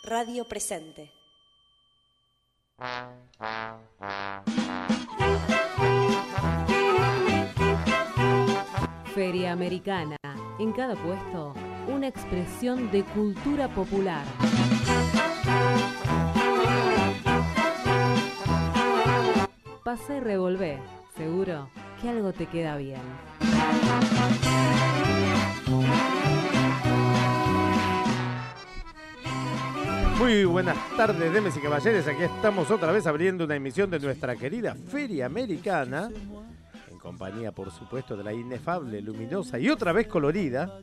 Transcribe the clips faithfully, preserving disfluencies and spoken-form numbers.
Radio Presente. Feria Americana. En cada puesto, una expresión de cultura popular. Pasa y revolvé. Seguro que algo te queda bien. Muy buenas tardes, damas y caballeros. Aquí estamos otra vez abriendo una emisión de nuestra querida Feria Americana, en compañía, por supuesto, de la inefable, luminosa y otra vez colorida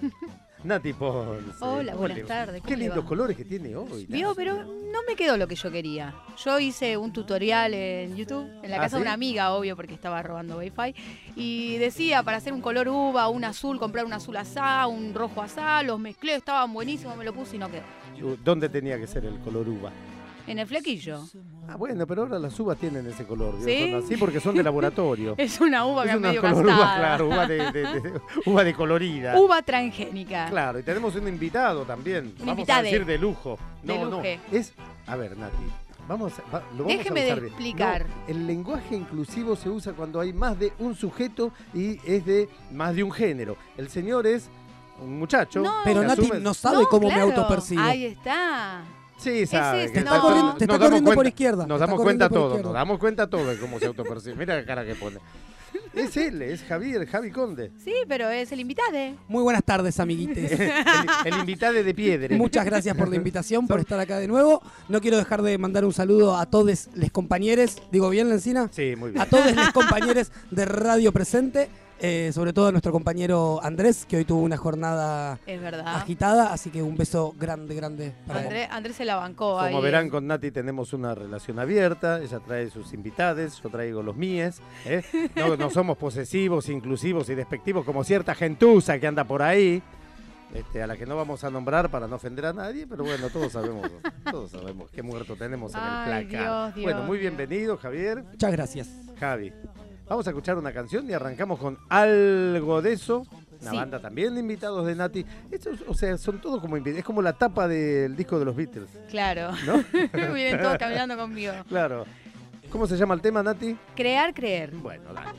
Nati Ponce. Hola, buenas Hola. tardes. Qué lindos colores que tiene hoy. Vio, pero no me quedó lo que yo quería. Yo hice un tutorial en YouTube, en la ¿Ah, casa sí? de una amiga, obvio, porque estaba robando Wi-Fi, y decía para hacer un color uva, un azul, comprar un azul asá, un rojo asá, los mezclé, estaban buenísimos, me lo puse y no quedó. ¿Dónde tenía que ser el color uva? En el flequillo. Ah, bueno, pero ahora las uvas tienen ese color. ¿Vio? ¿Sí? Son así porque son de laboratorio. Es una uva que Es es una medio color gastada. uva, claro, uva de, de, de, uva de colorida. Uva transgénica. Claro, y tenemos un invitado también. Un Vamos invitade. a decir de lujo. No, De no, luje. es... A ver, Nati, vamos a, va- lo vamos Déjeme a de usar bien. explicar. No, el lenguaje inclusivo se usa cuando hay más de un sujeto y es de más de un género. El señor es un muchacho. No. Pero que Nati asume- no sabe cómo claro. me autopercibo. Ahí está. Sí, sabe. ese, que te está está- corriendo- te nos está damos corriendo por cuenta- izquierda, te Nos está damos corriendo cuenta por todo, izquierda. nos damos cuenta todo de cómo se autopercibe. Mira la cara que pone. Es él, es Javier, Javi Conde. Sí, pero es el invitado. Muy buenas tardes, amiguites. el, el invitado de piedra. Muchas gracias por la invitación, por Son- estar acá de nuevo. No quiero dejar de mandar un saludo a todos les compañeros, digo bien, Lencina, Sí, muy bien. a todos los compañeros de Radio Presente, eh, sobre todo a nuestro compañero Andrés, que hoy tuvo una jornada Es verdad. agitada, así que un beso grande, grande para él. Andrés, Andrés se la bancó ahí. Como verán, con Nati tenemos una relación abierta. Ella trae sus invitades, yo traigo los míes. ¿eh? No, no somos posesivos, inclusivos y despectivos como cierta gentuza que anda por ahí, este, a la que no vamos a nombrar para no ofender a nadie, pero bueno, todos sabemos, todos sabemos qué muerto tenemos en Ay, el placar. Dios, Dios, bueno, muy Dios. bienvenido, Javier. Muchas gracias. Javi, vamos a escuchar una canción y arrancamos con Algo de Eso. Una Sí. banda también de invitados de Nati. Estos, o sea, son todos como invitados. Es como la tapa del disco de los Beatles, Claro. ¿no? Vienen todos caminando conmigo. Claro. ¿Cómo se llama el tema, Nati? Crear, creer. Bueno, dale.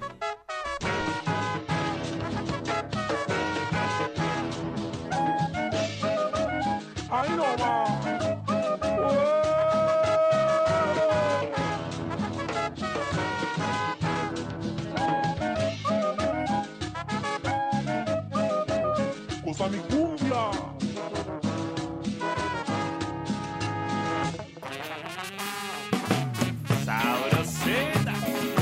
Ahí no va. Cosa mi cumbia. Sabrosita.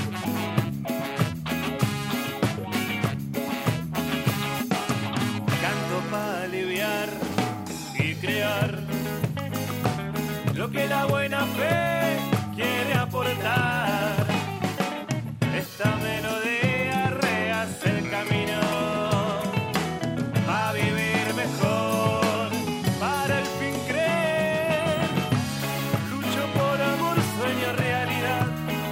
Canto para aliviar y crear lo que la buena fe quiere aportar. Esta melodía rehace el camino a vivir mejor, para el fin creer. Lucho por amor, sueño realidad.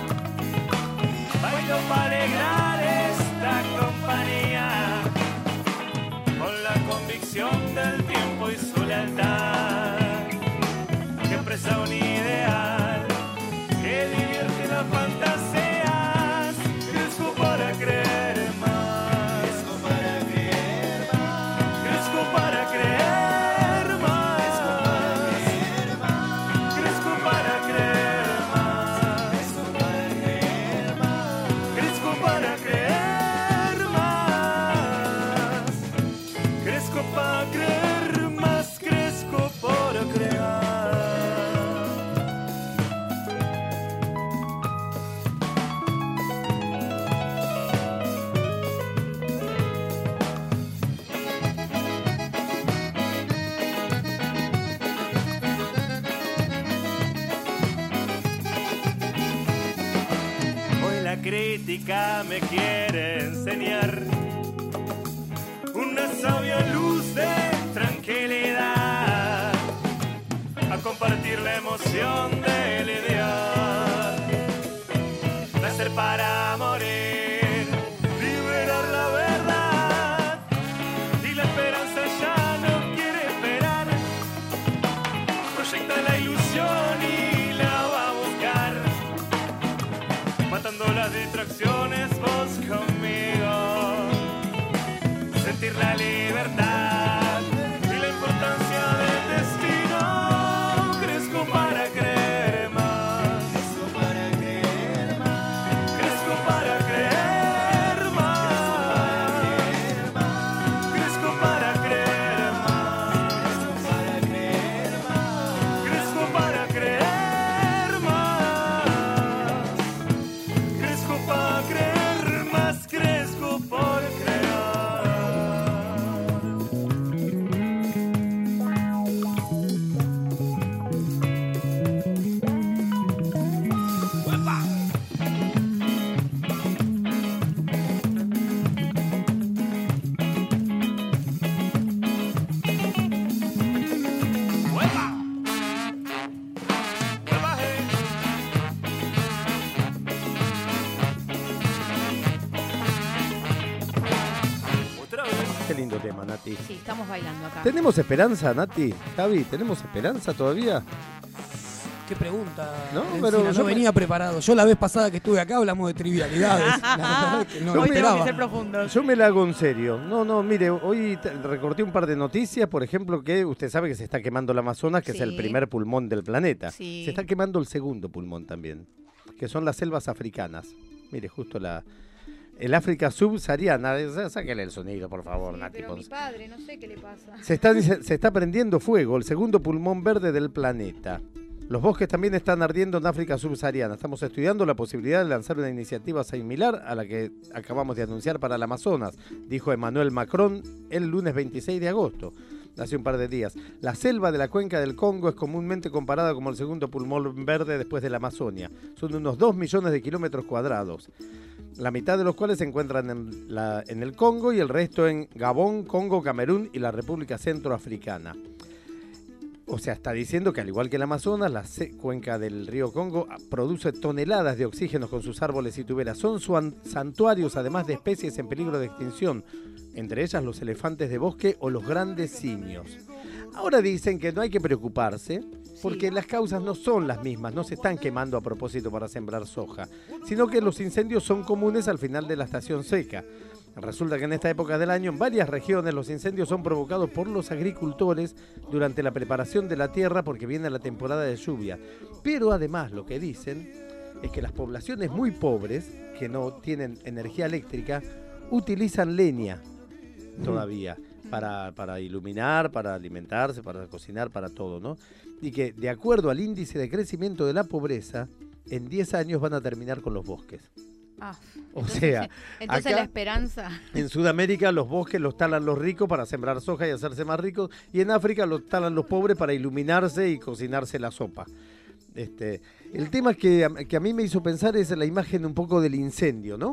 Bailo para alegrar esta compañía, con la convicción del tiempo y su lealtad, que expresa un ideal, que divierte las fantasías. Crezco para creer más, crezco para creer más, crezco para creer más, crezco para creer más, crezco para creer más. Crezco para creer más, crezco para crear. Hoy la crítica me quiere enseñar una sabia luz de tranquilidad, a compartir la emoción del ideal, nacer para morir, liberar la verdad, y la esperanza ya no quiere esperar, proyectar Olvidando las distracciones, vos conmigo. Sentir la libertad y la importancia del destino. Crezco para creer más. Crezco para creer más. Crezco para creer más. Crezco para creer más. Crezco para creer más. Crezco para creer más. Crezco por creer. Otra vez. Qué lindo tema, Nati. Sí, estamos bailando acá. ¿Tenemos esperanza, Nati? Javi, ¿tenemos esperanza todavía? Qué pregunta. No, Encina, pero no yo me- venía preparado. Yo la vez pasada que estuve acá hablamos de trivialidades. La verdad es que no lo Hoy tenemos esperaba. que ser profundos. Yo me la hago en serio. No, no, mire, hoy te- recorté un par de noticias, por ejemplo, que usted sabe que se está quemando el Amazonas, que es el Sí. primer pulmón del planeta. Sí. Se está quemando el segundo pulmón también, que son las selvas africanas. Mire, justo la... El África subsahariana. Sá- Sáquele el sonido, por favor, Sí, Nati. pero por- mi padre, no sé qué le pasa. Se está, se está prendiendo fuego, el segundo pulmón verde del planeta. Los bosques también están ardiendo en África subsahariana. Estamos estudiando la posibilidad de lanzar una iniciativa similar a la que acabamos de anunciar para el Amazonas, dijo Emmanuel Macron el lunes veintiséis de agosto, hace un par de días. La selva de la cuenca del Congo es comúnmente comparada como el segundo pulmón verde después de la Amazonia. Son unos dos millones de kilómetros cuadrados, la mitad de los cuales se encuentran en, la- en el Congo y el resto en Gabón, Congo, Camerún y la República Centroafricana. O sea, está diciendo que al igual que el Amazonas, la se- cuenca del río Congo ah, produce toneladas de oxígeno con sus árboles y tuberas. Son suan- santuarios además de especies en peligro de extinción, entre ellas los elefantes de bosque o los grandes simios. Ahora dicen que no hay que preocuparse porque Sí. las causas no son las mismas, no se están quemando a propósito para sembrar soja, sino que los incendios son comunes al final de la estación seca. Resulta que en esta época del año en varias regiones los incendios son provocados por los agricultores durante la preparación de la tierra porque viene la temporada de lluvia. Pero además lo que dicen es que las poblaciones muy pobres, que no tienen energía eléctrica, utilizan leña todavía para, para iluminar, para alimentarse, para cocinar, para todo, ¿no? Y que de acuerdo al índice de crecimiento de la pobreza, en diez años van a terminar con los bosques. Ah, O entonces, sea, entonces acá- la esperanza. En Sudamérica los bosques los talan los ricos para sembrar soja y hacerse más ricos, y en África los talan los pobres para iluminarse y cocinarse la sopa. Este, el tema que, a- que a mí me hizo pensar es la imagen un poco del incendio, ¿no?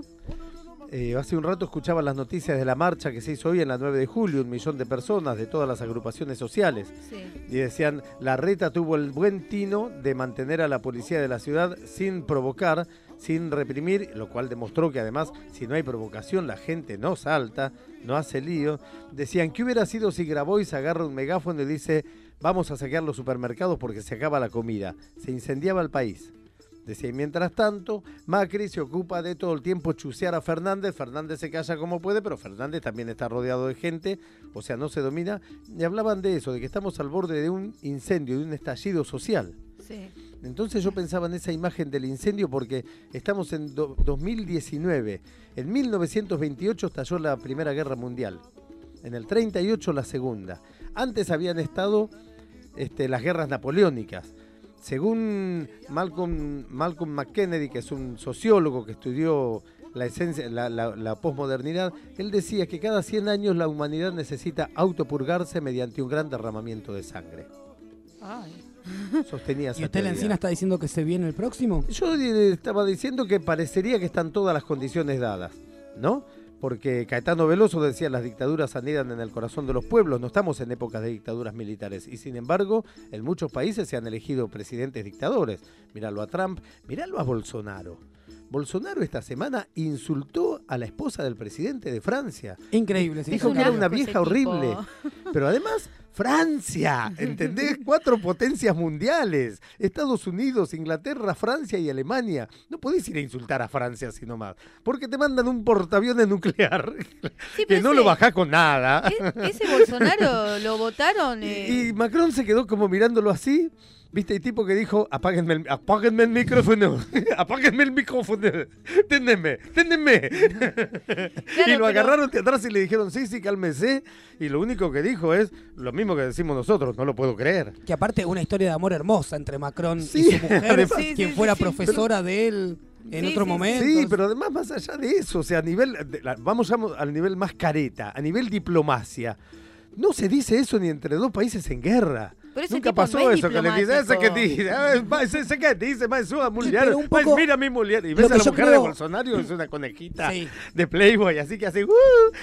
Eh, hace un rato escuchaba las noticias de la marcha que se hizo hoy en la nueve de julio, un millón de personas de todas las agrupaciones sociales. Sí. Y decían, la reta tuvo el buen tino de mantener a la policía de la ciudad sin provocar, sin reprimir, lo cual demostró que además, si no hay provocación, la gente no salta, no hace lío. Decían, ¿qué hubiera sido si Grabois agarra un megáfono y dice, vamos a saquear los supermercados porque se acaba la comida? Se incendiaba el país. Decía, y mientras tanto, Macri se ocupa de todo el tiempo chusear a Fernández. Fernández se calla como puede, pero Fernández también está rodeado de gente, o sea, no se domina. Y hablaban de eso, de que estamos al borde de un incendio, de un estallido social. Sí. Entonces yo pensaba en esa imagen del incendio porque estamos en do- dos mil diecinueve. En mil novecientos veintiocho estalló la Primera Guerra Mundial. En el treinta y ocho la Segunda. Antes habían estado este, las guerras napoleónicas. Según Malcolm, Malcolm McKennedy, que es un sociólogo que estudió la esencia, la, la, la posmodernidad, él decía que cada cien años la humanidad necesita autopurgarse mediante un gran derramamiento de sangre. Ay. Sostenía esa ¿Y usted, la teoría. Encina, está diciendo que se viene el próximo? Yo eh, estaba diciendo que parecería que están todas las condiciones dadas, ¿no? Porque Caetano Veloso decía, las dictaduras anidan en el corazón de los pueblos, no estamos en épocas de dictaduras militares. Y sin embargo, en muchos países se han elegido presidentes dictadores. Míralo a Trump, míralo a Bolsonaro. Bolsonaro esta semana insultó a la esposa del presidente de Francia. Increíble. sí, Dijo sí, que era claro. una asco ese vieja horrible. tipo. Pero además Francia, ¿entendés? Cuatro potencias mundiales. Estados Unidos, Inglaterra, Francia y Alemania. No podés ir a insultar a Francia así nomás, porque te mandan un portaaviones nuclear Sí, que pero no ese- lo bajás con nada. E- ese Bolsonaro lo votaron. eh, Y, y Macron se quedó como mirándolo así. ¿Viste? El tipo que dijo, apáguenme el, apáguenme el micrófono, apáguenme el micrófono, téndenme, téndenme. y lo pero- agarraron de atrás y le dijeron, sí, sí, cálmese. Y lo único que dijo es lo mismo que decimos nosotros, no lo puedo creer. Que aparte una historia de amor hermosa entre Macron Sí, y su mujer, además- Sí, quien sí, fuera sí, sí. profesora de él en Sí, otro sí, momento. Sí, pero además más allá de eso, o sea, a nivel, de la- vamos ya al nivel más careta, a nivel diplomacia. No se dice eso ni entre dos países en guerra. Pero ese Nunca tipo pasó no es eso, que le dice, ese que diplomático. dice, "Ah, ma, ese ese que dice, más su mulher, pero un ma, poco- mira mi mulher. Y lo ves a que la yo mujer de creo- Bolsonaro, es una conejita Sí. de Playboy, así que hace, "Uh".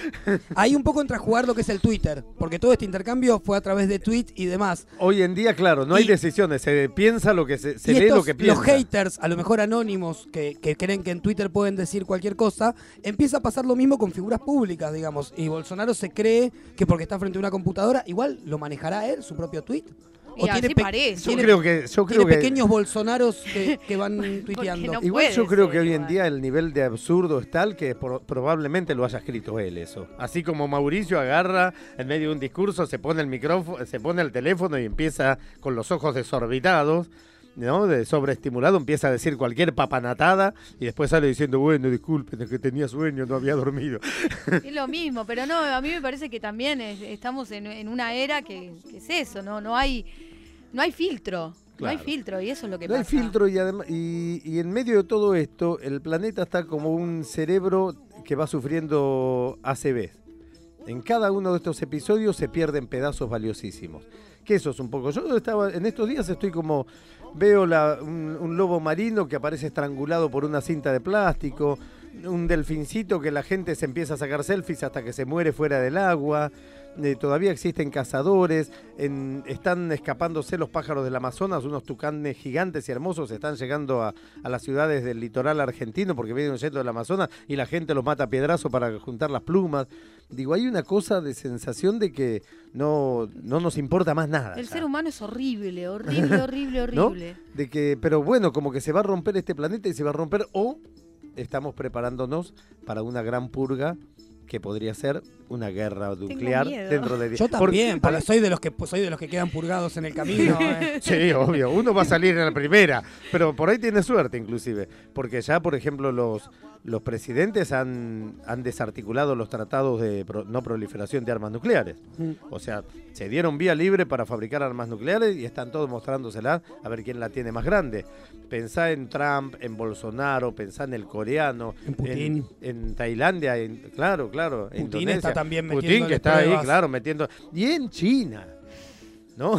Hay un poco entre jugar lo que es el Twitter, porque todo este intercambio fue a través de tweets y demás. Hoy en día, claro, no hay Y- decisiones, se piensa lo que se, se y lee estos, lo que piensa. los haters, a lo mejor anónimos, que, que creen que en Twitter pueden decir cualquier cosa, empieza a pasar lo mismo con figuras públicas, digamos. Y Bolsonaro se cree que porque está frente a una computadora, igual lo manejará él, su propio tweet. Y así pe- parece. Yo tiene- creo que, yo tiene creo que pequeños bolsonaros que, que van tuiteando. no igual puede yo creo ser que hoy en igual. día el nivel de absurdo es tal que pro- probablemente lo haya escrito él eso. Así como Mauricio agarra en medio de un discurso, se pone el micrófono, se pone el teléfono y empieza con los ojos desorbitados, ¿no? De sobreestimulado, empieza a decir cualquier papanatada y después sale diciendo, bueno, disculpen, es que tenía sueño, no había dormido. Es lo mismo, pero no, a mí me parece que también es- estamos en, en una era que, que es eso, ¿no? No hay, no hay filtro. No hay Claro. filtro y eso es lo que No hay pasa. filtro y, adem- y, y en medio de todo esto, el planeta está como un cerebro que va sufriendo A C V. En cada uno de estos episodios se pierden pedazos valiosísimos. Que eso es un poco. Yo estaba en estos días estoy como veo la, un, un lobo marino que aparece estrangulado por una cinta de plástico, un delfincito que la gente se empieza a sacar selfies hasta que se muere fuera del agua. Eh, todavía existen cazadores, en- están escapándose los pájaros del Amazonas, unos tucanes gigantes y hermosos están llegando a, a las ciudades del litoral argentino porque vienen yendo del Amazonas y la gente los mata a piedrazo para juntar las plumas. Digo, hay una cosa de sensación de que no, no nos importa más nada. El ya. ser humano es horrible, horrible, horrible, ¿No? horrible. De que, pero bueno, como que se va a romper este planeta y se va a romper, o estamos preparándonos para una gran purga que podría ser una guerra nuclear miedo. dentro de Yo también, Porque- porque soy de los que soy de los que quedan purgados en el camino. eh. Sí, obvio, uno va a salir en la primera, pero por ahí tiene suerte inclusive, porque ya, por ejemplo, los, los presidentes han, han desarticulado los tratados de pro- no proliferación de armas nucleares. O sea, se dieron vía libre para fabricar armas nucleares y están todos mostrándoselas a ver quién la tiene más grande. Pensá en Trump, en Bolsonaro, pensá en el coreano, En Putin. en, en Tailandia, en- claro, claro, en Putin Indonesia. está también Putin metiéndole que está ahí, pruebas. claro, metiendo... Y en China, ¿no?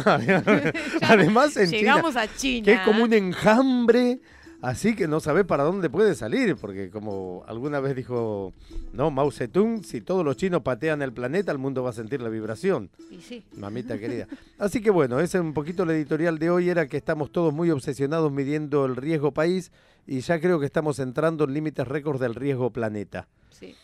Además en China, Llegamos a China. que es como un enjambre, así que no sabés para dónde puede salir, porque como alguna vez dijo, no, Mao Zedong, si todos los chinos patean el planeta, el mundo va a sentir la vibración, Y sí. mamita querida. Así que bueno, ese es un poquito el editorial de hoy, era que estamos todos muy obsesionados midiendo el riesgo país y ya creo que estamos entrando en límites récords del riesgo planeta. Sí.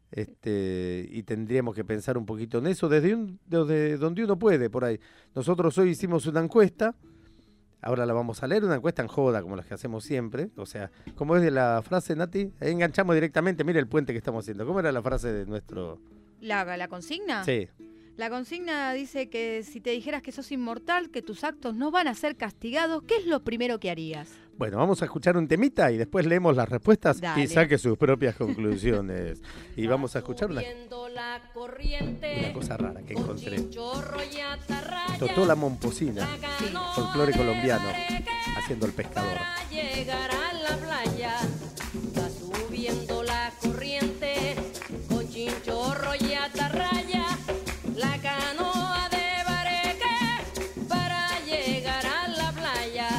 Este, y tendríamos que pensar un poquito en eso desde, un, desde donde uno puede, por ahí. Nosotros hoy hicimos una encuesta, ahora la vamos a leer, una encuesta en joda, como las que hacemos siempre. O sea, ¿cómo es de la frase, Nati? Ahí enganchamos directamente, mire el puente que estamos haciendo. ¿Cómo era la frase de nuestro...? ¿La, la consigna? Sí. La consigna dice que si te dijeras que sos inmortal, que tus actos no van a ser castigados, ¿qué es lo primero que harías? Bueno, vamos a escuchar un temita y después leemos las respuestas Dale. y saque sus propias conclusiones. Y vamos a escuchar una, La corriente, una cosa rara que encontré. chinchorro y atarraya, Totó la Momposina, Sí. folclore colombiano, haciendo el pescador. para llegar a la playa. Va subiendo la corriente con chinchorro y atarraya, la canoa de bareque para llegar a la playa.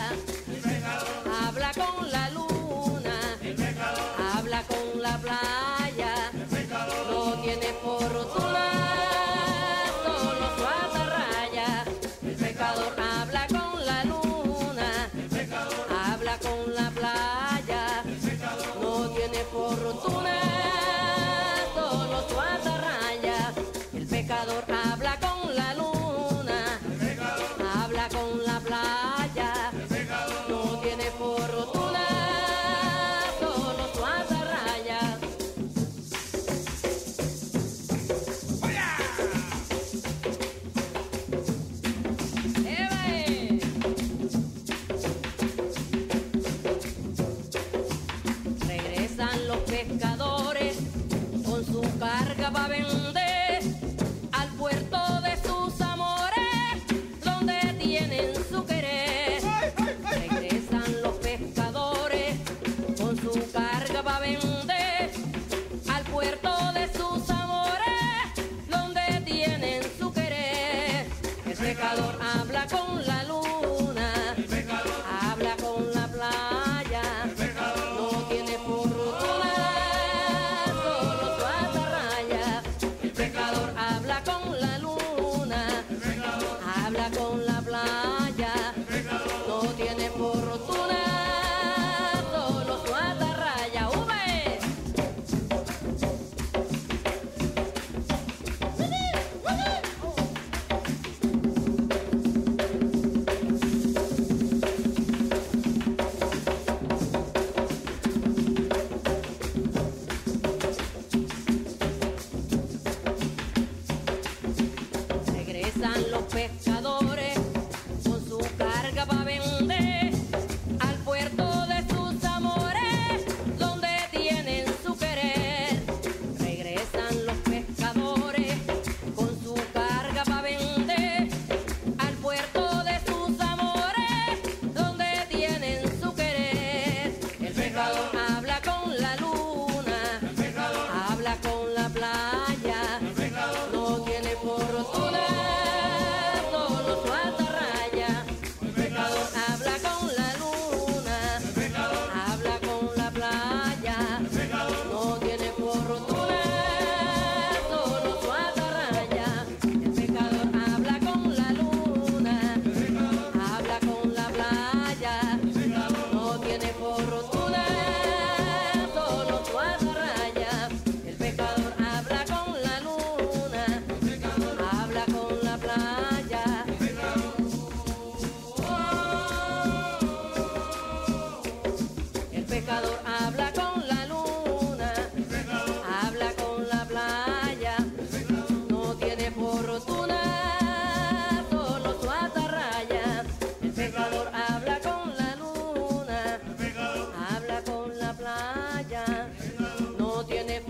Habla con la luna, habla con la playa, no tiene fortuna, solo su atarraya. El pecador habla con la luna, habla con la playa, la playa. No tiene fortuna, solo su atarraya. ¡Eva, eh! Regresan los pescadores con su carga para vender al puerto de sus amores, donde tienen su querer. Regresan los pescadores con su carga para vender al puerto de sus amores, donde tienen su querer. El pescador habla con la luna, habla con la playa. No tiene fortuna, solo su atarraya. El pescador habla con la luna, habla con la playa. No tiene fortuna, solo su atarraya. ¡Ube! Regresan los pescadores con su carga para vender al puerto de sus amores, donde tienen su querer. Regresan los pescadores con su carga para vender al puerto de sus amores, donde tienen su querer. El pescador habla con la luna, habla con la playa. No tiene fortuna, solo su atarraya. El pescador habla con la luna, habla con la playa. No tiene fortuna, solo su atarraya. El pescador habla con la luna, habla con la playa. No tiene fortuna, solo su atarraya. El pescador habla con la luna, habla con la playa. El pescador habla con la luna, habla con la playa. No tiene fortuna, solo su atarraya. El pescador habla con la luna, habla con la playa. No tiene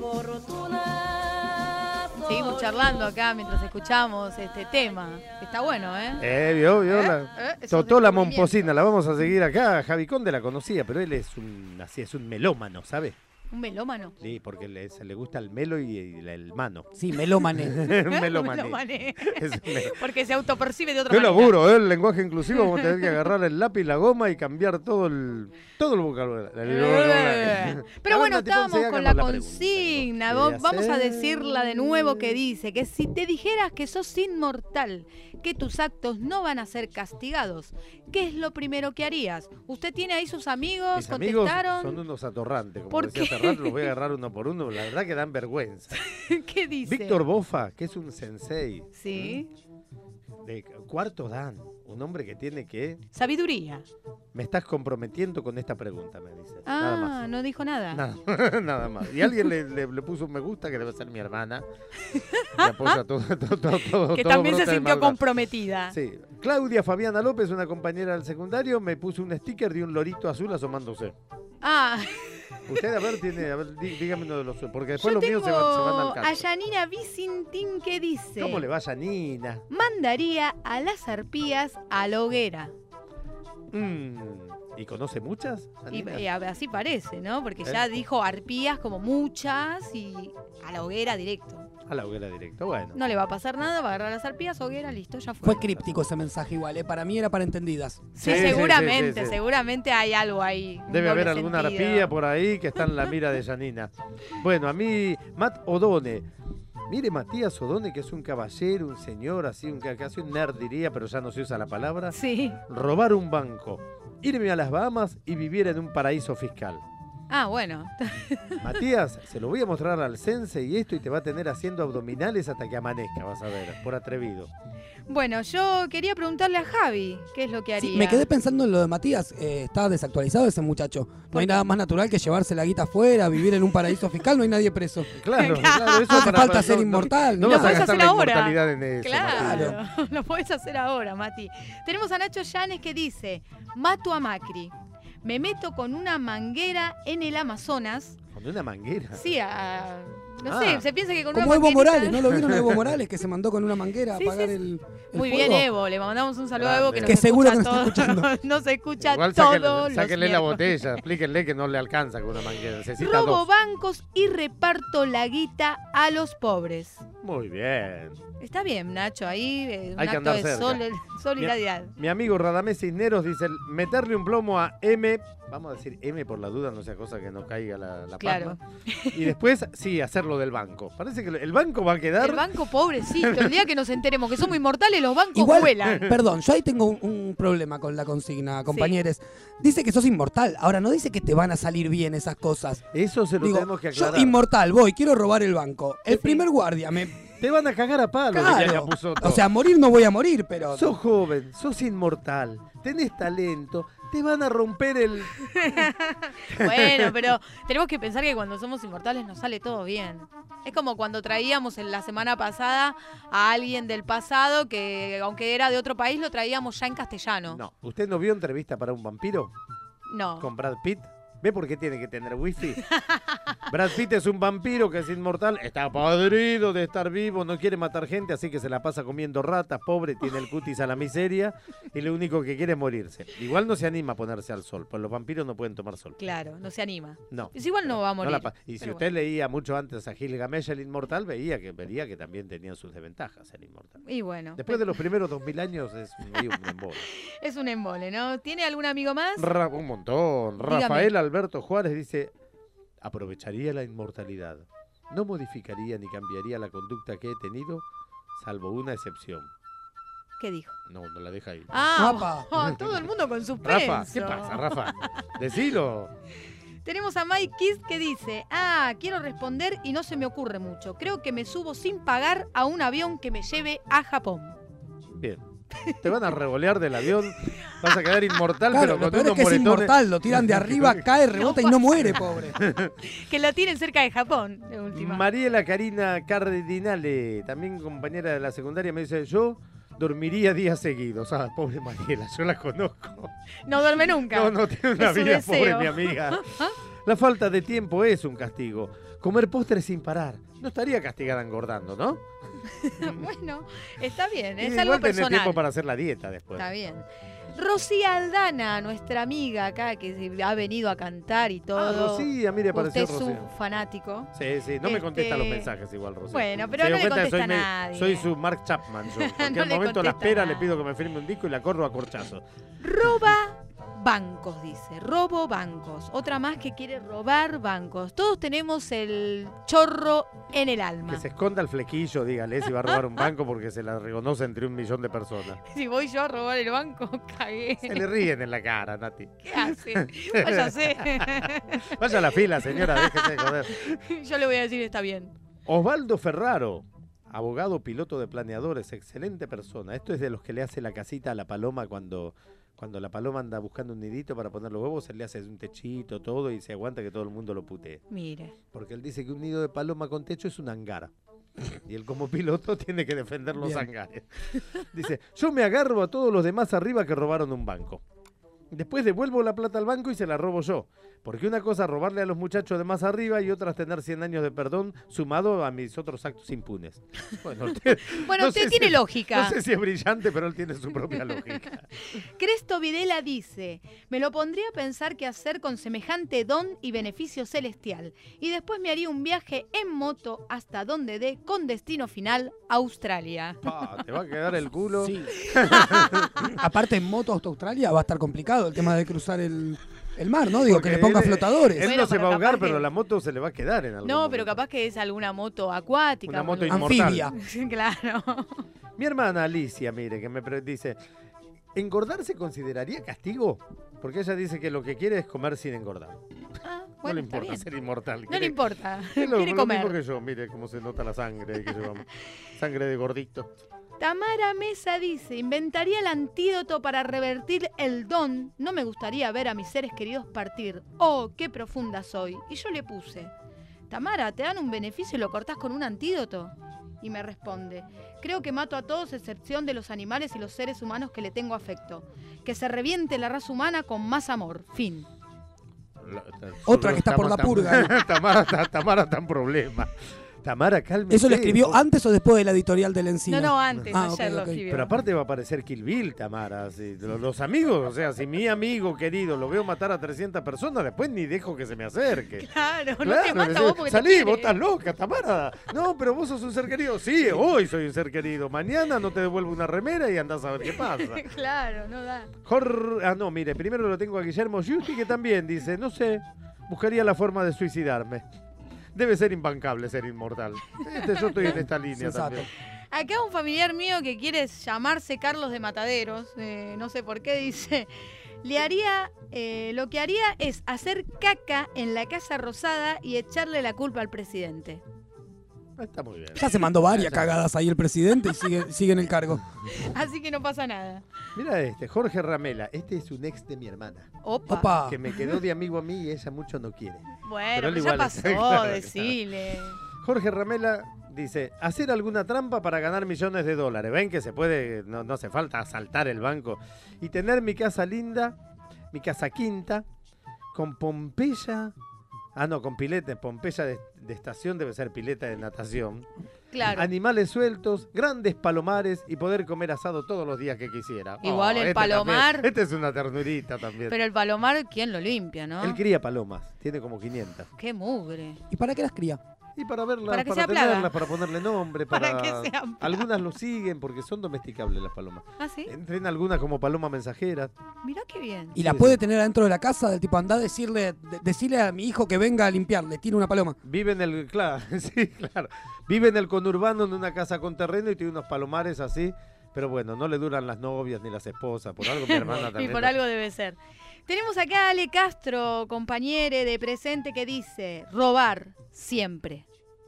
fortuna. Seguimos charlando acá mientras escuchamos este tema. Está bueno, ¿eh? Eh, vio, vio. ¿Eh? La, ¿Eh? Es un Totó la descubrimiento. momposina, la vamos a seguir acá. Javi Conde la conocía, pero él es un, así, es un melómano, ¿sabe? Un melómano. Sí, porque le, se le gusta el melo y, y la- el mano. Sí, melómane. un melómane. Melómane. Es un melo- Porque se autopercibe de otra Qué manera. laburo, ¿eh? El lenguaje inclusivo, vamos a tener que agarrar el lápiz, la goma y cambiar todo el, todo el vocabulario. Eh. Pero bueno, Ahora, tipo, estábamos se con hagamos la pregunta, consigna. digo, Vos- ¿qué Vamos a hacer? decirla de nuevo que dice que si te dijeras que sos inmortal, que tus actos no van a ser castigados, ¿qué es lo primero que harías? ¿Usted tiene ahí sus amigos? Mis amigos ¿Contestaron? son unos atorrantes, como ¿Por decía qué? Ferrat, los voy a agarrar uno por uno, la verdad que dan vergüenza. ¿Qué dice? Víctor Bofa, que es un sensei Sí. de cuarto dan, un hombre que tiene que... Sabiduría. Me estás comprometiendo con esta pregunta, me dice. Nada Ah, más. no dijo nada. Nada, nada más. Y alguien le, le- le puso un me gusta, que debe ser mi hermana. Que apoya todo, todo, todo, todo, Que todo también se brote de sintió maldad. comprometida. Sí. Claudia Fabiana López, una compañera del secundario, me puso un sticker de un lorito azul asomándose. Ah, Usted, a ver, tiene, a ver, dí- dígame uno de los suyos, porque después yo los míos se van, se van al tengo a caso. Yanina Vicintín que dice: ¿Cómo le vaya, Nina? mandaría a las arpías a la hoguera. Mm, ¿Y conoce muchas? Y, Anina? y a- así parece, ¿no? Porque ¿Eh? ya dijo arpías como muchas y a la hoguera directo. A la hoguera directo, bueno. No le va a pasar nada, va a agarrar las arpías, hoguera, listo, ya fue. Fue críptico ese mensaje igual, ¿eh? Para mí era para entendidas. Sí, Sí, sí, seguramente, sí, sí, sí. seguramente hay algo ahí. un Debe haber doble alguna sentido. arpía por ahí que está en la mira de Yanina. Bueno, a mí, Matt Odone. Mire, Matías Odone, que es un caballero, un señor, así, un, casi un nerd diría, pero ya no se usa la palabra. Sí. Robar un banco, irme a las Bahamas y vivir en un paraíso fiscal. Ah, bueno. Matías, se lo voy a mostrar al sense y esto y te va a tener haciendo abdominales hasta que amanezca, vas a ver, por atrevido. Bueno, yo quería preguntarle a Javi qué es lo que haría. Sí, me quedé pensando en lo de Matías. Eh, está desactualizado ese muchacho. No hay nada más natural que llevarse la guita afuera, vivir en un paraíso fiscal, no hay nadie preso. Claro, claro, eso No hace para- falta para- ser no- inmortal. No, Lo vas a podés gastar hacer la ahora. inmortalidad en eso. Matías. Claro, lo podés hacer ahora, Mati. Tenemos a Nacho Llanes que dice, mato a Macri, me meto con una manguera en el Amazonas. Con una manguera. Sí, a, no Ah. sé, se piensa que con Como una Evo manguerita... Morales, ¿no lo vieron a Evo Morales que se mandó con una manguera Sí, a apagar sí, el, el Muy fuego? bien, Evo, le mandamos un saludo a Evo que Grande. nos Que seguro escucha que nos está todo- escuchando. nos escucha Igual todos sáquenle, los sáquenle la miércoles. botella, explíquenle que no le alcanza con una manguera, necesita Robo dos. bancos y reparto la guita a los pobres. Muy bien. Está bien, Nacho, ahí eh, un Hay que acto andar de cerca. sol- solidaridad. Mi amigo Radamés Cisneros dice, meterle un plomo a M, vamos a decir M por la duda, no sea cosa que no caiga la, la Claro. palma. Y después, sí, hacerlo del banco. Parece que el banco va a quedar... El banco pobrecito, el día que nos enteremos que somos inmortales, los bancos Igual, vuelan. perdón, yo ahí tengo un, un problema con la consigna, compañeros. Dice que sos inmortal, ahora no dice que te van a salir bien esas cosas. Eso se lo Digo, tenemos que yo aclarar. inmortal, voy, quiero robar el banco. El Sí. primer guardia me... Te van a cagar a palo, decía Claro. Capusotto. O sea, morir no voy a morir, pero... Sos joven, sos inmortal, tenés talento, te van a romper el... Bueno, pero tenemos que pensar que cuando somos inmortales nos sale todo bien. Es como cuando traíamos en la semana pasada a alguien del pasado que, aunque era de otro país, lo traíamos ya en castellano. No, ¿usted no vio entrevista para un vampiro No. con Brad Pitt? ¿Ve por qué tiene que tener wifi? Brad Pitt es un vampiro que es inmortal, está podrido de estar vivo, no quiere matar gente, así que se la pasa comiendo ratas, pobre, tiene el cutis a la miseria y lo único que quiere es morirse. Igual no se anima a ponerse al sol, pues los vampiros no pueden tomar sol. Claro, no se anima. No. Es igual no va a No morir. la pa- y si pero usted leía mucho antes a Gilgamesh el inmortal, veía que vería que también tenía sus desventajas el inmortal. bueno. Y bueno, Después de los primeros dos mil años es un, ahí un embole. es un embole, ¿no? ¿Tiene algún amigo más? Ra- un montón. Dígame. Rafael Alberto Juárez dice, aprovecharía la inmortalidad. No modificaría ni cambiaría la conducta que he tenido, salvo una excepción. ¿Qué dijo? No, no la deja ahí. Ah, Apa. oh, todo el mundo con suspenso. Rafa, ¿qué pasa, Rafa? Decilo. Tenemos a Mike Kiss que dice, ah, quiero responder y no se me ocurre mucho. Creo que me subo sin pagar a un avión que me lleve a Japón. Bien. Te van a revolear del avión, vas a quedar inmortal, Claro, pero lo con peor es unos que es moretones. inmortal, lo tiran de arriba, cae, rebota y no muere, pobre. Que la tienen cerca de Japón, de última. Mariela Karina Cardinale, también compañera de la secundaria, me dice, yo dormiría días seguidos. Ah, pobre Mariela, yo la conozco. No duerme nunca. No, no tiene una Es su vida, deseo. pobre mi amiga. La falta de tiempo es un castigo. Comer postres sin parar. No estaría castigada engordando, ¿no? Bueno, está bien, es Y algo igual tenés personal. tiempo para hacer la dieta después. Está bien. Rosy Aldana, nuestra amiga acá que se- ha venido a cantar y todo. Ah, Rocía, mire, Usted apareció es Rocía. un fanático. Sí, sí, no me Este- contesta los mensajes igual, Rocía. Bueno, pero Se no dio le cuenta que contesta soy, me- nadie. soy su Mark Chapman, yo. En No cualquier le momento la contesta espera, le nadie. pido que me firme un disco y la corro a corchazo. Roba bancos, dice. Robo bancos. Otra más que quiere robar bancos. Todos tenemos el chorro en el alma. Que se esconda el flequillo, dígale si va a robar un banco porque se la reconoce entre un millón de personas. Si voy yo a robar el banco, cagué. Se le ríen en la cara, Nati. ¿Qué hace? Váyase. Vaya a la fila, señora, déjese de joder. Yo le voy a decir, está bien. Osvaldo Ferraro, abogado piloto de planeadores, excelente persona. Esto es de los que le hace la casita a la paloma cuando, cuando la paloma anda buscando un nidito para poner los huevos, él le hace un techito, todo y se aguanta que todo el mundo lo putee. Mire. Porque él dice que un nido de paloma con techo es un hangar. Y él como piloto tiene que defender los Bien. hangares. Dice, yo me agarro a todos los demás arriba que robaron un banco. Después devuelvo la plata al banco y se la robo yo. Porque una cosa es robarle a los muchachos de más arriba y otra es tener cien años de perdón sumado a mis otros actos impunes. Bueno, usted, Bueno, no usted sé tiene si- lógica. No sé si es brillante, pero él tiene su propia lógica. Cresto Videla dice, me lo pondría a pensar qué hacer con semejante don y beneficio celestial. Y después me haría un viaje en moto hasta donde dé con destino final, Australia. Pa, te va a quedar el culo. Sí. Aparte, en moto hasta Australia va a estar complicado el tema de cruzar el, el mar, ¿no? Digo, Porque que le ponga él- flotadores. Él Bueno, no se pero va a ahogar, capaz que- pero la moto se le va a quedar en algún No, pero momento. capaz que es alguna moto acuática. Una moto boludo. inmortal. Anfibia. Claro. Mi hermana Alicia, mire, que me pre- dice, ¿engordar se consideraría castigo? Porque ella dice que lo que quiere es comer sin engordar. Ah, no le está importa bien. ser inmortal. No quiere- le importa. es lo, Quiere lo mismo comer. que yo, mire cómo se nota la sangre que llevamos. Sangre de gordito. Tamara Mesa dice, inventaría el antídoto para revertir el don. No me gustaría ver a mis seres queridos partir. Oh, qué profunda soy. Y yo le puse, Tamara, ¿te dan un beneficio y lo cortás con un antídoto? Y me responde, creo que mato a todos excepción de los animales y los seres humanos que le tengo afecto. Que se reviente la raza humana con más amor. Fin. La- Otra que está por la Tam- purga, ¿eh? Tamara, está- Tamara está en problema. Tamara, cálmese. ¿Eso lo escribió vos- antes o después de la editorial del Encina? No, no, antes, Ah, ayer ok, lo ok. escribió. Pero aparte va a aparecer Kill Bill, Tamara. sí. Los, los amigos, o sea, si mi amigo querido lo veo matar a trescientas personas, después ni dejo que se me acerque. Claro, no te Claro, mata decime, vos porque salí, te quiere. vos estás loca, Tamara. No, pero vos sos un ser querido. Sí, hoy soy un ser querido. Mañana no te devuelvo una remera y andás a ver qué pasa. Claro, no da. Jor- Ah, no, mire, primero lo tengo a Guillermo Giusti, que también dice, no sé, buscaría la forma de suicidarme. Debe ser imbancable ser inmortal. Este, yo estoy en esta línea Sensato. también. Acá un familiar mío que quiere llamarse Carlos de Mataderos, eh, no sé por qué, dice, le haría, eh, lo que haría es hacer caca en la Casa Rosada y echarle la culpa al presidente. Está muy bien. Ya se mandó varias cagadas ahí el presidente y sigue, sigue en el cargo. Así que no pasa nada. Mira este, Jorge Ramela. Este es un ex de mi hermana, Opa. Opa. que me quedó de amigo a mí y ella mucho no quiere. Bueno, Pero él pero ya igual pasó, está, claro, decile. Jorge Ramela dice, hacer alguna trampa para ganar millones de dólares. Ven que se puede, no, no hace falta asaltar el banco. Y tener mi casa linda, mi casa quinta, con Pompeya. Ah, no, con pileta, Pompeya de, de estación debe ser pileta de natación. Claro. Animales sueltos, grandes palomares y poder comer asado todos los días que quisiera. Igual el este palomar- también, este es una ternurita también. Pero el palomar, ¿quién lo limpia, no? Él cría palomas, tiene como quinientas. Qué mugre. ¿Y para qué las cría? Y para verlas, Para para, que sea plaga. tenerlas, para ponerle nombre, para... Para que sea plaga. Algunas lo siguen porque son domesticables las palomas. ¿Ah, sí? Entrena algunas como paloma mensajera. Mirá qué bien. ¿Y la Sí, puede sí. tener adentro de la casa? Del tipo, andá a decirle, de- decirle a mi hijo que venga a limpiar, le tiro una paloma. Vive en el... Claro, sí, claro. Vive en el conurbano en una casa con terreno y tiene unos palomares así. Pero bueno, no le duran las novias ni las esposas. Por algo mi hermana Y también. por lo- algo debe ser. Tenemos acá a Ale Castro, compañere de presente, que dice, robar siempre.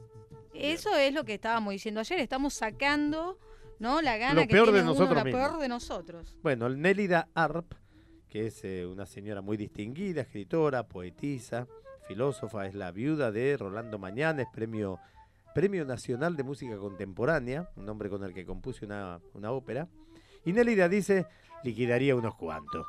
Eso es lo que estábamos diciendo ayer, estamos sacando, ¿no? La gana Lo que peor tiene de uno, nosotros la mismos. peor de nosotros. Bueno, el Nélida Arp, que es eh, una señora muy distinguida, escritora, poetisa, filósofa, es la viuda de Rolando Mañana, es premio, premio Nacional de Música Contemporánea, un nombre con el que compuse una, una ópera. Y Nélida dice, liquidaría unos cuantos.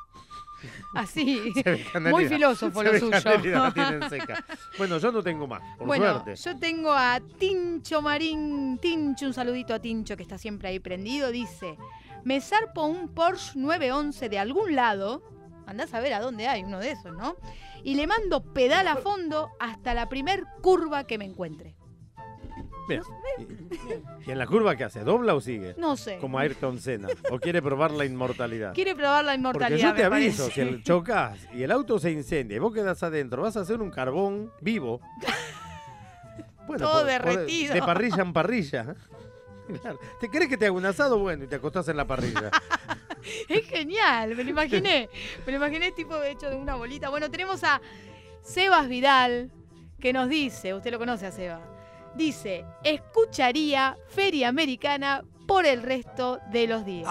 Así, Se ve que a muy Nélida- filósofo se lo ve que a suyo. Nélida la tienen seca. Bueno, yo no tengo más, por Bueno, suerte. yo tengo a Tincho Marín, Tincho, un saludito a Tincho que está siempre ahí prendido, dice, me zarpo un Porsche nueve once de algún lado, andás a ver a dónde hay uno de esos, ¿no? Y le mando pedal a fondo hasta la primer curva que me encuentre. Bien. ¿Y, y en la curva qué hace? ¿Dobla o sigue? No sé. Como Ayrton Senna. ¿O quiere probar la inmortalidad? Quiere probar la Porque inmortalidad, yo te me aviso, parece. si el chocas y el auto se incendia y vos quedás adentro, vas a hacer un carbón vivo. Bueno, Todo por- por- derretido. de parrilla en parrilla. Claro. ¿Te crees que te haga un asado? Bueno, y te acostás en la parrilla. Es genial, me lo imaginé. Me lo imaginé tipo hecho de una bolita. Bueno, tenemos a Sebas Vidal, que nos dice, usted lo conoce a Sebas, dice, escucharía Feria Americana por el resto de los días.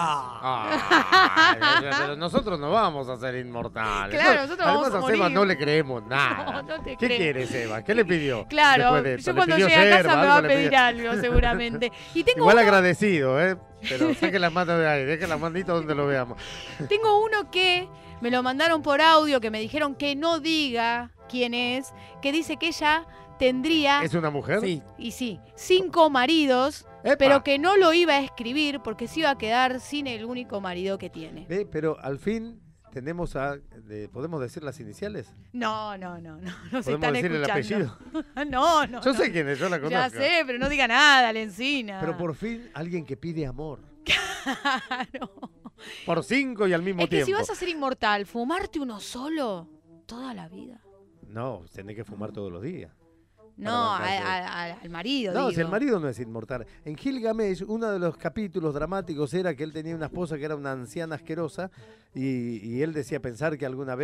Ah, Ay, pero nosotros no vamos a ser inmortales. Claro, No, nosotros además vamos a a Seba morir. no le creemos nada. No, no te ¿Qué creo. quiere Seba? ¿Qué le pidió? Claro, Después de esto? yo ¿Le cuando pidió llegue a casa yerba? me va a ¿Algo le pedir pidió? algo seguramente. Y tengo Igual uno, agradecido, ¿eh? Pero saque la mano de ahí, deje la manita donde lo veamos. tengo uno que me lo mandaron por audio, que me dijeron que no diga quién es, que dice que ella tendría, ¿Es una mujer? sí. y sí, cinco maridos, ¡Epa! pero que no lo iba a escribir porque se iba a quedar sin el único marido que tiene. Ve, pero al fin tenemos a... de- ¿podemos decir las iniciales? No, no, no, no, no se ¿Podemos están decir el escuchando. apellido? No, no, Yo no. sé quién es, yo la conozco. Ya sé, pero no diga nada, Lencina. Pero por fin alguien que pide amor. Claro. Por cinco y al mismo Es que tiempo. si vas a ser inmortal, fumarte uno solo toda la vida. No, tenés que fumar todos los días. No, Para a- bancarse. a- a- al marido. No, si digo. el marido no es inmortal. En Gilgamesh, uno de los capítulos dramáticos era que él tenía una esposa que era una anciana asquerosa y, y él decía pensar que alguna vez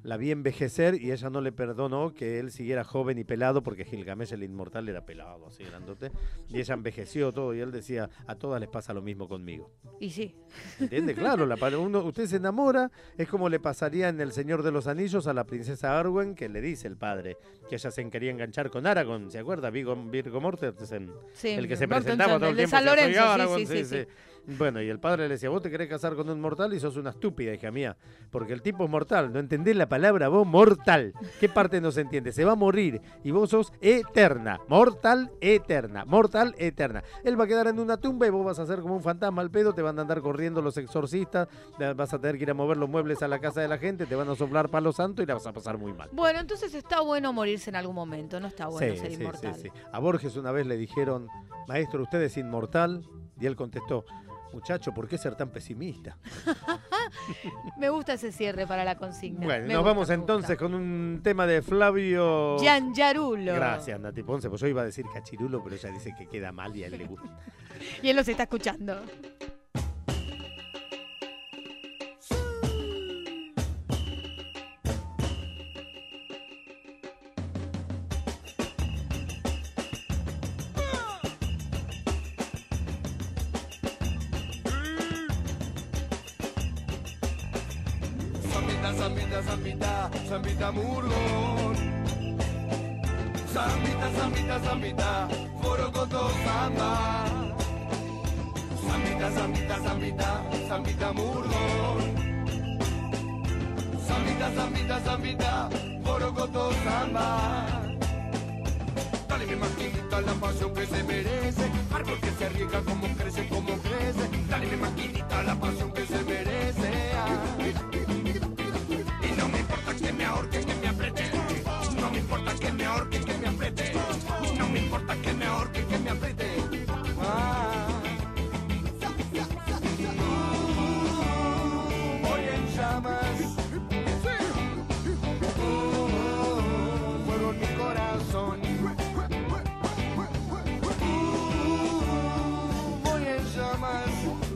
la vi envejecer y ella no le perdonó que él siguiera joven y pelado, porque Gilgamesh el inmortal era pelado, así grandote, y ella envejeció todo, y él decía, a todas les pasa lo mismo conmigo. Y sí. ¿Entiende? Claro, la, uno, usted se enamora, es como le pasaría en El Señor de los Anillos a la princesa Arwen, que le dice el padre, que ella se quería enganchar con Aragorn, ¿se acuerda? Viggo, Virgo Mortensen, Sí, el que se Mortensen, presentaba todo el el de tiempo. San decía, "Soy Lorenzo, sí, Aragorn", sí, sí, sí. Bueno, y el padre le decía, vos te querés casar con un mortal y sos una estúpida, hija mía, porque el tipo es mortal, no entendés la palabra vos, mortal. ¿Qué parte no se entiende? Se va a morir y vos sos eterna, mortal, eterna, mortal, eterna. Él va a quedar en una tumba y vos vas a ser como un fantasma al pedo, te van a andar corriendo los exorcistas, vas a tener que ir a mover los muebles a la casa de la gente, te van a soplar palo santo y la vas a pasar muy mal. Bueno, entonces está bueno morirse en algún momento, no está bueno Sí, ser sí, inmortal. sí, sí. A Borges una vez le dijeron, maestro, usted es inmortal, y él contestó, muchacho, ¿por qué ser tan pesimista? Me gusta ese cierre para la consigna. Bueno, Me nos gusta, vamos me entonces gusta. con un tema de Flavio... Giangiarulo. Gracias, Nati Ponce, pues yo iba a decir Cachirulo, pero ella dice que queda mal y a él le gusta. Y él los está escuchando. Zambita, zambita, zambita, zambita murgón. Zambita, zambita, zambita, forocoto zamba. Zambita, zambita, zambita, zambita murgón. Zambita, zambita, zambita, forocoto zamba. Dale mi maquinita la pasión que se merece, árbol que se riega como crece, como crece. Dale mi maquinita la pasión que se merece. Y no me importa que me ahorques, que me apretes. No me importa que me ahorques, que me apriete. No me importa que me ahorques, que me apriete. Ah. Voy en llamas. Oh, fuego en mi corazón. Voy en llamas.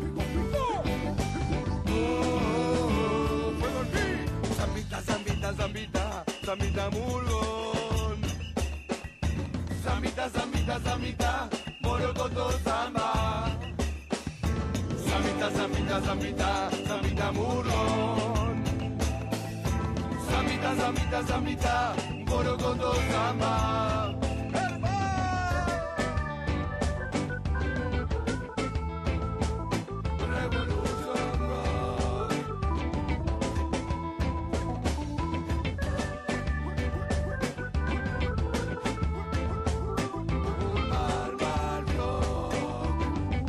Oh, fuego en mí. Zambita, zambita, zambita, zambita murgón. Zambita, zambita, zambita, morocoto zamba. Zambita, zambita, zambita, zambita murgón. Zambita, zambita, zambita, morocoto zamba. Revolution Rock. Un barbar rock.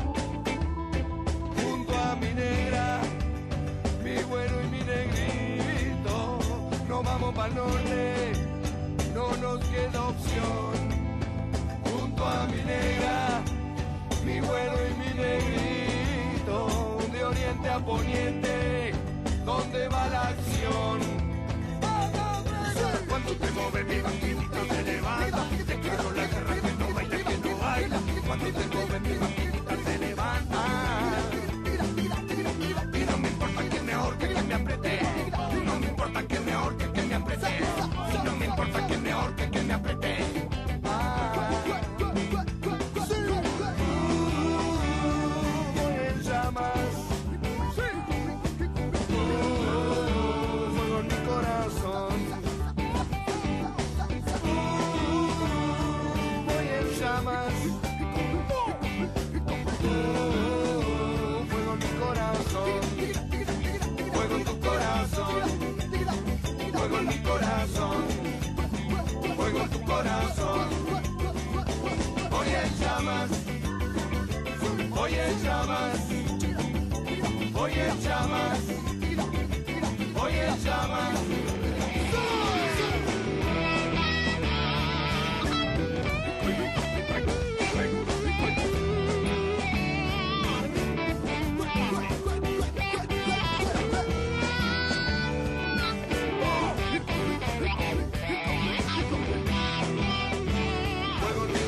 Junto a mi negra, mi güero y mi negrito, no vamos pa'l norte, no nos queda opción. Junto a mi negra, mi güero y mi negrito, de oriente a poniente, ¿dónde va la acción? Cuando te mueves mi maquinita se levanta, te quiero la guerra que no baila, que no baila. Cuando te mueves mi maquinita se levanta. Y no me importa que me ahorque, que me apriete. No me importa que me ahorque, que me apriete. No me importa que me ahorque, que me apriete. Voy en llamas. Oh, fuego en mi corazón. Voy en llamas. Oh, fuego en mi corazón. Fuego en tu corazón. Fuego en mi corazón. Fuego en tu corazón. Voy en llamas. Voy en llamas. Voy en llamas. Voy en llamas. Fuego en mi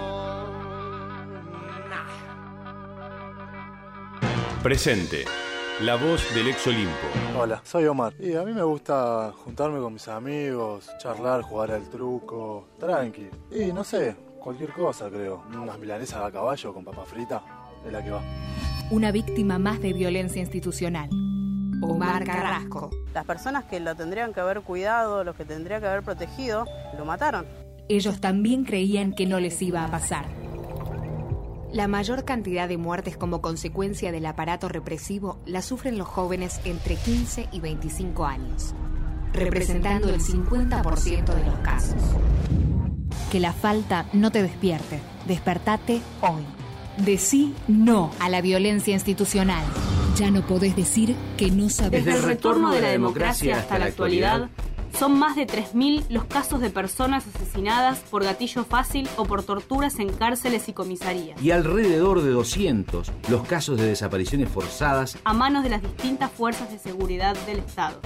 corazón. Presente. la voz del ex Olimpo. Hola, soy Omar y a mí me gusta juntarme con mis amigos, charlar, jugar al truco, tranqui. Y no sé, cualquier cosa creo. Unas milanesas a caballo con papa frita, es la que va. Una víctima más de violencia institucional. Omar Carrasco. Las personas que lo tendrían que haber cuidado, los que tendrían que haber protegido, lo mataron. Ellos también creían que no les iba a pasar. La mayor cantidad de muertes como consecuencia del aparato represivo la sufren los jóvenes entre quince y veinticinco años, representando el cincuenta por ciento de los casos. Que la falta no te despierte. Despertate hoy. Decí no a la violencia institucional. Ya no podés decir que no sabés. Desde el retorno de la democracia hasta la actualidad, son más de tres mil los casos de personas asesinadas por gatillo fácil o por torturas en cárceles y comisarías. Y alrededor de doscientos los casos de desapariciones forzadas a manos de las distintas fuerzas de seguridad del Estado.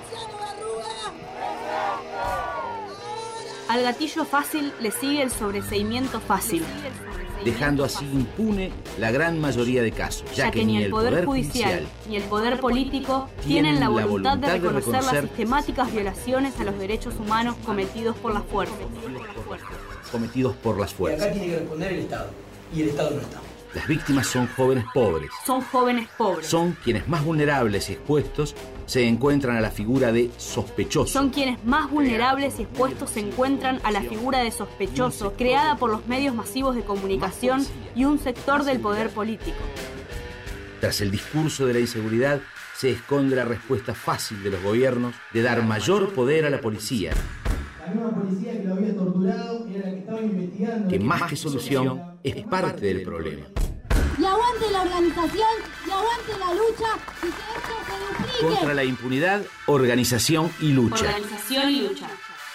Al gatillo fácil le sigue el sobreseimiento fácil, dejando así impune la gran mayoría de casos, ya, ya que, que ni el Poder, poder judicial, judicial ni el Poder Político tienen la voluntad, la voluntad de, reconocer de reconocer las sistemáticas violaciones a los derechos humanos cometidos por las fuerzas. Cometidos por las fuerzas. Y acá tiene que responder el Estado, y el Estado no está. Las víctimas son jóvenes pobres. Son jóvenes pobres. Son quienes más vulnerables y expuestos se encuentran a la figura de sospechoso. Son quienes más vulnerables y expuestos se encuentran a la figura de sospechoso, creada por los medios masivos de comunicación y un sector del poder político. Tras el discurso de la inseguridad, se esconde la respuesta fácil de los gobiernos de dar mayor poder a la policía. La misma policía que lo había torturado era la que estaba investigando. Que más que solución, es parte del problema. Y aguante la organización, y aguante la lucha, y que esto se duplique. Contra la impunidad, organización y lucha. Organización y lucha.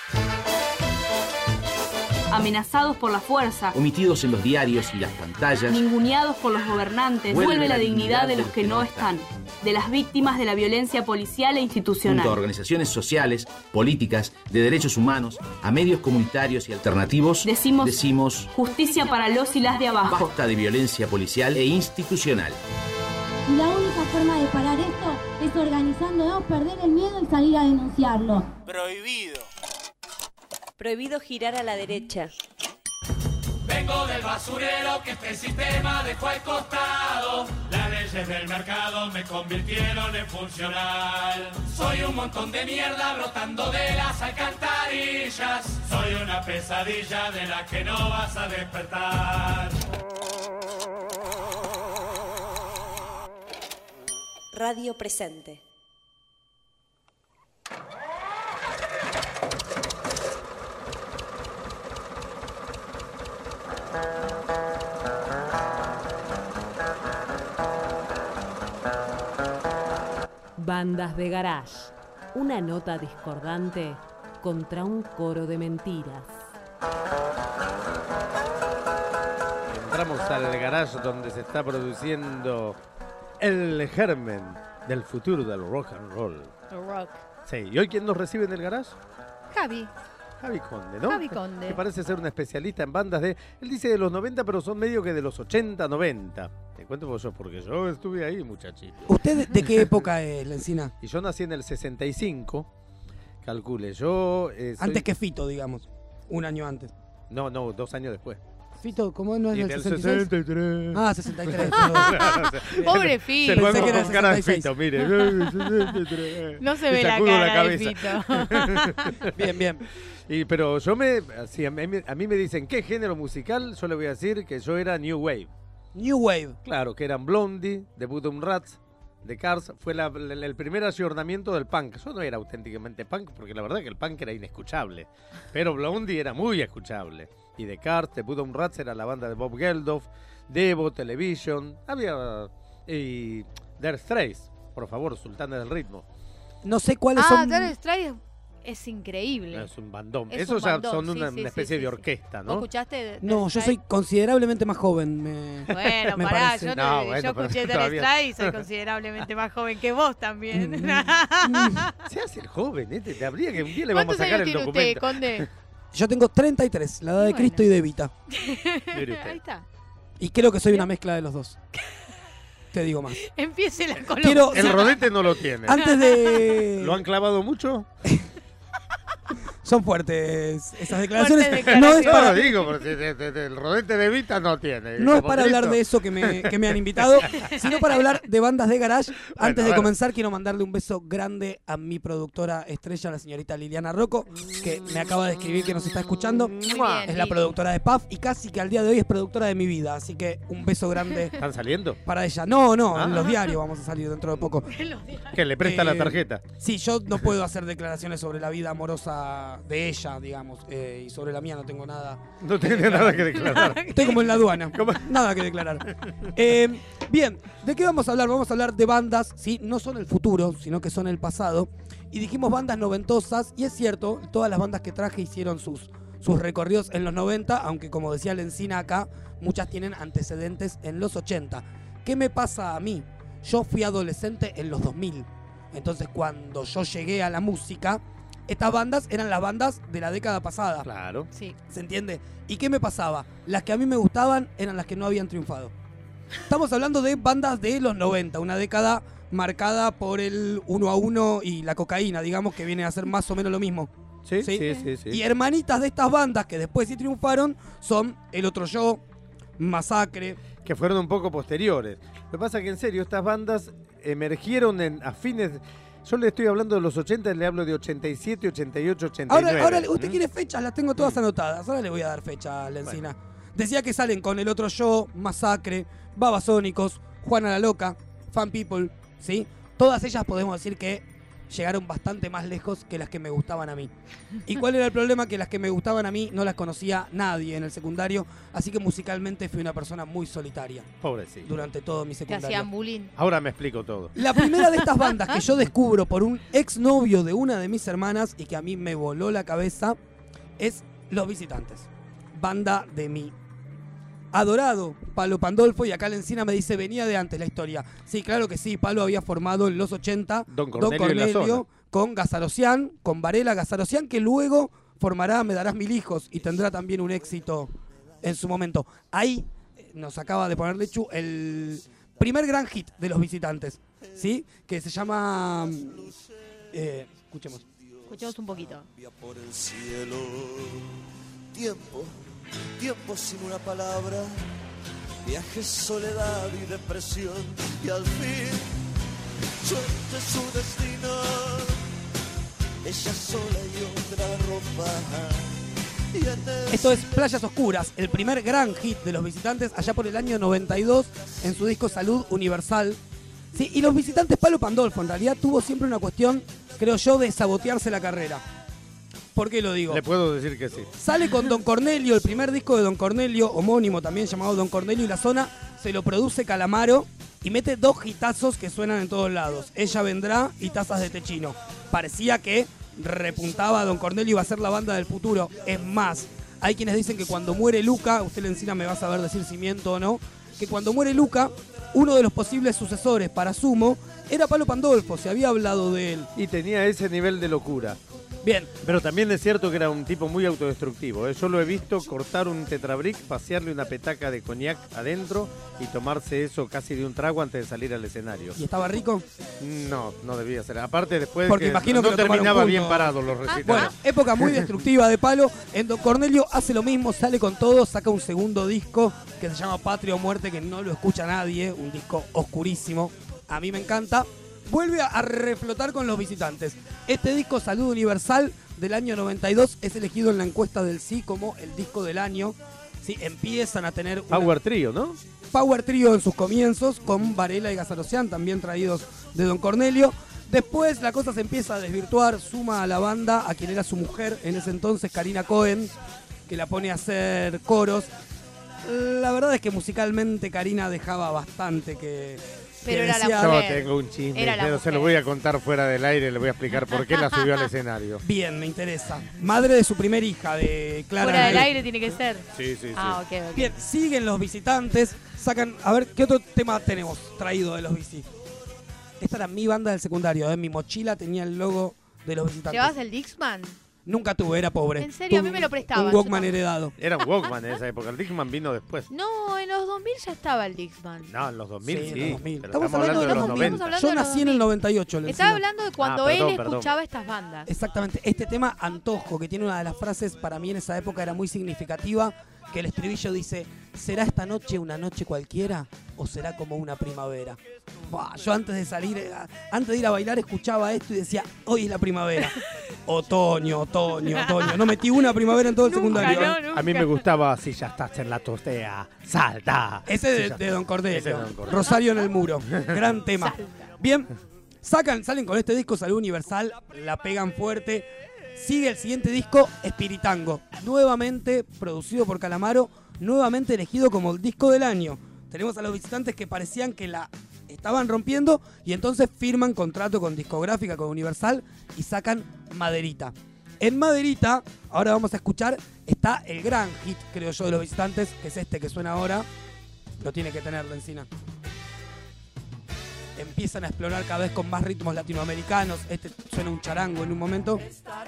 Amenazados por la fuerza, omitidos en los diarios y las pantallas, ninguneados por los gobernantes, vuelve, vuelve la dignidad de los que no están, de las víctimas de la violencia policial e institucional. Junto a organizaciones sociales, políticas, de derechos humanos, a medios comunitarios y alternativos, decimos, decimos justicia para los y las de abajo. Basta de violencia policial e institucional. Y la única forma de parar esto es organizándonos, perder el miedo y salir a denunciarlo. Prohibido. Prohibido girar a la derecha. Vengo del basurero que este sistema dejó al costado. Las leyes del mercado me convirtieron en funcional. Soy un montón de mierda brotando de las alcantarillas. Soy una pesadilla de la que no vas a despertar. Radio presente. Bandas de garage. Una nota discordante contra un coro de mentiras. Entramos al garage donde se está produciendo el germen del futuro del rock and roll. El rock. Sí, ¿y hoy quién nos recibe en el garage? Javi. Javi Conde, ¿no? Javi Conde. Que parece ser un especialista en bandas de... Él dice de los noventa, pero son medio que de los ochenta, noventa. Te cuento por yo, porque yo estuve ahí, muchachito. ¿Usted de qué época es, Lencina? Y yo nací en el sesenta y cinco. Calcule, yo... Eh, soy... Antes que Fito, digamos. Un año antes. No, no, dos años después. Fito, ¿cómo no es y el del sesenta y seis? sesenta y tres. Ah, sesenta y tres. Pobre Fito. Se Pensé que era con cara de sesenta y seis. Fito, mire. No se ve la cara la de Fito. Bien, bien. Y, pero yo me, si a, mí, a mí me dicen, ¿qué género musical? Yo le voy a decir que yo era New Wave. New Wave. Claro, que eran Blondie, The Bottom Rats, The Cars. Fue la, la, el primer ayornamiento del punk. Yo no era auténticamente punk, porque la verdad que el punk era inescuchable. Pero Blondie era muy escuchable. Y The Cars, The Bottom Rats era la banda de Bob Geldof, Devo, Television. Había... Y Dire Straits, por favor, Sultanes del Ritmo. No sé cuáles ah, son... Dire Straits es increíble. No, es un bandón. Es Esos un ya bandón, son sí, una, sí, una especie sí, de sí, orquesta, sí. ¿no? ¿Vos escuchaste? De, no, yo soy considerablemente más joven. Me, bueno, me pará, parece. yo, te, no, bueno, yo escuché Dire Straits y soy considerablemente más joven que vos también. Se hace el joven, ¿eh? Te habría que un día le vamos a sacar el tiene documento. Usted, Conde? Yo tengo treinta y tres, la edad de bueno. Cristo y de Evita. Ahí está. Y creo que soy una mezcla de los dos. te digo más. Empiece la columna. Quiero- El rodete no lo tiene. Antes de... ¿Lo han clavado mucho? Son fuertes esas declaraciones. Fuertes No es No, para, digo, porque de- de- de- el rodete de Vita no tiene. no es Como para hablar Cristo. de eso que me, que me han invitado, sino para hablar de bandas de garage. Antes a de ver. comenzar, quiero mandarle un beso grande a mi productora estrella, la señorita Liliana Rocco, que me acaba de escribir que nos está escuchando. Muy bien, Es la Lili. productora de P A F y casi que al día de hoy es productora de mi vida. Así que un beso grande ¿Están saliendo? para ella. No, no, Ah. en los diarios vamos a salir dentro de poco. ¿Que le presta la Eh, tarjeta? Sí, yo no puedo hacer declaraciones sobre la vida amorosa de ella, digamos, eh, y sobre la mía no tengo nada. No tiene nada que declarar. Estoy como en la aduana, nada que declarar. Eh, bien, ¿de qué vamos a hablar? Vamos a hablar de bandas, ¿sí? No son el futuro, sino que son el pasado. Y dijimos bandas noventosas, y es cierto, todas las bandas que traje hicieron sus, sus recorridos en los noventa, aunque como decía Lencina acá, muchas tienen antecedentes en los ochenta. ¿Qué me pasa a mí? Yo fui adolescente en los dos mil. Entonces, cuando yo llegué a la música, estas bandas eran las bandas de la década pasada. Claro. Sí. ¿Se entiende? ¿Y qué me pasaba? Las que a mí me gustaban eran las que no habían triunfado. Estamos hablando de bandas de los noventa, una década marcada por el uno a uno y la cocaína, digamos, que viene a ser más o menos lo mismo. Sí, sí, sí, sí. Y hermanitas de estas bandas que después sí triunfaron son El Otro Yo, Masacre. Que fueron un poco posteriores. Lo que pasa es que, en serio, estas bandas emergieron en, a fines... Yo le estoy hablando de los ochenta, le hablo de ochenta y siete, ochenta y ocho, ochenta y nueve. Ahora, ahora usted ¿Mm? quiere fechas, las tengo todas anotadas. Ahora le voy a dar fecha a la Encina. Decía que salen con El Otro Yo, Masacre, Babasónicos, Juana la Loca, Fan People, ¿sí? Todas ellas podemos decir que llegaron bastante más lejos que las que me gustaban a mí. ¿Y cuál era el problema? Que las que me gustaban a mí no las conocía nadie en el secundario, así que musicalmente fui una persona muy solitaria Pobrecito. durante todo mi Te secundario. hacían bullying. Ahora me explico todo. La primera de estas bandas que yo descubro por un exnovio de una de mis hermanas y que a mí me voló la cabeza es Los Visitantes. Banda de mi adorado Palo Pandolfo, y acá la Encina me dice, venía de antes la historia. Sí, claro que sí, Palo había formado en los ochenta Don Cornelio, en la zona. con Gazarocián, con Varela Gazarocián, que luego formará Me Darás Mil Hijos y tendrá también un éxito en su momento. Ahí eh, nos acaba de poner Lechu el primer gran hit de Los Visitantes, ¿sí? Que se llama... eh, escuchemos. Escuchemos un poquito. Por el cielo, tiempo, tiempo sin una palabra, viaje, soledad y depresión, y al fin, suerte su destino, ella sola y otra ropa. Y en el Esto es Playas Oscuras, el primer gran hit de Los Visitantes allá por el año noventa y dos en su disco Salud Universal. Sí, y Los Visitantes, Palo Pandolfo en realidad tuvo siempre una cuestión, creo yo, de sabotearse la carrera. ¿Por qué lo digo? Le puedo decir que sí. Sale con Don Cornelio, el primer disco de Don Cornelio, homónimo también llamado Don Cornelio y la Zona, se lo produce Calamaro y mete dos hitazos que suenan en todos lados. Ella Vendrá y Tazas de Techino. Parecía que repuntaba a Don Cornelio, iba a ser la banda del futuro. Es más, hay quienes dicen que cuando muere Luca, usted le encima me va a saber decir si miento o no, que cuando muere Luca, uno de los posibles sucesores para Sumo era Palo Pandolfo, se había hablado de él. Y tenía ese nivel de locura. Bien. Pero también es cierto que era un tipo muy autodestructivo, ¿eh? Yo lo he visto cortar un tetrabric, pasearle una petaca de coñac adentro y tomarse eso casi de un trago antes de salir al escenario. ¿Y estaba rico? No, no debía ser. Aparte después Porque que imagino no que lo tomaron terminaba juntos. bien parado los recitales. Bueno, época muy destructiva de Palo. En Don Cornelio hace lo mismo, sale con todo, saca un segundo disco que se llama Patria o Muerte, que no lo escucha nadie, un disco oscurísimo. A mí me encanta. Vuelve a reflotar con Los Visitantes. Este disco, Salud Universal, del año noventa y dos, es elegido en la encuesta del Sí como el disco del año. Sí, empiezan a tener... una... Power Trio, ¿no? Power Trio en sus comienzos, con Varela y Gazarocián, también traídos de Don Cornelio. Después la cosa se empieza a desvirtuar, suma a la banda a quien era su mujer en ese entonces, Karina Cohen, que la pone a hacer coros. La verdad es que musicalmente Karina dejaba bastante que... Pero que era la decía- Yo tengo un chisme, Era la pero se lo mujer. voy a contar fuera del aire, le voy a explicar por qué la subió al escenario. Bien, me interesa. Madre de su primer hija, de Clara. Fuera del Nel. aire tiene que ser. Sí, sí, sí. Ah, ok, ok. Bien, siguen Los Visitantes, sacan... A ver, ¿qué otro tema tenemos traído de Los Visi? Esta era mi banda del secundario, ¿eh? Mi mochila tenía el logo de Los Visitantes. ¿Llevabas el Dixman? Nunca tuve, era pobre. En serio, a mí Tuve me lo un- prestaban, Un yo Walkman también. heredado. Era un Walkman en esa época, el Discman vino después. No, en los dos mil ya estaba el Dixman. No, en los dos mil Sí, sí. en los dos mil. Pero Estamos estamos hablando de los Estamos noventa. hablando Yo de los nací en el noventa y ocho. le Estaba encima. hablando de cuando Ah, perdón, él perdón. escuchaba estas bandas. Exactamente. Este tema, Antojo, que tiene una de las frases para mí en esa época era muy significativa, que el estribillo dice, ¿será esta noche una noche cualquiera o será como una primavera? Buah, yo antes de salir, eh, antes de ir a bailar escuchaba esto y decía, hoy es la primavera. Otoño, otoño, otoño. No metí una primavera en todo el secundario. ¿eh? A mí me gustaba Si ya estás en la tostea, salta. Ese Si de, ya- de Don Cordelio. Ese de Don Cordelio. Rosario en el muro. Gran tema. Bien, sacan, salen con este disco Salud Universal, la pegan fuerte. Sigue el siguiente disco, Espiritango. Nuevamente producido por Calamaro, nuevamente elegido como el disco del año. Tenemos a los visitantes que parecían que la estaban rompiendo y entonces firman contrato con discográfica, con Universal y sacan Maderita. En Maderita, ahora vamos a escuchar, está el gran hit, creo yo, de los visitantes, que es este que suena ahora. Lo tiene que tener la encina. Empiezan a explorar cada vez con más ritmos latinoamericanos. Este suena un charango en un momento.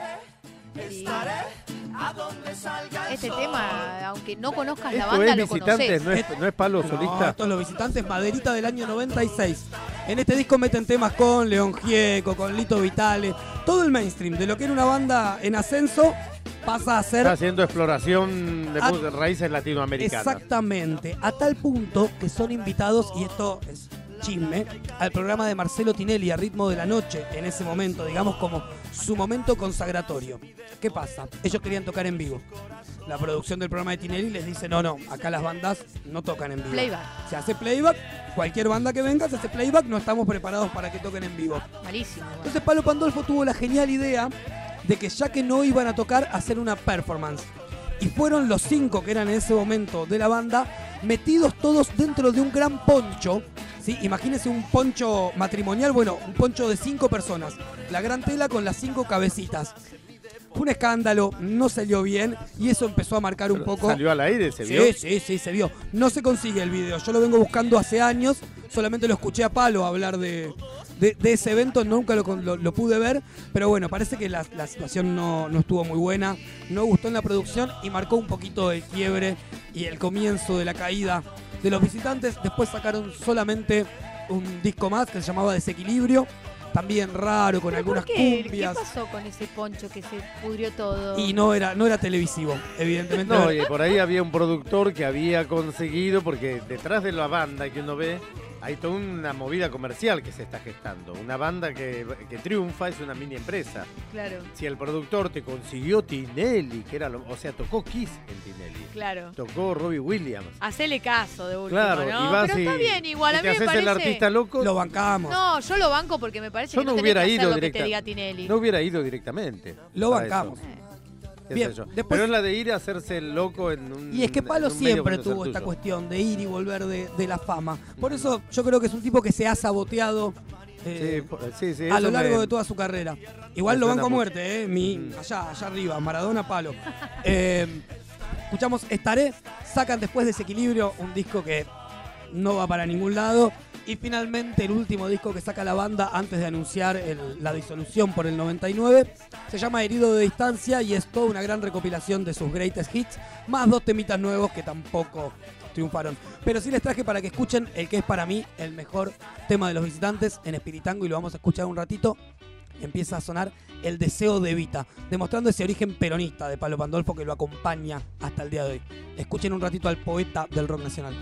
Este tema, aunque no conozcas la Esto banda, es lo Visitantes, conoces. no es, no es Palo No, solista. estos los visitantes, Maderita del año noventa y seis. En este disco meten temas con León Gieco, con Lito Vitale. Todo el mainstream de lo que era una banda en ascenso pasa a ser... Está haciendo exploración de Ah, mu- raíces latinoamericanas. Exactamente, a tal punto que son invitados, y esto es chisme, al programa de Marcelo Tinelli, a ritmo de la noche, en ese momento, digamos como su momento consagratorio. ¿Qué pasa? Ellos querían tocar en vivo. La producción del programa de Tinelli les dice, no, no, acá las bandas no tocan en vivo. Playback. Se hace playback, cualquier banda que venga se hace playback, no estamos preparados para que toquen en vivo. Malísimo. Entonces Palo Pandolfo tuvo la genial idea de que ya que no iban a tocar, hacer una performance. Y fueron los cinco que eran en ese momento de la banda, metidos todos dentro de un gran poncho. ¿Sí? Imagínense un poncho matrimonial, bueno, un poncho de cinco personas. La gran tela con las cinco cabecitas. Fue un escándalo, no salió bien y eso empezó a marcar un poco. ¿Salió al aire? ¿Se Sí, vio? sí, sí, se vio. No se consigue el video, yo lo vengo buscando hace años, solamente lo escuché a Palo hablar de, de, de ese evento, nunca lo, lo- lo pude ver, pero bueno, parece que la, la situación no, no estuvo muy buena, no gustó en la producción y marcó un poquito el quiebre y el comienzo de la caída de los visitantes. Después sacaron solamente un disco más que se llamaba Desequilibrio, también raro, con ¿Pero algunas por qué? cumbias. ¿Qué pasó con ese poncho que se pudrió todo? Y no era, no era televisivo, evidentemente. No, y por ahí había un productor que había conseguido, porque detrás de la banda que uno ve, hay toda una movida comercial que se está gestando. Una banda que, que triunfa es una mini empresa. Claro, Si el productor te consiguió Tinelli, que era lo, o sea, tocó Kiss en Tinelli, claro. tocó Robbie Williams. Hacele caso de último, Claro, ¿no? y vas Pero está y- bien, igual y a te mí me haces parece... el artista loco. Lo bancamos. No, yo lo banco porque me parece Yo que no no, tenés hubiera que hacer ido lo que te directa- diga Tinelli. No hubiera ido directamente. Lo para bancamos. eso. Qué Bien, sé yo. después- Pero es la de ir a hacerse el loco en un. Y es que Palo en un medio siempre que no es el tuvo esta tuyo. cuestión de ir y volver de, de la fama. Por eso yo creo que es un tipo que se ha saboteado eh, Sí, po- sí, sí, a eso lo largo me- de toda su carrera. Igual me lo suena banco a mucho. muerte, ¿eh? Mi, allá, allá arriba, Maradona Palo. Eh, escuchamos Estaré, sacan después de Desequilibrio un disco que no va para ningún lado. Y finalmente el último disco que saca la banda antes de anunciar el- la disolución por el noventa y nueve se llama Herido de Distancia y es toda una gran recopilación de sus greatest hits, más dos temitas nuevos que tampoco triunfaron. Pero sí les traje para que escuchen el que es para mí el mejor tema de los visitantes en Espiritango y lo vamos a escuchar un ratito. Empieza a sonar El Deseo de Evita, demostrando ese origen peronista de Palo Pandolfo que lo acompaña hasta el día de hoy. Escuchen un ratito al poeta del rock nacional.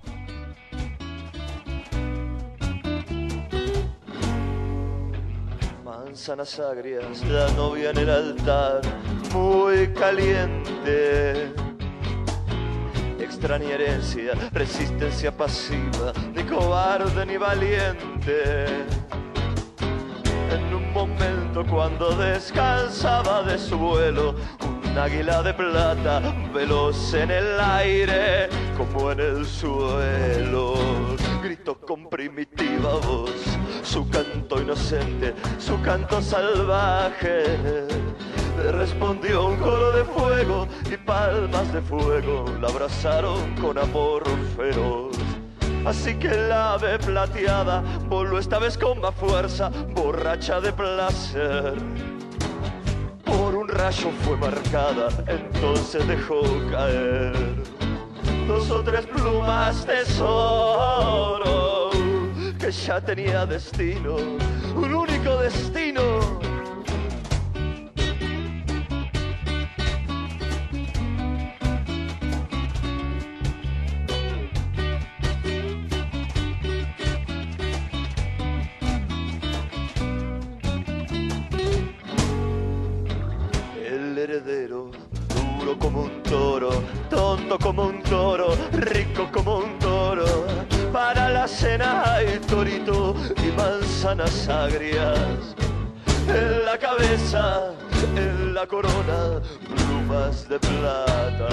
Manzanas agrias, la novia en el altar, muy caliente. Extraña herencia, resistencia pasiva, ni cobarde ni valiente. En un momento cuando descansaba de su vuelo, un águila de plata, veloz en el aire, como en el suelo. Gritó con primitiva voz, su canto inocente, su canto salvaje. Le respondió un coro de fuego y palmas de fuego la abrazaron con amor feroz. Así que la ave plateada voló esta vez con más fuerza, borracha de placer. por un rayo fue marcada, entonces dejó caer dos o tres plumas de tesoro que ya tenía destino, un único destino. Heredero, duro como un toro, tonto como un toro, rico como un toro. Para la cena hay torito y manzanas agrias. En la cabeza, en la corona, plumas de plata.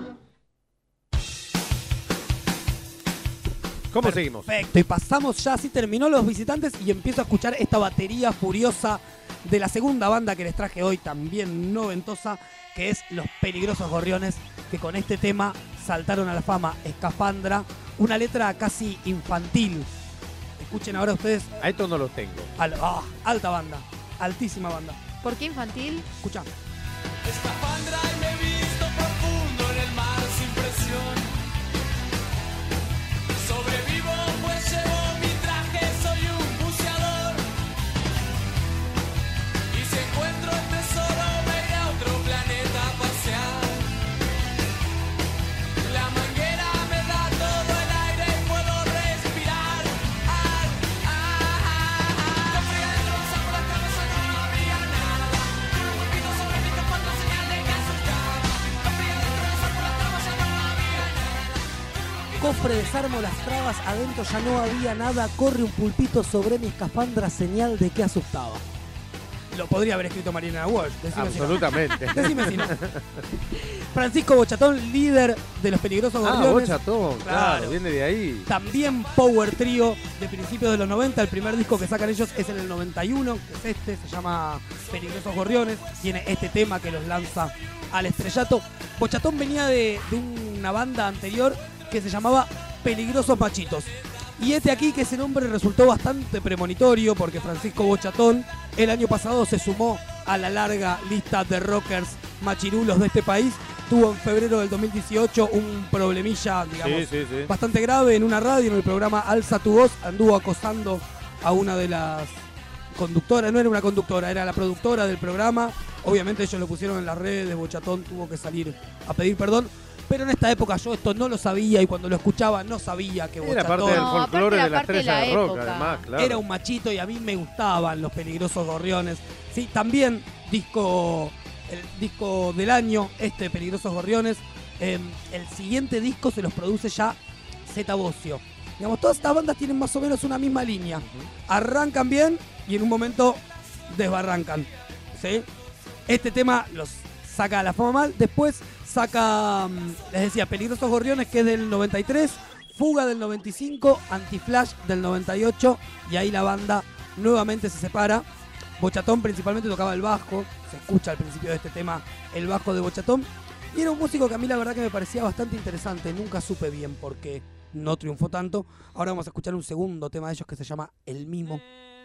¿Cómo seguimos? Perfecto, y pasamos ya, así terminó Los Visitantes y empiezo a escuchar esta batería furiosa de la segunda banda que les traje hoy, también noventosa, que es Los Peligrosos Gorriones, que con este tema saltaron a la fama. Escafandra, una letra casi infantil. Escuchen ahora ustedes. A estos no los tengo. Al, ah, alta banda, altísima banda. ¿Por qué infantil? Escucha. Escafandra y me he visto profundo en el mar sin presión. Sobrevivo pues llevo mi traje, soy un buceador. Y si encuentro el tesoro me iré a otro planeta a pasear. La manguera me da todo el aire y puedo respirar. Ah, ah, ah, ah. Con frío dentro, saco la cabeza, no había nada. Un poquito sobre mi cafandra, señal de que asustaba. Con frío dentro, saco la cabeza, no había nada. Cofre, desarmo las trabas, adentro ya no había nada, corre un pulpito sobre mi escafandra, señal de que asustaba. Lo podría haber escrito Mariana Walsh. Decime Absolutamente. Si no. Decime si no. Francisco Bochatón, líder de Los Peligrosos Ah, Gorriones. Bochatón, claro, viene de ahí. También Power Trio de principios de los noventa. El primer disco que sacan ellos es en el noventa y uno, que es este, se llama Peligrosos Gorriones. Tiene este tema que los lanza al estrellato. Bochatón venía de, de una banda anterior que se llamaba Peligrosos Machitos. Y este aquí, que ese nombre resultó bastante premonitorio porque Francisco Bochatón el año pasado se sumó a la larga lista de rockers machirulos de este país. Tuvo en febrero del dos mil dieciocho un problemilla, digamos, Sí, sí, sí. bastante grave en una radio, en el programa Alza tu Voz. Anduvo acosando a una de las conductoras, no era una conductora, era la productora del programa. Obviamente ellos lo pusieron en las redes, Bochatón tuvo que salir a pedir perdón. Pero en esta época yo esto no lo sabía y cuando lo escuchaba no sabía que Era Bochatón parte del folclore aparte de la parte de estrella la de rock, época. además, claro. era un machito y a mí me gustaban Los Peligrosos Gorriones. Sí, también disco, el disco del año, este Peligrosos Gorriones. Eh, el siguiente disco se los produce ya Zeta Bosio. Digamos, todas estas bandas tienen más o menos una misma línea. Arrancan bien y en un momento desbarrancan. ¿Sí? Este tema los saca a la fama mal. Después saca, les decía, Peligrosos Gorriones, que es del noventa y tres, Fuga del noventa y cinco, Anti-Flash del noventa y ocho, y ahí la banda nuevamente se separa. Bochatón principalmente tocaba el bajo, se escucha al principio de este tema el bajo de Bochatón, y era un músico que a mí la verdad que me parecía bastante interesante. Nunca supe bien por qué no triunfó tanto. Ahora vamos a escuchar un segundo tema de ellos que se llama El Mimo.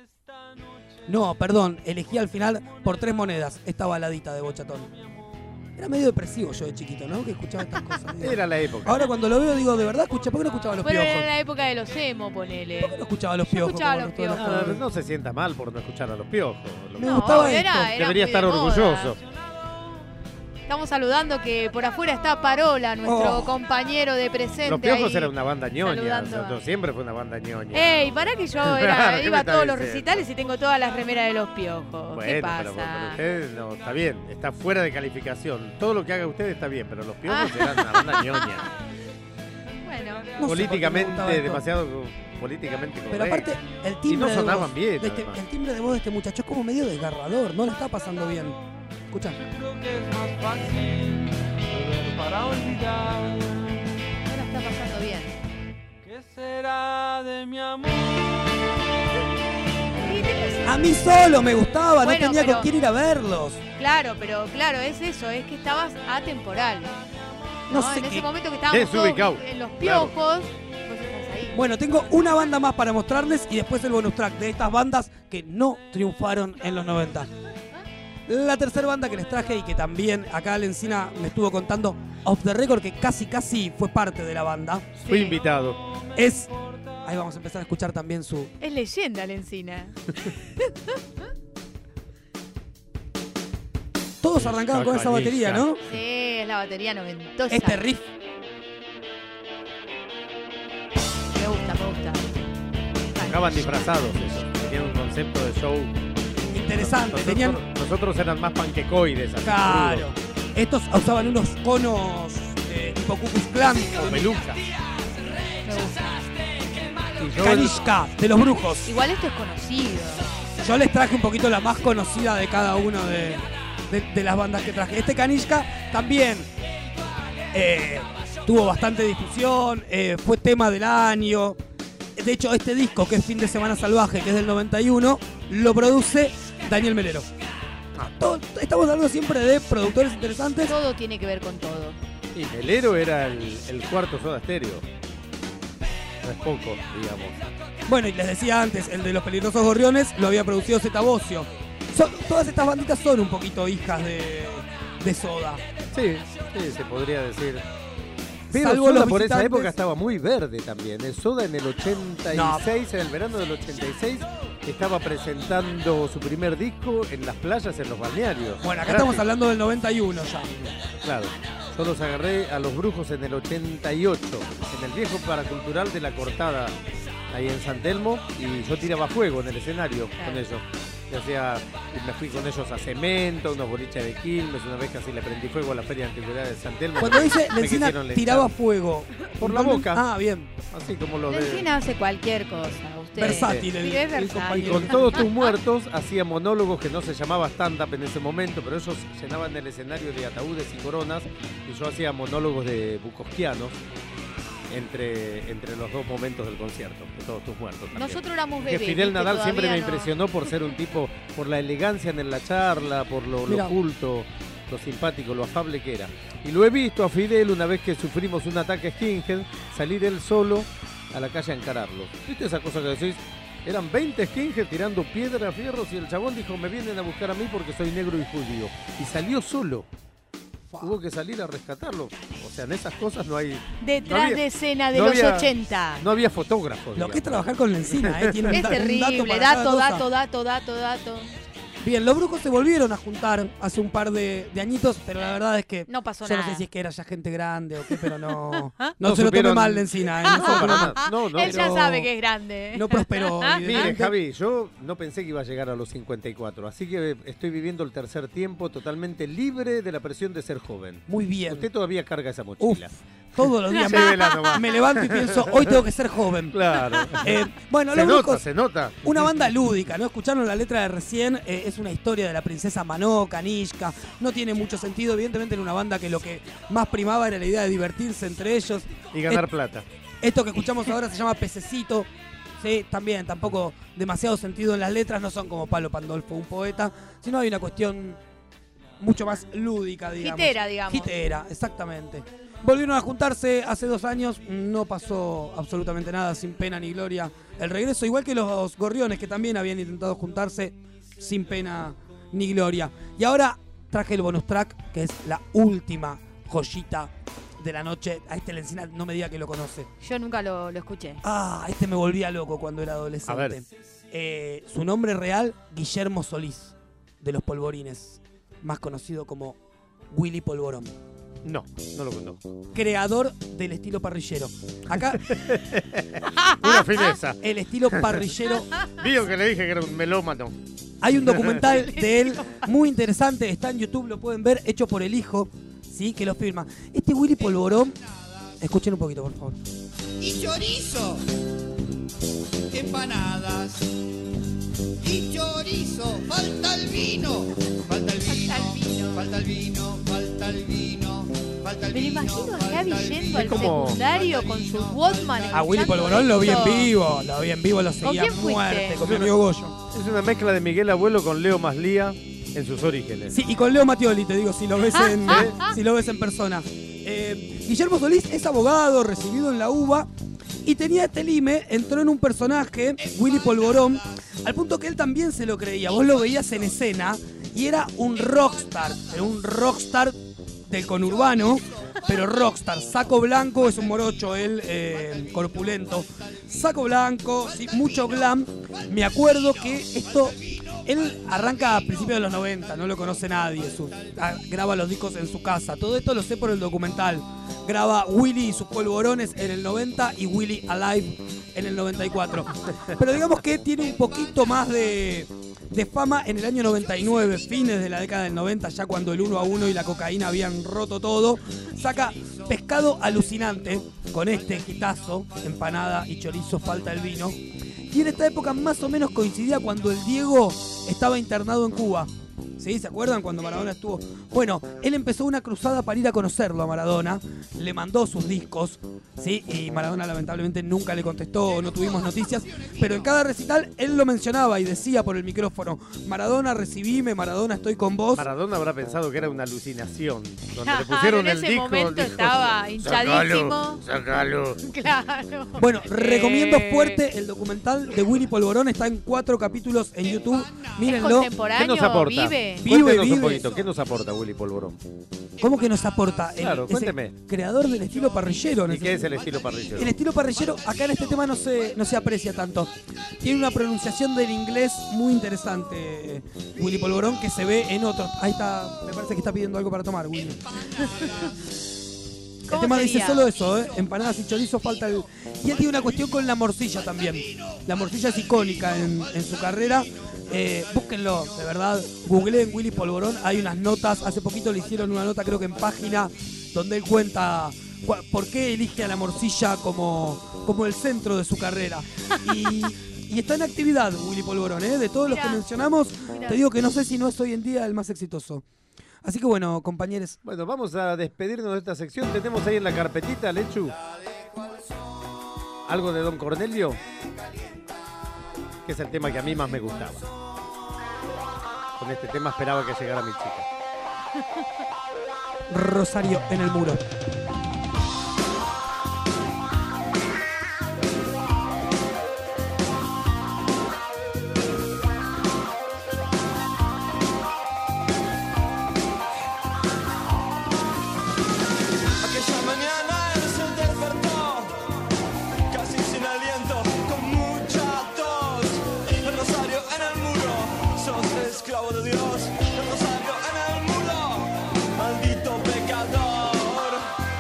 No, perdón, elegí al final Por Tres Monedas, esta baladita de Bochatón. Era medio depresivo yo de chiquito, ¿no? Que escuchaba estas cosas. Digo. Era la época. Ahora cuando lo veo digo, ¿de verdad escucha? ¿Por qué no escuchaba Los Pero Piojos? era la época de los emo, ponele. ¿Por qué no escuchaba Los Yo Piojos? escuchaba como los todas las Piojos. Ah, cosas? no se sienta mal por no escuchar a los piojos. Lo Me que- gustaba era- esto. era Debería muy estar de moda. orgulloso. Estamos saludando que por afuera está Parola, nuestro Oh. compañero de presente. Los piojos ahí, era una banda ñoña. saludando o sea, a- siempre fue una banda ñoña. Ey, para que yo era, ¿Qué iba me a estás todos los diciendo? recitales y tengo todas las remeras de los piojos. Bueno, ¿Qué pasa? pero, pero usted no, está bien, está fuera de calificación. Todo lo que haga usted está bien, pero los piojos Ah. eran una banda ñoña. Bueno, No sé por qué me políticamente, gustaba esto. demasiado políticamente Pero correcto. aparte, el Y timbre no de sonaban voz bien, de este- además. el timbre de voz de este muchacho es como medio desgarrador, no le está pasando bien. Escucha. Creo que es más fácil beber para olvidar. no la está pasando bien. ¿Qué será de mi amor? Y tenés- A mí solo me gustaba, Bueno, no tenía pero- con quién ir a verlos. Claro, pero claro, es eso, es que estabas atemporal. No ¿no? sé En ese qué- momento que estábamos todos Desubicado. en los Claro. piojos, vos estás ahí. Bueno, tengo una banda más para mostrarles y después el bonus track de estas bandas que no triunfaron en los noventa. La tercera banda que les traje y que también acá Lencina me estuvo contando off the record que casi casi fue parte de la banda. Fui invitado. Es... Ahí vamos a empezar a escuchar también su... Es leyenda Lencina. Todos arrancaban con esa batería, ¿no? Sí, es la batería noventosa. Este riff. Me gusta, me gusta. Tocaban disfrazados eso. Tenían un concepto de show interesante. Nosotros, Tenían... nosotros eran más panquecoides. Así, claro. crudos. Estos usaban unos conos eh, tipo Ku Klux Klan. O peluca. Me gusta. Kanishka, de los brujos. Igual esto es conocido. Yo les traje un poquito la más conocida de cada uno de, de, de las bandas que traje. Este Kanishka también eh, tuvo bastante difusión, eh, fue tema del año. De hecho, este disco, que es Fin de Semana Salvaje, que es del noventa y uno, lo produce Daniel Melero. Ah, todo, estamos hablando siempre de productores interesantes. Todo tiene que ver con todo. Y Melero era el, el cuarto Soda Stereo. No es poco, digamos. Bueno, y les decía antes, el de Los Peligrosos Gorriones lo había producido Zeta Bosio. Son, todas estas banditas son un poquito hijas de, de Soda. Sí, sí, se podría decir. Pero Salvo Soda los por esa visitantes. época estaba muy verde también. El Soda en el ochenta y seis, no. En el verano del ochenta y seis, estaba presentando su primer disco en las playas, en los balnearios. Bueno, acá Gratis. estamos hablando del noventa y uno ya. Claro. Yo los agarré a los brujos en el ochenta y ocho, en el viejo paracultural de La Cortada, ahí en San Telmo, y yo tiraba fuego en el escenario claro. con ellos. Y hacía, me fui con ellos a Cemento, unos boliches de Quilmes, una vez casi le prendí fuego a la Feria de Antigüedades de San Telmo. Cuando dice Lencina tiraba fuego. Por la boca. Ah, bien. Así como lo de... Lencina hace cualquier cosa. Usted. Versátil. Sí, es versátil. Y con Todos Tus Muertos hacía monólogos que no se llamaba stand-up en ese momento, pero ellos llenaban el escenario de ataúdes y coronas, y yo hacía monólogos de bukowskianos. Entre, entre los dos momentos del concierto, de Todos Tus Muertos. También. Nosotros éramos que bebés. Fidel Nadal que siempre me no... impresionó por ser un tipo, por la elegancia en la charla, por lo, lo culto, lo simpático, lo afable que era. Y lo he visto a Fidel una vez que sufrimos un ataque skinhead, salir él solo a la calle a encararlo. ¿Viste esa cosa que decís? Eran veinte skinhead tirando piedras, fierros, y el chabón dijo, me vienen a buscar a mí porque soy negro y judío. Y salió solo. Hubo que salir a rescatarlo. O sea, en esas cosas no hay... Detrás no había, de escena de no los había, ochenta. No había fotógrafos. Lo digamos. que es trabajar con Lencina, ¿eh? Tiene es un, terrible, un dato, para dato, cada dato, cosa. dato, dato, dato. Bien, los brujos se volvieron a juntar hace un par de, de añitos, pero la verdad es que... No pasó yo nada. no sé si es que era ya gente grande o qué, pero no... No, No se supieron... lo tome mal Lencina, ¿eh? No, no, para nada. No, no. Él ya Pero sabe que es grande. No prosperó. Mire, Javi, yo no pensé que iba a llegar a los cincuenta y cuatro, así que estoy viviendo el tercer tiempo totalmente libre de la presión de ser joven. Muy bien. Usted todavía carga esa mochila. Uf, todos los días me, me levanto y pienso, hoy tengo que ser joven. Claro. Eh, bueno, se los nota, brujos, se nota. Una banda lúdica, ¿no? Escucharon la letra de recién, eh, es una historia de la princesa Manó, Kanishka, no tiene mucho sentido, evidentemente en una banda que lo que más primaba era la idea de divertirse entre ellos. Y ganar Et, plata. Esto que escuchamos ahora se llama Pececito, sí, también tampoco demasiado sentido en las letras, no son como Pablo Pandolfo, un poeta, sino hay una cuestión mucho más lúdica, digamos. Hitera, digamos. Hitera, exactamente. Volvieron a juntarse hace dos años, no pasó absolutamente nada, sin pena ni gloria el regreso, igual que los Gorriones, que también habían intentado juntarse sin pena ni gloria. Y ahora traje el bonus track, que es la última joyita de la noche. A este Lencina no me diga que lo conoce. Yo nunca lo, lo escuché. Ah, este me volvía loco cuando era adolescente. A ver. Eh, su nombre real, Guillermo Solís, de Los Polvorines, más conocido como Willy Polvorón. No, no lo conozco. Creador del estilo parrillero. Acá. Una fineza. El estilo parrillero. Vio que le dije que era un melómano. Hay un documental de él muy interesante, está en YouTube, lo pueden ver, hecho por el hijo, ¿sí? Que lo firma. Este Willy Polvorón, escuchen un poquito, por favor. Y chorizo, empanadas, y chorizo, falta el vino, falta el vino, falta el vino, falta el vino, falta el Me vino. lo imagino a Gaby yendo al como- secundario con su Walkman. A Willy escuchando Polvorón lo vi en esto. vivo, lo vi en vivo, lo seguía quién fuiste? muerte, con mi amigo Goyo. Es una mezcla de Miguel Abuelo con Leo Maslía en sus orígenes. Sí, y con Leo Mattioli, te digo, si lo ves en, si lo ves en persona. Eh, Guillermo Solís es abogado, recibido en la U B A, y tenía este lime, entró en un personaje, Willy Polvorón, al punto que él también se lo creía. Vos lo veías en escena Y era un rockstar, era un rockstar del conurbano, pero rockstar. Saco blanco, es un morocho él, eh, corpulento. Saco blanco, sí, mucho glam. Me acuerdo que esto... Él arranca a principios de los noventa, no lo conoce nadie, su, a, graba los discos en su casa. Todo esto lo sé por el documental. Graba Willy y sus polvorones en el noventa y Willy Alive en el noventa y cuatro. Pero digamos que tiene un poquito más de, de fama en el año noventa y nueve, fines de la década del noventa, ya cuando el uno a uno y la cocaína habían roto todo. Saca Pescado Alucinante con este hitazo, empanada y chorizo, falta el vino. Y en esta época más o menos coincidía cuando el Diego estaba internado en Cuba. ¿Sí? ¿Se acuerdan cuando Maradona estuvo? Bueno, él empezó una cruzada para ir a conocerlo a Maradona, le mandó sus discos, ¿sí? Y Maradona lamentablemente nunca le contestó, no tuvimos noticias, pero en cada recital él lo mencionaba y decía por el micrófono: Maradona, recibime, Maradona, estoy con vos. Maradona habrá pensado que era una alucinación, donde le pusieron en el ese disco. momento dijo, estaba hinchadísimo. Sácalo, sácalo. Claro. Bueno, recomiendo Eh. fuerte el documental de Willy Polvorón, está en cuatro capítulos en YouTube, mírenlo. contemporáneo, ¿Qué nos aporta? vive. Vive, Cuéntenos vive. un poquito, ¿qué nos aporta Willy Polvorón? ¿Cómo que nos aporta? El- Claro, es el cuénteme. creador del estilo parrillero. ¿Y qué es el estilo parrillero? El estilo parrillero acá en este tema no se, no se aprecia tanto. Tiene una pronunciación del inglés muy interesante, Willy Polvorón, que se ve en otros. Ahí está, me parece que está pidiendo algo para tomar, Willy. El ¿Cómo tema sería? dice solo eso, ¿eh? Empanadas y chorizo, falta el... Y él tiene una cuestión con la morcilla también. La morcilla es icónica en, en su carrera. Eh, búsquenlo, de verdad. Googleen Willy Polvorón. Hay unas notas. Hace poquito le hicieron una nota, creo que en Página, donde él cuenta cua- por qué elige a la morcilla como, como el centro de su carrera. Y, y está en actividad Willy Polvorón, ¿eh? De todos los que Mirá, mencionamos, mirá. te digo que no sé si no es hoy en día el más exitoso. Así que bueno, compañeros. Bueno, vamos a despedirnos de esta sección. Tenemos ahí en la carpetita, Lechu, algo de Don Cornelio, que es el tema que a mí más me gustaba. Con este tema esperaba que llegara mi chica. Rosario en el muro. Aquella mañana él se despertó, casi sin aliento, con mucha tos. El rosario en el muro, sos esclavo de Dios. El rosario en el muro, maldito pecador.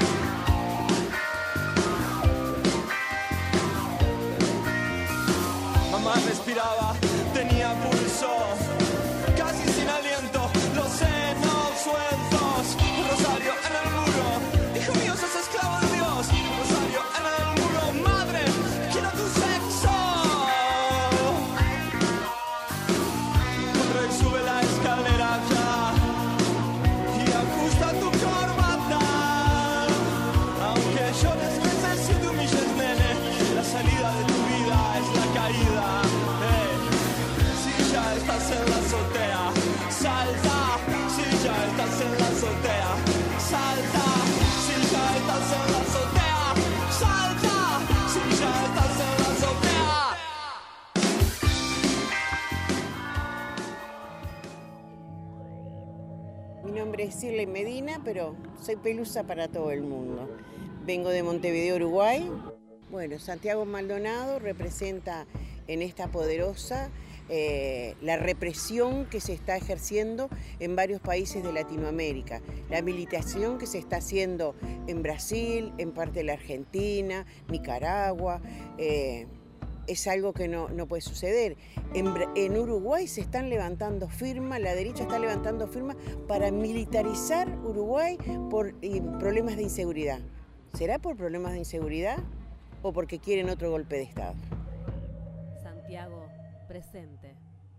Mamá respiraba, tenía pulso, casi sin aliento, los senos sueltos. El rosario en el muro, hijo mío, sos esclavo de Dios. El rosario en el muro, madre, quiero tu sexo. Corre y sube la escalera ya y ajusta tu corbata. Aunque llores, veces y te humilles, nene, la salida de tu vida es la caída. Eh, Si ya estás en la azotea, salta. Si ya estás en la azotea, salta. Si ya estás en la azotea, salta. Si ya estás en la azotea. Mi nombre es Shirley Medina, pero soy pelusa para todo el mundo. Vengo de Montevideo, Uruguay. Bueno, Santiago Maldonado representa en esta poderosa eh, la represión que se está ejerciendo en varios países de Latinoamérica, la militación que se está haciendo en Brasil, en parte de la Argentina, Nicaragua. eh, Es algo que no, no puede suceder. En, Bra- en Uruguay se están levantando firmas, la derecha está levantando firmas para militarizar Uruguay por eh, problemas de inseguridad. ¿Será por problemas de inseguridad o porque quieren otro golpe de Estado? Santiago, presente.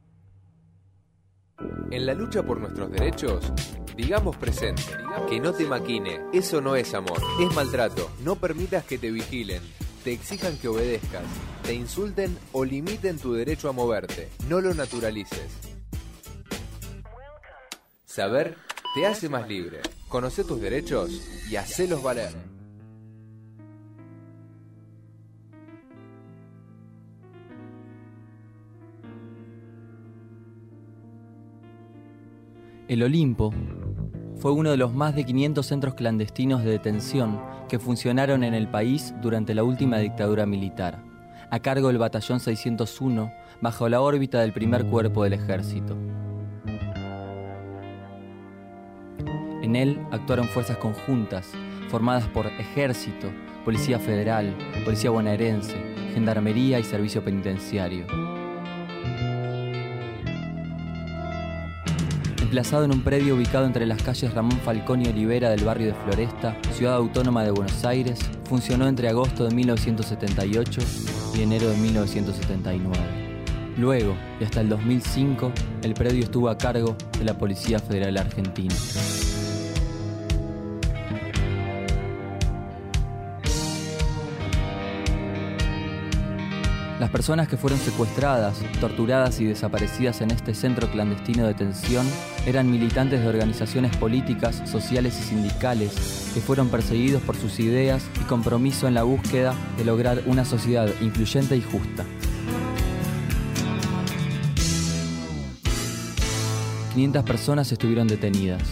En la lucha por nuestros derechos, digamos presente. Que no te maquine, eso no es amor, es maltrato. No permitas que te vigilen, te exijan que obedezcas, te insulten o limiten tu derecho a moverte. No lo naturalices. Saber te hace más libre. Conoce tus derechos y hacelos valer. El Olimpo fue uno de los más de quinientos centros clandestinos de detención que funcionaron en el país durante la última dictadura militar, a cargo del Batallón seiscientos uno, bajo la órbita del primer cuerpo del ejército. En él actuaron fuerzas conjuntas, formadas por Ejército, Policía Federal, Policía Bonaerense, Gendarmería y Servicio Penitenciario. Emplazado en un predio ubicado entre las calles Ramón Falcón y Olivera del barrio de Floresta, Ciudad Autónoma de Buenos Aires, funcionó entre agosto de mil novecientos setenta y ocho y enero de mil novecientos setenta y nueve. Luego, y hasta el dos mil cinco, el predio estuvo a cargo de la Policía Federal Argentina. Las personas que fueron secuestradas, torturadas y desaparecidas en este centro clandestino de detención eran militantes de organizaciones políticas, sociales y sindicales que fueron perseguidos por sus ideas y compromiso en la búsqueda de lograr una sociedad incluyente y justa. quinientas personas estuvieron detenidas.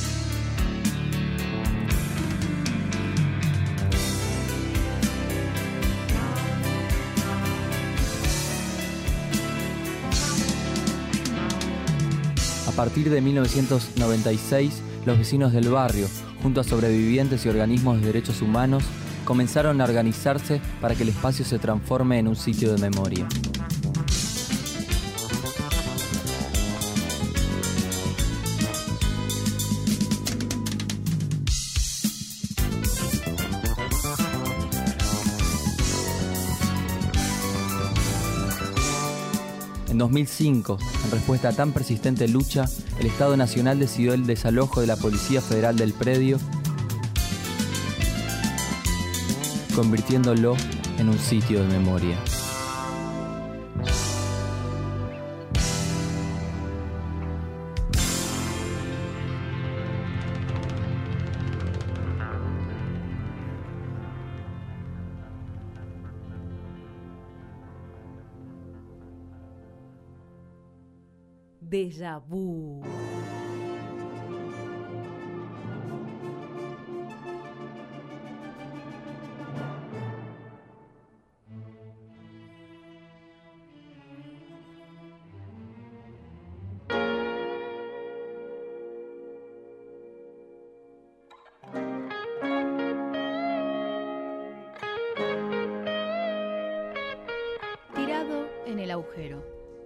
A partir de mil novecientos noventa y seis, los vecinos del barrio, junto a sobrevivientes y organismos de derechos humanos, comenzaron a organizarse para que el espacio se transforme en un sitio de memoria. En dos mil cinco, en respuesta a tan persistente lucha, el Estado Nacional decidió el desalojo de la Policía Federal del predio, convirtiéndolo en un sitio de memoria. Déjà vu. Tirado en el agujero.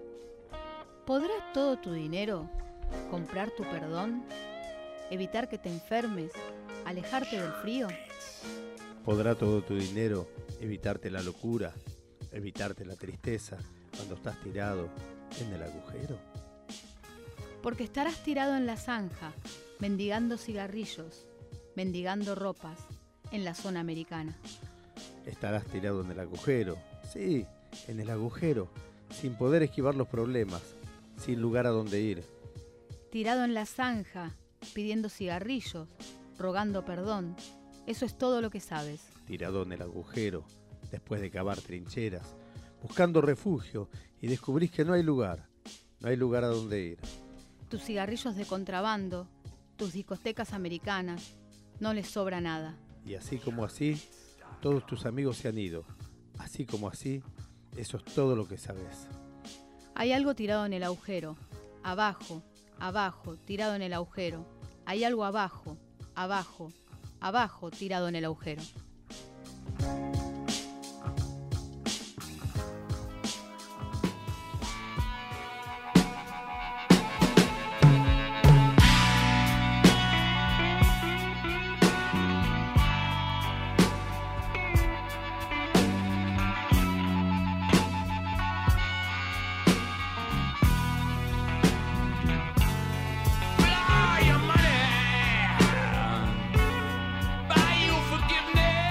¿Podrá todo tu dinero comprar tu perdón? ¿Evitar que te enfermes? ¿Alejarte del frío? ¿Podrá todo tu dinero evitarte la locura? ¿Evitarte la tristeza cuando estás tirado en el agujero? Porque estarás tirado en la zanja, mendigando cigarrillos, mendigando ropas, en la zona americana. Estarás tirado en el agujero, sí, en el agujero, sin poder esquivar los problemas, sin lugar a donde ir. Tirado en la zanja, pidiendo cigarrillos, rogando perdón. Eso es todo lo que sabes. Tirado en el agujero, después de cavar trincheras, buscando refugio, y descubrís que no hay lugar, no hay lugar a donde ir. Tus cigarrillos de contrabando, tus discotecas americanas, no les sobra nada. Y así como así, todos tus amigos se han ido. Así como así, eso es todo lo que sabes. Hay algo tirado en el agujero, abajo, abajo, tirado en el agujero. Hay algo abajo, abajo, abajo, tirado en el agujero. Buy you forgiveness.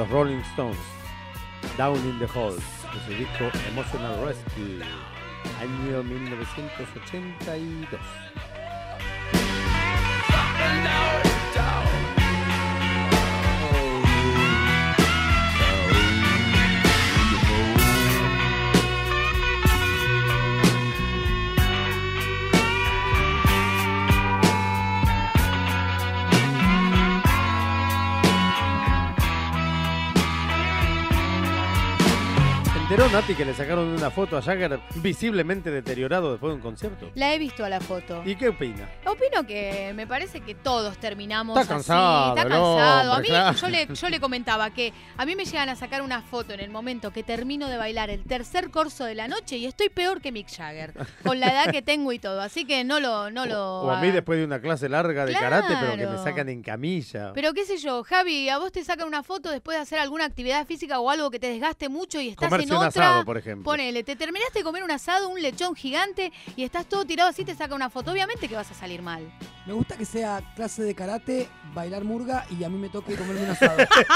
los Rolling Stones, Down in the Hole, de su disco Emotional Rescue, año mil novecientos ochenta y dos. ¿Se enteró, Nati, que le sacaron una foto a Jagger visiblemente deteriorado después de un concierto? La he visto a la foto. ¿Y qué opina? Opino que me parece que todos terminamos Está cansado, así. Está el cansado. hombre, a mí, claro. yo, le, yo le comentaba que a mí me llegan a sacar una foto en el momento que termino de bailar el tercer corso de la noche y estoy peor que Mick Jagger, con la edad que tengo y todo. Así que no lo... No lo O a mí después de una clase larga de karate, pero que me Claro. sacan en camilla. Pero qué sé yo, Javi, a vos te sacan una foto después de hacer alguna actividad física o algo que te desgaste mucho y estás Comerse en un otra. asado, por ejemplo. Ponele, te terminaste de comer un asado, un lechón gigante y estás todo tirado así, te saca una foto. Obviamente que vas a salir mal. Me gusta que sea clase de karate, bailar murga y a mí me toque comerme un asado.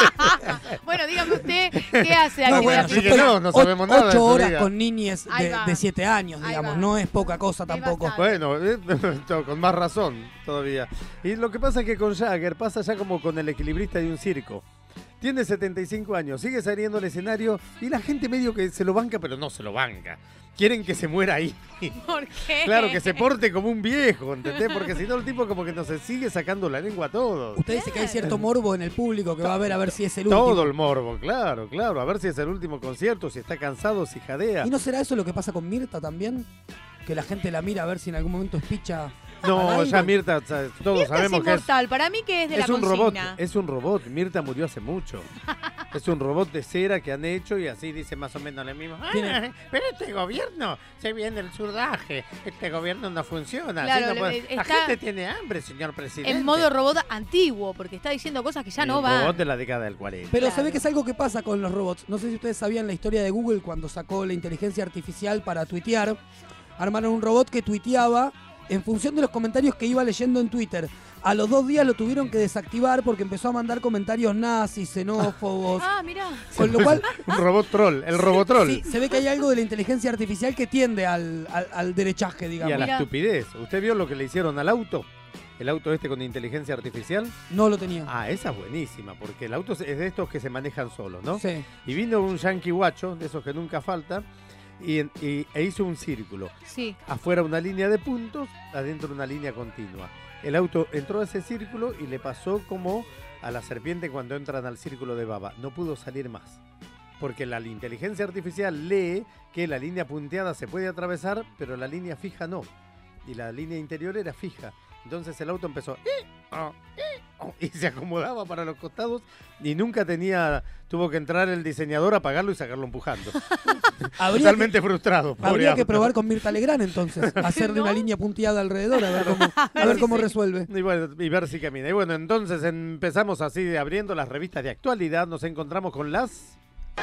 Bueno, dígame usted, ¿qué hace No, actividad bueno, yo física? estoy no, no o- sabemos nada de Ocho tu horas vida. con niñes Ahí de, va. de siete años, Ahí digamos. va. No es poca cosa tampoco. Bueno, eh, con más razón todavía. Y lo que pasa es que con Jagger pasa ya como con el equilibrista de un circo. Tiene setenta y cinco años, sigue saliendo al escenario y la gente medio que se lo banca, pero no se lo banca. Quieren que se muera ahí. ¿Por qué? Claro, que se porte como un viejo, ¿entendés? Porque si no el tipo como que no se sigue sacando la lengua a todos. Usted dice que hay cierto morbo en el público que va a ver a ver si es el último. Todo el morbo, claro, claro. A ver si es el último concierto, si está cansado, si jadea. ¿Y no será eso lo que pasa con Mirta también? Que la gente la mira a ver si en algún momento es picha. No, al ya aire. Mirta, o sea, todos Mirta sabemos es que es, inmortal, para mí que es de es la un robot. consigna. Es un robot. Mirta murió hace mucho. Es un robot de cera que han hecho y así dice más o menos lo mismo. "Ah, Tiene- pero este gobierno se viene el surdaje. Este gobierno no funciona. así Claro, no le- puede- La está gente tiene hambre, señor presidente. En modo robot antiguo, porque está diciendo cosas que ya Y no un van. robot de la década del cuarenta. Pero Claro. se ve que es algo que pasa con los robots. No sé si ustedes sabían la historia de Google cuando sacó la inteligencia artificial para tuitear. Armaron un robot que tuiteaba en función de los comentarios que iba leyendo en Twitter. A los dos días lo tuvieron que desactivar porque empezó a mandar comentarios nazis, xenófobos. Ah, mirá. Con lo cual, Un robot troll, el robotroll. sí, se ve que hay algo de la inteligencia artificial que tiende al, al, al derechaje, Y digamos. a la Mirá. estupidez. ¿Usted vio lo que le hicieron al auto? El auto este con inteligencia artificial. No lo tenía. Ah, esa es buenísima, porque el auto es de estos que se manejan solos, ¿no? Sí. Y vino un yankee guacho, de esos que nunca falta, y, en- y- e hizo un círculo. Sí. Afuera una línea de puntos, adentro una línea continua. El auto entró a ese círculo y le pasó como a la serpiente cuando entran al círculo de baba. No pudo salir más. Porque la inteligencia artificial lee que la línea punteada se puede atravesar, pero la línea fija no. Y la línea interior era fija. Entonces el auto empezó "Eh, oh, eh, oh", y se acomodaba para los costados y nunca tenía, tuvo que entrar el diseñador a apagarlo y sacarlo empujando. Habría Totalmente frustrado. pobre Habría que auto. probar con Mirta Legrand entonces, hacerle una línea punteada alrededor, a ver cómo, a ver cómo resuelve. Y, bueno, y ver si camina. Y bueno, entonces empezamos así abriendo las revistas de actualidad. Nos encontramos con las...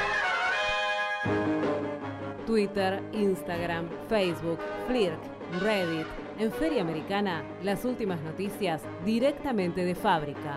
Twitter, Instagram, Facebook, Flickr, Reddit. En Feria Americana, las últimas noticias directamente de fábrica.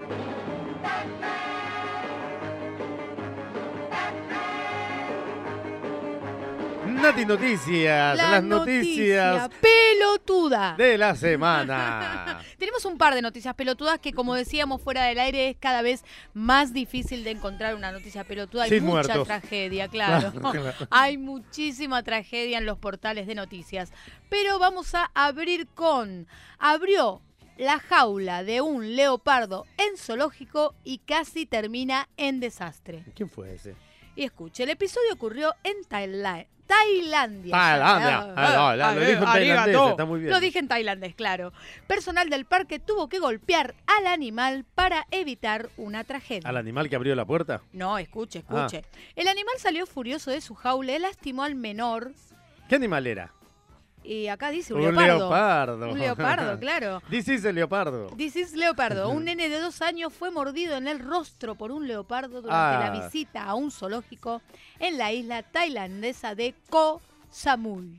Nati Noticias, La las noticia noticias pelotuda. de la semana. Tenemos un par de noticias pelotudas que, como decíamos fuera del aire, es cada vez más difícil de encontrar una noticia pelotuda. Hay Sin mucha muertos. tragedia, claro. Claro, claro. Hay muchísima tragedia en los portales de noticias. Pero vamos a abrir con... Abrió la jaula de un leopardo en zoológico y casi termina en desastre. ¿Quién fue ese? Y escuche, el episodio ocurrió en Tailandia. Tailandia. Tailandia. Ah, Ah, no, lo dijo en arigato. tailandés, está muy bien. Lo dije en tailandés, claro. Personal del parque tuvo que golpear al animal para evitar una tragedia. ¿Al animal que abrió la puerta? No, escuche, escuche. Ah. El animal salió furioso de su jaula, lastimó al menor. ¿Qué animal era? Y acá dice un, Un leopardo. leopardo. Un leopardo, claro. This is el leopardo. This is leopardo. Un nene de dos años fue mordido en el rostro por un leopardo durante Ah. la visita a un zoológico en la isla tailandesa de Koh Samui.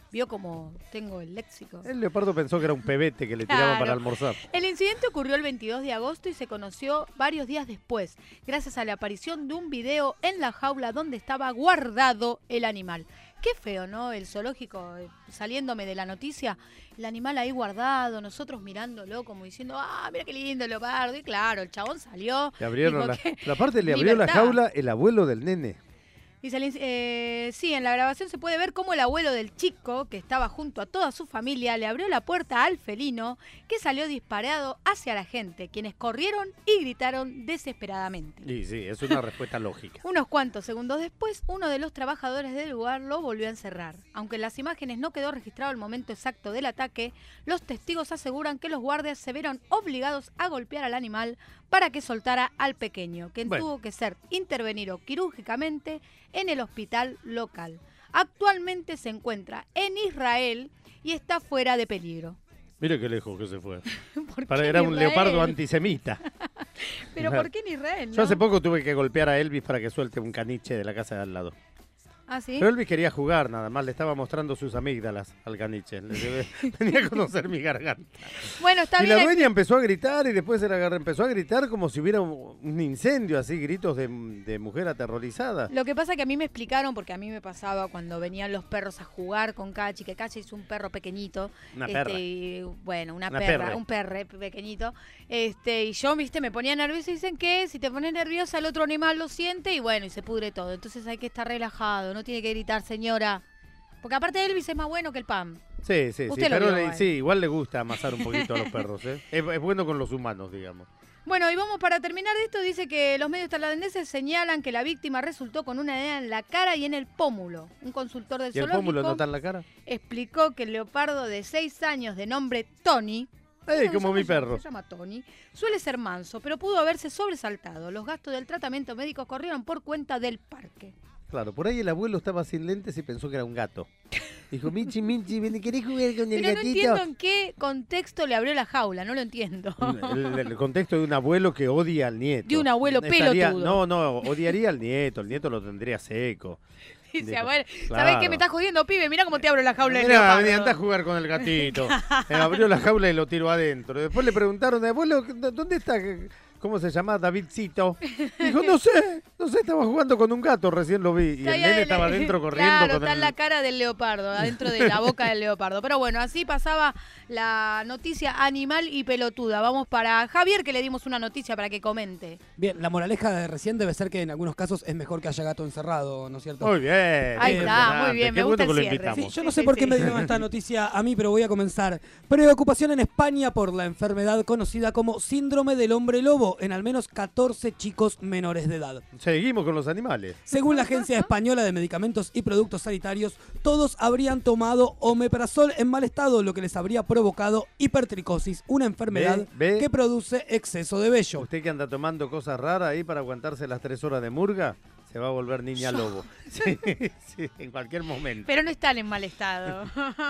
Vio como tengo el léxico. El leopardo pensó que era un pebete que le tiraban Claro. para almorzar. El incidente ocurrió el veintidós de agosto y se conoció varios días después, gracias a la aparición de un video en la jaula donde estaba guardado el animal. Qué feo, ¿no? El zoológico, eh, saliéndome de la noticia, el animal ahí guardado, nosotros mirándolo como diciendo, ah, mira qué lindo el leopardo. Y claro, el chabón salió. Le abrieron dijo la, que- la parte le abrió la libertad. jaula el abuelo del nene. Y se le- eh, sí, en la grabación se puede ver cómo el abuelo del chico, que estaba junto a toda su familia, le abrió la puerta al felino, que salió disparado hacia la gente, quienes corrieron y gritaron desesperadamente. Y sí, es una respuesta lógica. Unos cuantos segundos después, uno de los trabajadores del lugar lo volvió a encerrar. Aunque en las imágenes no quedó registrado el momento exacto del ataque, los testigos aseguran que los guardias se vieron obligados a golpear al animal para que soltara al pequeño, quien Bueno. tuvo que ser intervenido quirúrgicamente en el hospital local. Actualmente se encuentra en Israel y está fuera de peligro. Mire qué lejos que se fue. ¿Por Para, qué era en un Israel? leopardo antisemita. ¿Pero Claro. por qué en Israel? Yo no? hace poco tuve que golpear a Elvis para que suelte un caniche de la casa de al lado. ¿Ah, sí? Pero Elvis quería jugar nada más, le estaba mostrando sus amígdalas al caniche. Le debe- Venía a conocer mi garganta. Bueno, está Y bien. la dueña empezó a gritar y después se la agarró- empezó a gritar como si hubiera un, un incendio, así, gritos de, de mujer aterrorizada. Lo que pasa que a mí me explicaron, porque a mí me pasaba cuando venían los perros a jugar con Cachi, que Cachi es un perro pequeñito. Una este, perra. y, bueno, una, Una perra, perre. un perre pequeñito. Este, y yo, viste, me ponía nerviosa y dicen que si te pones nerviosa el otro animal lo siente y bueno, y se pudre todo. Entonces hay que estar relajado, no tiene que gritar, señora. Porque aparte Elvis es más bueno que el Pam. Sí, sí, sí. Usted lo Pero vio, le- eh. sí, igual le gusta amasar un poquito a los perros. ¿eh? Es, es bueno con los humanos, digamos. Bueno, y vamos para terminar de esto, dice que los medios tailandeses señalan que la víctima resultó con una herida en la cara y en el pómulo. Un consultor del ¿Y el zoológico pómulo no está en la cara? explicó que el leopardo de seis años de nombre Tony, ¡Ey, no, como se mi llama- perro! se llama Tony, suele ser manso, pero pudo haberse sobresaltado. Los gastos del tratamiento médico corrieron por cuenta del parque. Claro, por ahí el abuelo estaba sin lentes y pensó que era un gato. Dijo, Michi, Michi, ¿ven- ¿querés jugar con el Pero no gatito? entiendo en qué contexto le abrió la jaula, no lo entiendo. El, el contexto de un abuelo que odia al nieto. De un abuelo Estaría- pelotudo. No, no, odiaría al nieto. El nieto lo tendría seco. Dice, Dijo, abuelo, claro. ¿sabés qué me estás jodiendo, pibe? Mirá cómo te abro la jaula del Mirá, leopardo. vení, andá a jugar con el gatito. Eh, abrió la jaula y lo tiró adentro. Después le preguntaron, abuelo, ¿dónde está? ¿Cómo se llama? Davidcito. Dijo, no sé, no sé, estaba jugando con un gato, recién lo vi. Y Está el ahí nene el- estaba adentro corriendo Claro, con está el... en la cara del leopardo, adentro de la boca del leopardo. Pero bueno, así pasaba la noticia animal y pelotuda. Vamos para Javier, que le dimos una noticia para que comente. Bien, la moraleja de recién debe ser que en algunos casos es mejor que haya gato encerrado, ¿no es cierto? Muy bien. Ahí está, muy bien, Qué me bueno gusta que el lo cierre. invitamos. Sí, yo no sé Sí, por qué sí. me dieron esta noticia a mí, pero voy a comenzar. Preocupación en España por la enfermedad conocida como síndrome del hombre lobo en al menos catorce chicos menores de edad. Seguimos con los animales. Según la Agencia Española de Medicamentos y Productos Sanitarios, todos habrían tomado omeprazol en mal estado, lo que les habría provocado hipertricosis, una enfermedad ¿Ve? ¿Ve? que produce exceso de vello. Usted que anda tomando cosas raras ahí para aguantarse las tres horas de murga, se va a volver niña Yo- lobo. Sí, sí, en cualquier momento. Pero no están en mal estado.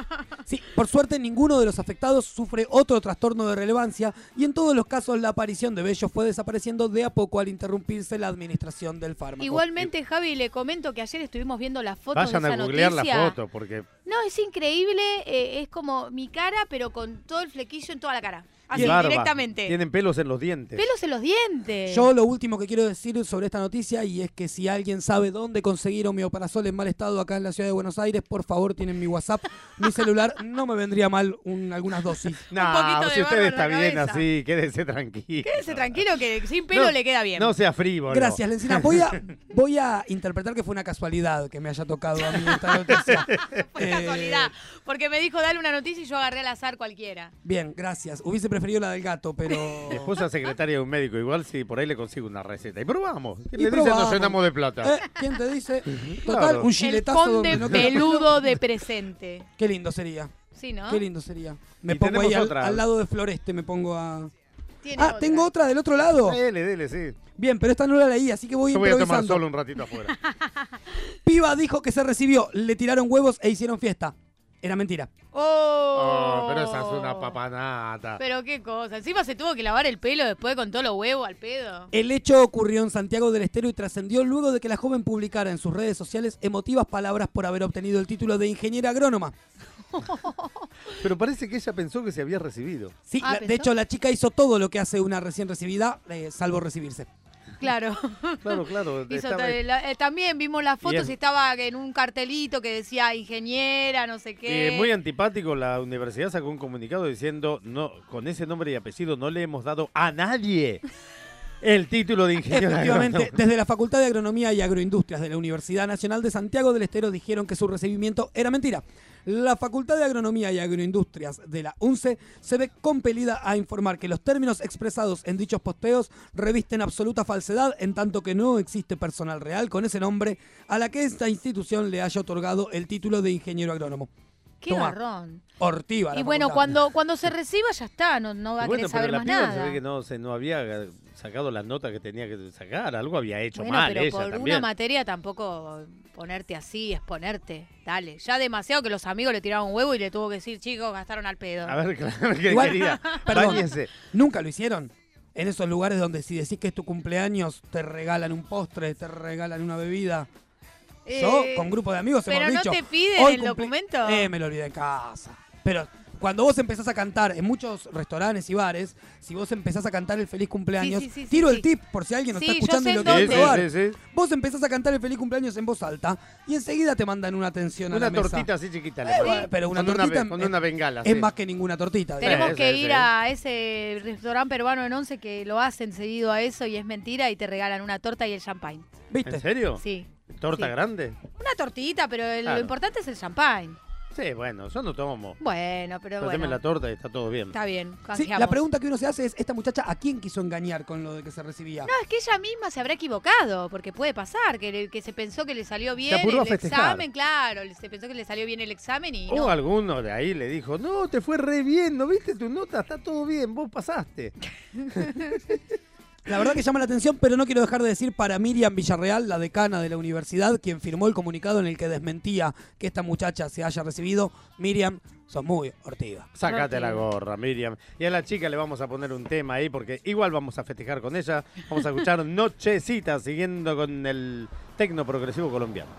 Sí, por suerte ninguno de los afectados sufre otro trastorno de relevancia y en todos los casos la aparición de vello fue desapareciendo de a poco al interrumpirse la administración del fármaco. Igualmente, Javi, le comento que ayer estuvimos viendo las fotos Vayan de a esa googlear noticia. la foto, porque No, es increíble, eh, es como mi cara, pero con todo el flequillo en toda la cara. Así, barba. directamente. Tienen pelos en los dientes. Pelos en los dientes. Yo lo último que quiero decir sobre esta noticia y es que si alguien sabe dónde conseguir omeprazol en mal estado acá en la ciudad de Buenos Aires, por favor tienen mi WhatsApp, mi celular, no me vendría mal un- algunas dosis. No, poquito de si usted barba en está la bien cabeza. así, quédese tranquilo. Quédese tranquilo que sin pelo No, le queda bien. No sea frívolo. Gracias, Lencina. Voy a, voy a interpretar que fue una casualidad que me haya tocado a mí esta noticia. Fue Eh, casualidad. Porque me dijo dale una noticia y yo agarré al azar cualquiera. Bien, gracias. Hubiese preferido la del gato, pero... Mi esposa es secretaria de un médico, igual si por ahí le consigo una receta. Y probamos. ¿Quién Y le dice probamos. nos llenamos de plata? ¿Eh? ¿Quién te dice? Total, Claro. un El giletazo conde donde no peludo de presente. Qué lindo sería. Sí, ¿no? Qué lindo sería. Me Y pongo ahí tenemos al, otra. al lado de Floreste, me pongo a... Tiene Ah, otra. tengo otra del otro lado. Dele, dele, sí. Bien, pero esta no la leí, así que voy Yo voy a tomar improvisando. solo un ratito afuera. Piba dijo que se recibió, le tiraron huevos e hicieron fiesta. Era mentira. Oh, Oh, pero esa es una papanata. Pero qué cosa. Encima se tuvo que lavar el pelo después con todos los huevos al pedo. El hecho ocurrió en Santiago del Estero y trascendió luego de que la joven publicara en sus redes sociales emotivas palabras por haber obtenido el título de ingeniera agrónoma. Pero parece que ella pensó que se había recibido. Sí, Ah, la- de ¿pensó? hecho la chica hizo todo lo que hace una recién recibida, eh, salvo recibirse. Claro. Claro, claro. Hizo estaba- todo- la- eh, también vimos las fotos es- y estaba en un cartelito que decía ingeniera, no sé Y qué. muy antipático, la universidad sacó un comunicado diciendo, no, con ese nombre y apellido no le hemos dado a nadie el título de ingeniero Efectivamente, agrónomo. desde la Facultad de Agronomía y Agroindustrias de la Universidad Nacional de Santiago del Estero dijeron que su recibimiento era mentira. La Facultad de Agronomía y Agroindustrias de la UNCE se ve compelida a informar que los términos expresados en dichos posteos revisten absoluta falsedad, en tanto que no existe personal real con ese nombre a la que esta institución le haya otorgado el título de ingeniero agrónomo. Qué Toma, garrón. Ortiva. la Y bueno, facultad. cuando, cuando se reciba ya está, no, no va a Y bueno, querer pero saber la más piba nada. se ve que no, se, no había sacado la nota que tenía que sacar, algo había hecho Bueno, mal pero ella por también. una materia tampoco ponerte así, exponerte. Dale, ya demasiado que los amigos le tiraron un huevo y le tuvo que decir, chicos, gastaron al pedo. A ver, claro, que Igual, quería. perdón, Báñese. nunca lo hicieron. En esos lugares donde si decís que es tu cumpleaños, te regalan un postre, te regalan una bebida. Yo, Eh, con grupo de amigos, pero hemos no dicho... te piden "Hoy el cumple-". documento. Eh, me lo olvidé en casa. Pero cuando vos empezás a cantar en muchos restaurantes y bares, si vos empezás a cantar el feliz cumpleaños, Sí, sí, sí, tiro sí, el sí. tip por si alguien nos Sí, está yo escuchando y sé lo en quiere dónde. probar. Sí, sí, sí. Vos empezás a cantar el feliz cumpleaños en voz alta y enseguida te mandan una atención a Una la mesa. tortita así chiquita. le Eh, ponen. bueno, pero una con tortita Una, con es- una bengala. Es sí. más que ninguna tortita. Tenemos Sí, que sí, ir sí. a ese restaurante peruano en Once que lo hacen seguido a eso y es mentira y te regalan una torta y el champagne. ¿Viste? ¿En serio? Sí. ¿Torta Sí. grande? Una tortita, pero el- Claro. lo importante es el champagne. Sí, bueno, yo no tomo. Bueno, pero Haceme bueno. la torta y está todo bien. Está bien, Sí, canjeamos. la pregunta que uno se hace es, ¿esta muchacha a quién quiso engañar con lo de que se recibía? No, es que ella misma se habrá equivocado, porque puede pasar, que, le- que se pensó que le salió bien apuró a el festejar. examen, claro, le- se pensó que le salió bien el examen y O no. alguno de ahí le dijo, no, te fue re bien, ¿no viste tu nota? Está todo bien, vos pasaste. La verdad que llama la atención, pero no quiero dejar de decir para Miriam Villarreal, la decana de la universidad, quien firmó el comunicado en el que desmentía que esta muchacha se haya recibido. Miriam, sos muy hortiva. Sácate la gorra, Miriam. Y a la chica le vamos a poner un tema ahí porque igual vamos a festejar con ella. Vamos a escuchar Nochecita siguiendo con el tecno progresivo colombiano.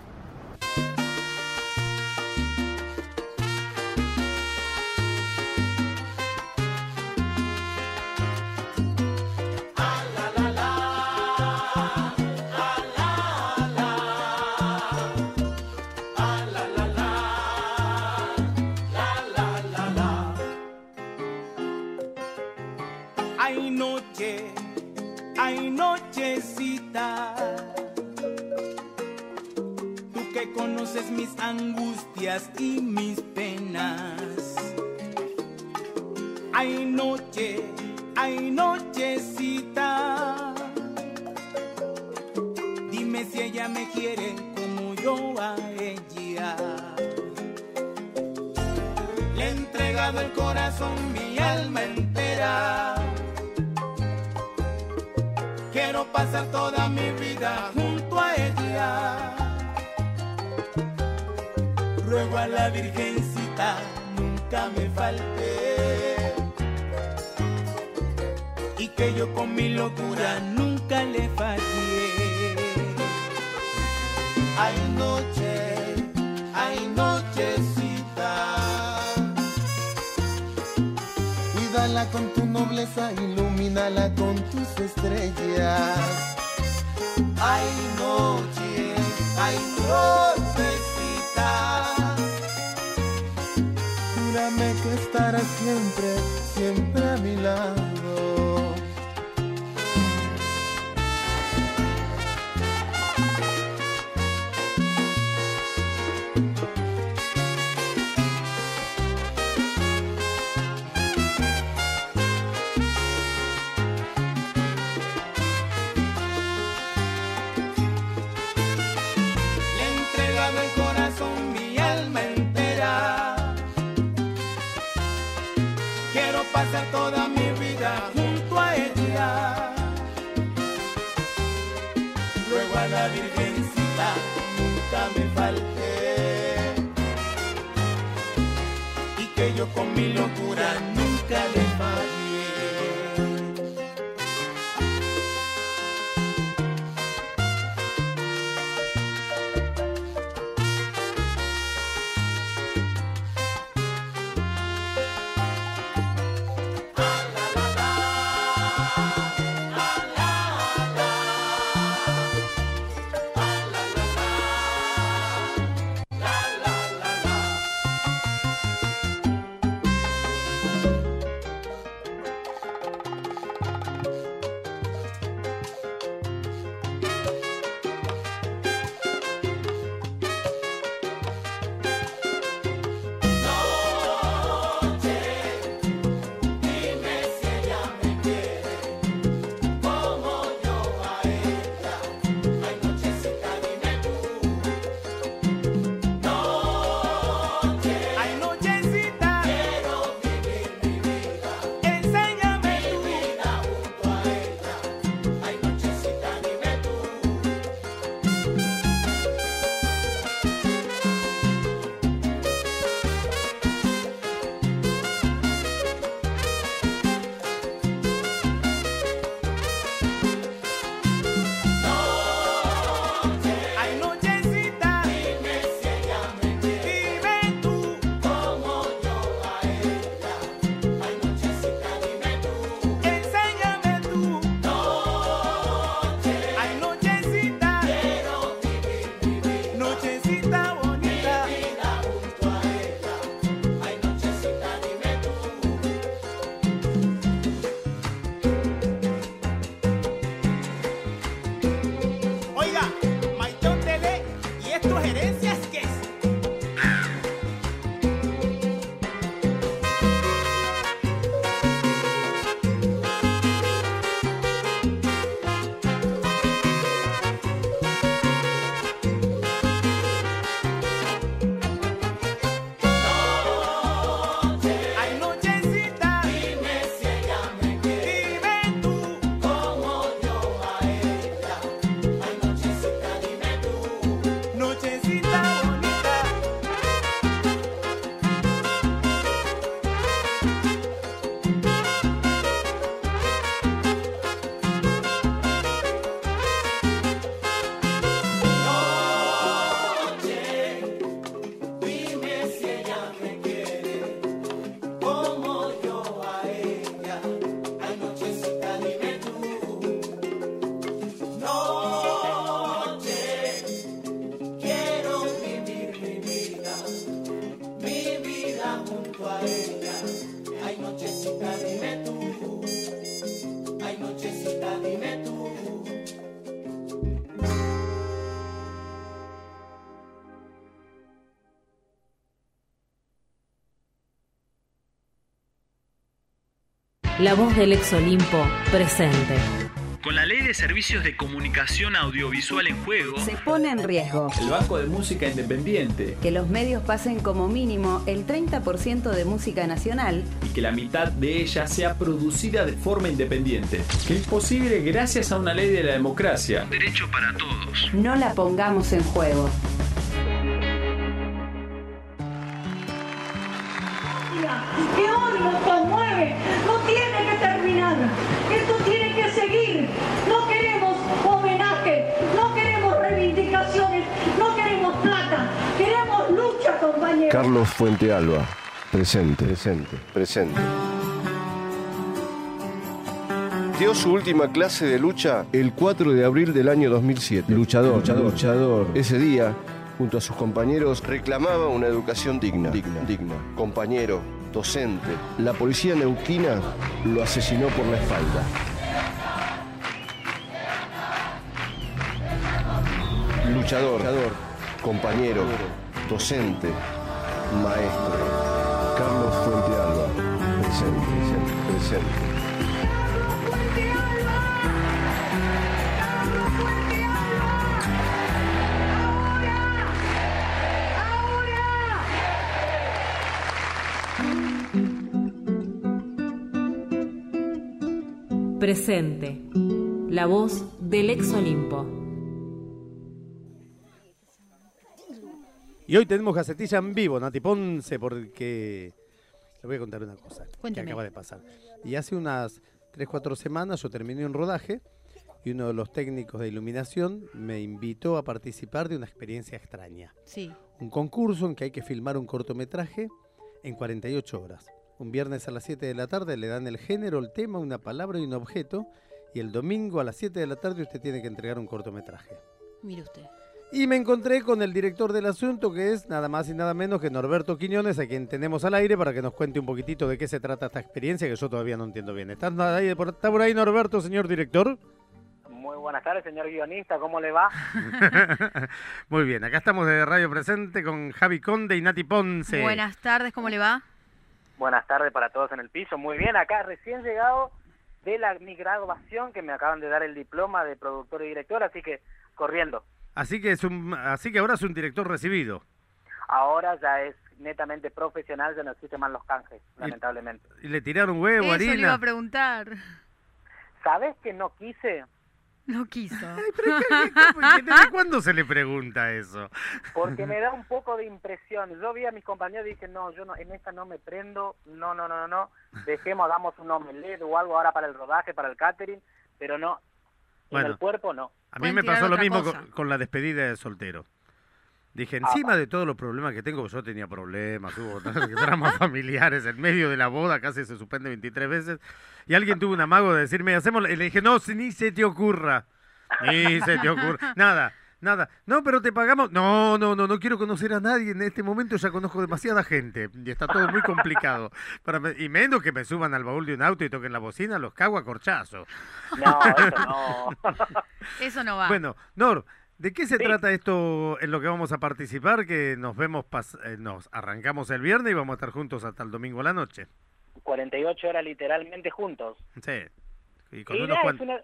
Hay noche, hay nochecita. Tú que conoces mis angustias y mis penas. Hay noche, hay nochecita. Dime si ella me quiere como yo a ella. Le he entregado el corazón, mi alma entera. Quiero pasar toda mi vida junto a ella. Ruego a la Virgencita, nunca me falte. Y que yo con mi locura nunca le fallé. Hay noche, hay nochecita. Cuídala con tu nobleza, ilumínala con tus estrellas. Hay noche, hay nochecita. Júrame que estarás siempre, siempre a mi lado. Le he entregado el corazón, mi alma entera. Quiero pasar toda mi vida junto a ella. Ruego a la Virgencita, nunca me falte. Y que yo con mi locura nunca le falle. La voz del ex Olimpo presente. Con la Ley de Servicios de Comunicación Audiovisual en juego, se pone en riesgo el Banco de Música Independiente, que los medios pasen como mínimo el treinta por ciento de música nacional y que la mitad de ella sea producida de forma independiente, que es posible gracias a una ley de la democracia. Derecho para todos. No la pongamos en juego. Que hoy nos conmueve, no tiene que terminar, esto tiene que seguir. No queremos homenaje, no queremos reivindicaciones, no queremos plata, queremos lucha, compañeros. Carlos Fuentealba, presente, presente, presente. Dio su última clase de lucha el cuatro de abril del año dos mil siete. Luchador, luchador, luchador. Ese día, junto a sus compañeros, reclamaba una educación digna, digna, digna. Compañero, docente, la policía neuquina lo asesinó por la espalda. Luchador, luchador, compañero, docente, maestro. Carlos Fuentealba, presente, presente, presente. Presente. La voz del ex Olimpo. Y hoy tenemos Gacetilla en vivo, Nati Ponce, porque le voy a contar una cosa Cuéntame. que acaba de pasar. Y hace unas tres, cuatro semanas yo terminé un rodaje y uno de los técnicos de iluminación me invitó a participar de una experiencia extraña. Sí. Un concurso en que hay que filmar un cortometraje en cuarenta y ocho horas. Un viernes a las siete de la tarde le dan el género, el tema, una palabra y un objeto. Y el domingo a las siete de la tarde usted tiene que entregar un cortometraje. Mire usted. Y me encontré con el director del asunto, que es nada más y nada menos que Norberto Quiñones, a quien tenemos al aire para que nos cuente un poquitito de qué se trata esta experiencia, que yo todavía no entiendo bien. ¿Está ahí por, está por ahí Norberto, señor director? Muy buenas tardes, señor guionista, ¿cómo le va? Muy bien, acá estamos de Radio Presente con Javi Conde y Nati Ponce. Buenas tardes, ¿cómo le va? Buenas tardes para todos en el piso. Muy bien, acá recién llegado de la mi graduación, que me acaban de dar el diploma de productor y director, así que corriendo. Así que es un, así que ahora es un director recibido. Ahora ya es netamente profesional, ya no existen más los canjes, y, lamentablemente. Y le tiraron huevo, Eso harina. le iba a preguntar. ¿Sabes que no quise? No quiso. Ay, pero ¿qué, qué, ¿desde cuándo se le pregunta eso? Porque me da un poco de impresión. Yo vi a mis compañeros y dije, no, yo no, en esta no me prendo, no, no, no, no, no. Dejemos, hagamos un omelette o algo ahora para el rodaje, para el catering, pero no, bueno, en el cuerpo no. A mí me pasó lo mismo con, con la despedida de soltero. Dije, encima ah, de todos los problemas que tengo, yo tenía problemas, hubo dramas familiares, en medio de la boda casi se suspende veintitrés veces, y alguien tuvo un amago de decirme, hacemos, y le dije, no, ni se te ocurra, ni se te ocurra, nada, nada, no, pero te pagamos, no, no, no, no quiero conocer a nadie, en este momento ya conozco demasiada gente, y está todo muy complicado, para me, y menos que me suban al baúl de un auto y toquen la bocina, los cago a corchazo. No, eso no. Eso no va. Bueno, Nor, ¿de qué se sí. trata esto en lo que vamos a participar? Que nos vemos, pas eh, nos arrancamos el viernes y vamos a estar juntos hasta el domingo a la noche. cuarenta y ocho horas literalmente juntos. Sí. Y con y unos es, una,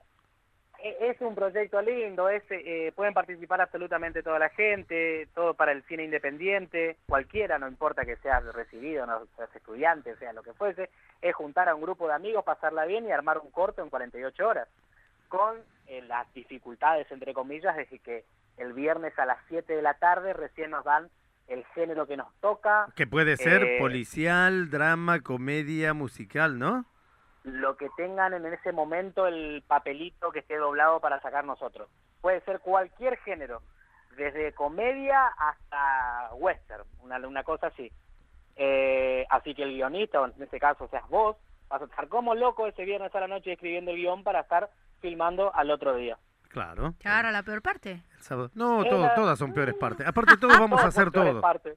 es un proyecto lindo, es, eh, pueden participar absolutamente toda la gente, todo para el cine independiente, cualquiera, no importa que seas recibido, no seas estudiante, sea lo que fuese, es juntar a un grupo de amigos, pasarla bien y armar un corto en cuarenta y ocho horas. Con eh, las dificultades, entre comillas, de que el viernes a las siete de la tarde recién nos dan el género que nos toca. Que puede ser eh, policial, drama, comedia, musical, ¿no? Lo que tengan en ese momento el papelito que esté doblado para sacar nosotros. Puede ser cualquier género, desde comedia hasta western, una, una cosa así. Eh, así que el guionista, o en este caso seas vos, vas a estar como loco ese viernes a la noche escribiendo el guión para estar filmando al otro día. Claro. ¿Te agarra la peor parte? El sábado. No, todo, todas son peores partes. Aparte, todos vamos a hacer todo. Partes.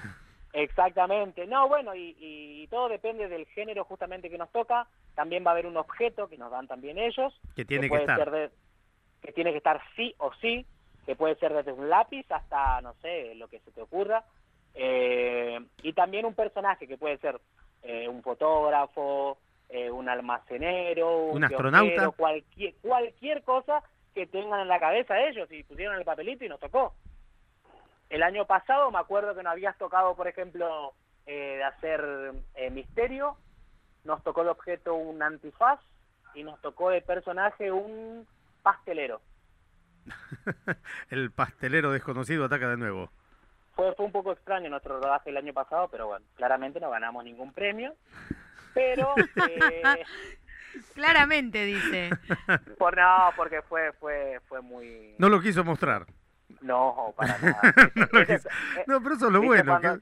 Exactamente. No, bueno, y, y todo depende del género justamente que nos toca. También va a haber un objeto que nos dan también ellos. Que tiene que, puede estar. Ser de, que tiene que estar sí o sí. Que puede ser desde un lápiz hasta, no sé, lo que se te ocurra. Eh, y también un personaje que puede ser eh, un fotógrafo, eh, un almacenero, un, ¿Un astronauta? kiosquero, cualquier, cualquier cosa que tengan en la cabeza ellos, y pusieron el papelito y nos tocó. El año pasado me acuerdo que nos habías tocado, por ejemplo, eh, de hacer eh, misterio, nos tocó de objeto un antifaz y nos tocó de personaje un pastelero. El pastelero desconocido ataca de nuevo. Fue, fue un poco extraño nuestro rodaje el año pasado, pero bueno, claramente no ganamos ningún premio. Pero... Eh, claramente, dice. Por, no, porque fue, fue, fue muy... No lo quiso mostrar. No, para nada. no, lo quiso. No, pero eso es lo bueno. Que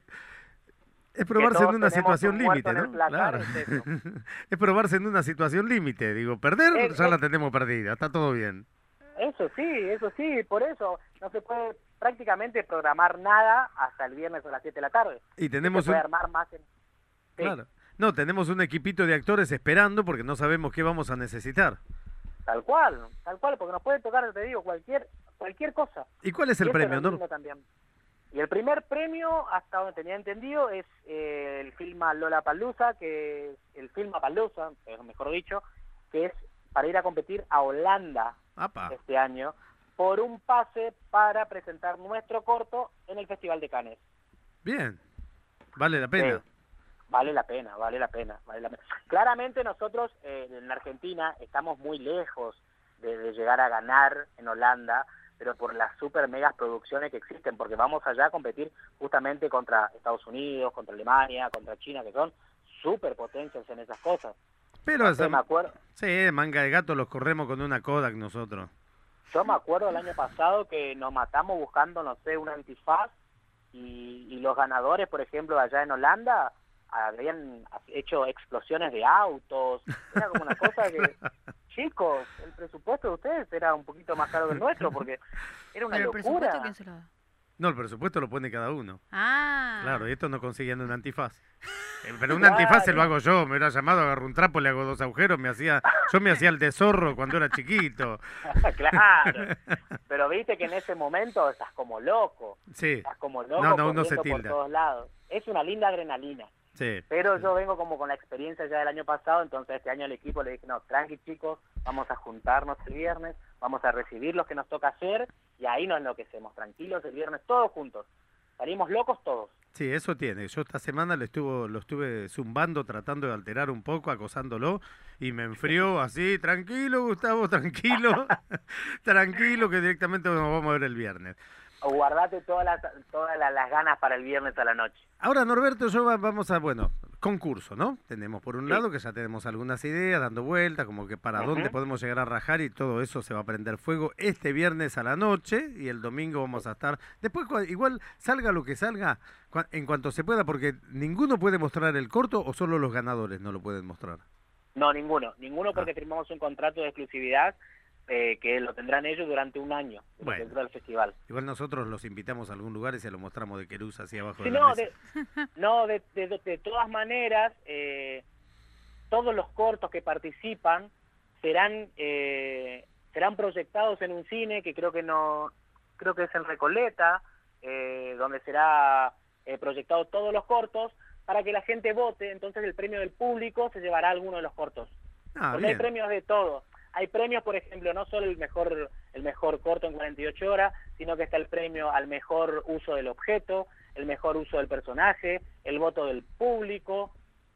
es probarse en una situación límite, ¿no? Claro. Es, es probarse en una situación límite. Digo, perder es, ya es... la tenemos perdida, está todo bien. Eso sí, eso sí, por eso no se puede prácticamente programar nada hasta el viernes a las siete de la tarde. Y tenemos se puede un... armar más en... sí. Claro. No, tenemos un equipito de actores esperando porque no sabemos qué vamos a necesitar. Tal cual, tal cual, porque nos puede tocar, te digo, cualquier cualquier cosa. ¿Y cuál es el y premio, no? También. Y el primer premio, hasta donde tenía entendido, es eh, el film Lollapalooza, que es el film Palooza, mejor dicho, que es para ir a competir a Holanda Apa. este año por un pase para presentar nuestro corto en el Festival de Cannes. Bien, vale la pena. Eh, vale la pena, vale la pena, vale la pena. Claramente nosotros eh, en Argentina estamos muy lejos de, de llegar a ganar en Holanda, pero por las super megas producciones que existen, porque vamos allá a competir justamente contra Estados Unidos, contra Alemania, contra China, que son super potencias en esas cosas. Pero esa, me acuerdo. Sí, manga de gato los corremos con una Kodak nosotros. Yo me acuerdo el año pasado que nos matamos buscando, no sé, un antifaz, y, y los ganadores, por ejemplo, allá en Holanda, habían hecho explosiones de autos. Era como una cosa que... Chicos, el presupuesto de ustedes era un poquito más caro que el nuestro, porque era una ¿Pero locura. el presupuesto quién se lo da? No, el presupuesto lo pone cada uno. Ah. Claro, y estos no consiguen un antifaz. Eh, pero un Claro. antifaz se lo hago yo, me hubiera llamado, agarro un trapo, le hago dos agujeros, me hacía, yo me hacía el de zorro cuando era chiquito. Claro, pero viste que en ese momento estás como loco. Sí. Estás como loco No, no, uno se corriendo por tilda. todos lados. Es una linda adrenalina. Sí. Pero yo vengo como con la experiencia ya del año pasado, entonces este año al equipo le dije, no, tranqui chicos, vamos a juntarnos el viernes, vamos a recibir lo que nos toca hacer, y ahí nos enloquecemos, tranquilos el viernes, todos juntos. Salimos locos todos. Sí, eso tiene. Yo esta semana lo estuvo, lo estuve zumbando, tratando de alterar un poco, acosándolo, y me enfrió así, tranquilo Gustavo, tranquilo, tranquilo, que directamente nos vamos a ver el viernes. O guardate todas las, todas las, las ganas para el viernes a la noche. Ahora, Norberto, yo va- vamos a, bueno, concurso, ¿no? Tenemos por un Sí. lado que ya tenemos algunas ideas dando vueltas, como que para Ujú. dónde podemos llegar a rajar, y todo eso se va a prender fuego este viernes a la noche, y el domingo vamos a estar, después cua- igual salga lo que salga, cua- en cuanto se pueda, porque ninguno puede mostrar el corto, o solo los ganadores no lo pueden mostrar. No, ninguno, ninguno Ah. porque firmamos un contrato de exclusividad eh, que lo tendrán ellos durante un año Bueno. dentro del festival. Igual nosotros los invitamos a algún lugar y se lo mostramos de queruz así abajo Sí, de la no, mesa. de, no de, de, de todas maneras, eh, todos los cortos que participan serán eh, serán proyectados en un cine que creo que no creo que es en Recoleta, eh, donde será eh, proyectado todos los cortos para que la gente vote. Entonces el premio del público se llevará alguno de los cortos. Ah, Porque hay bien. premios de todo. Hay premios, por ejemplo, no solo el mejor el mejor corto en cuarenta y ocho horas, sino que está el premio al mejor uso del objeto, el mejor uso del personaje, el voto del público,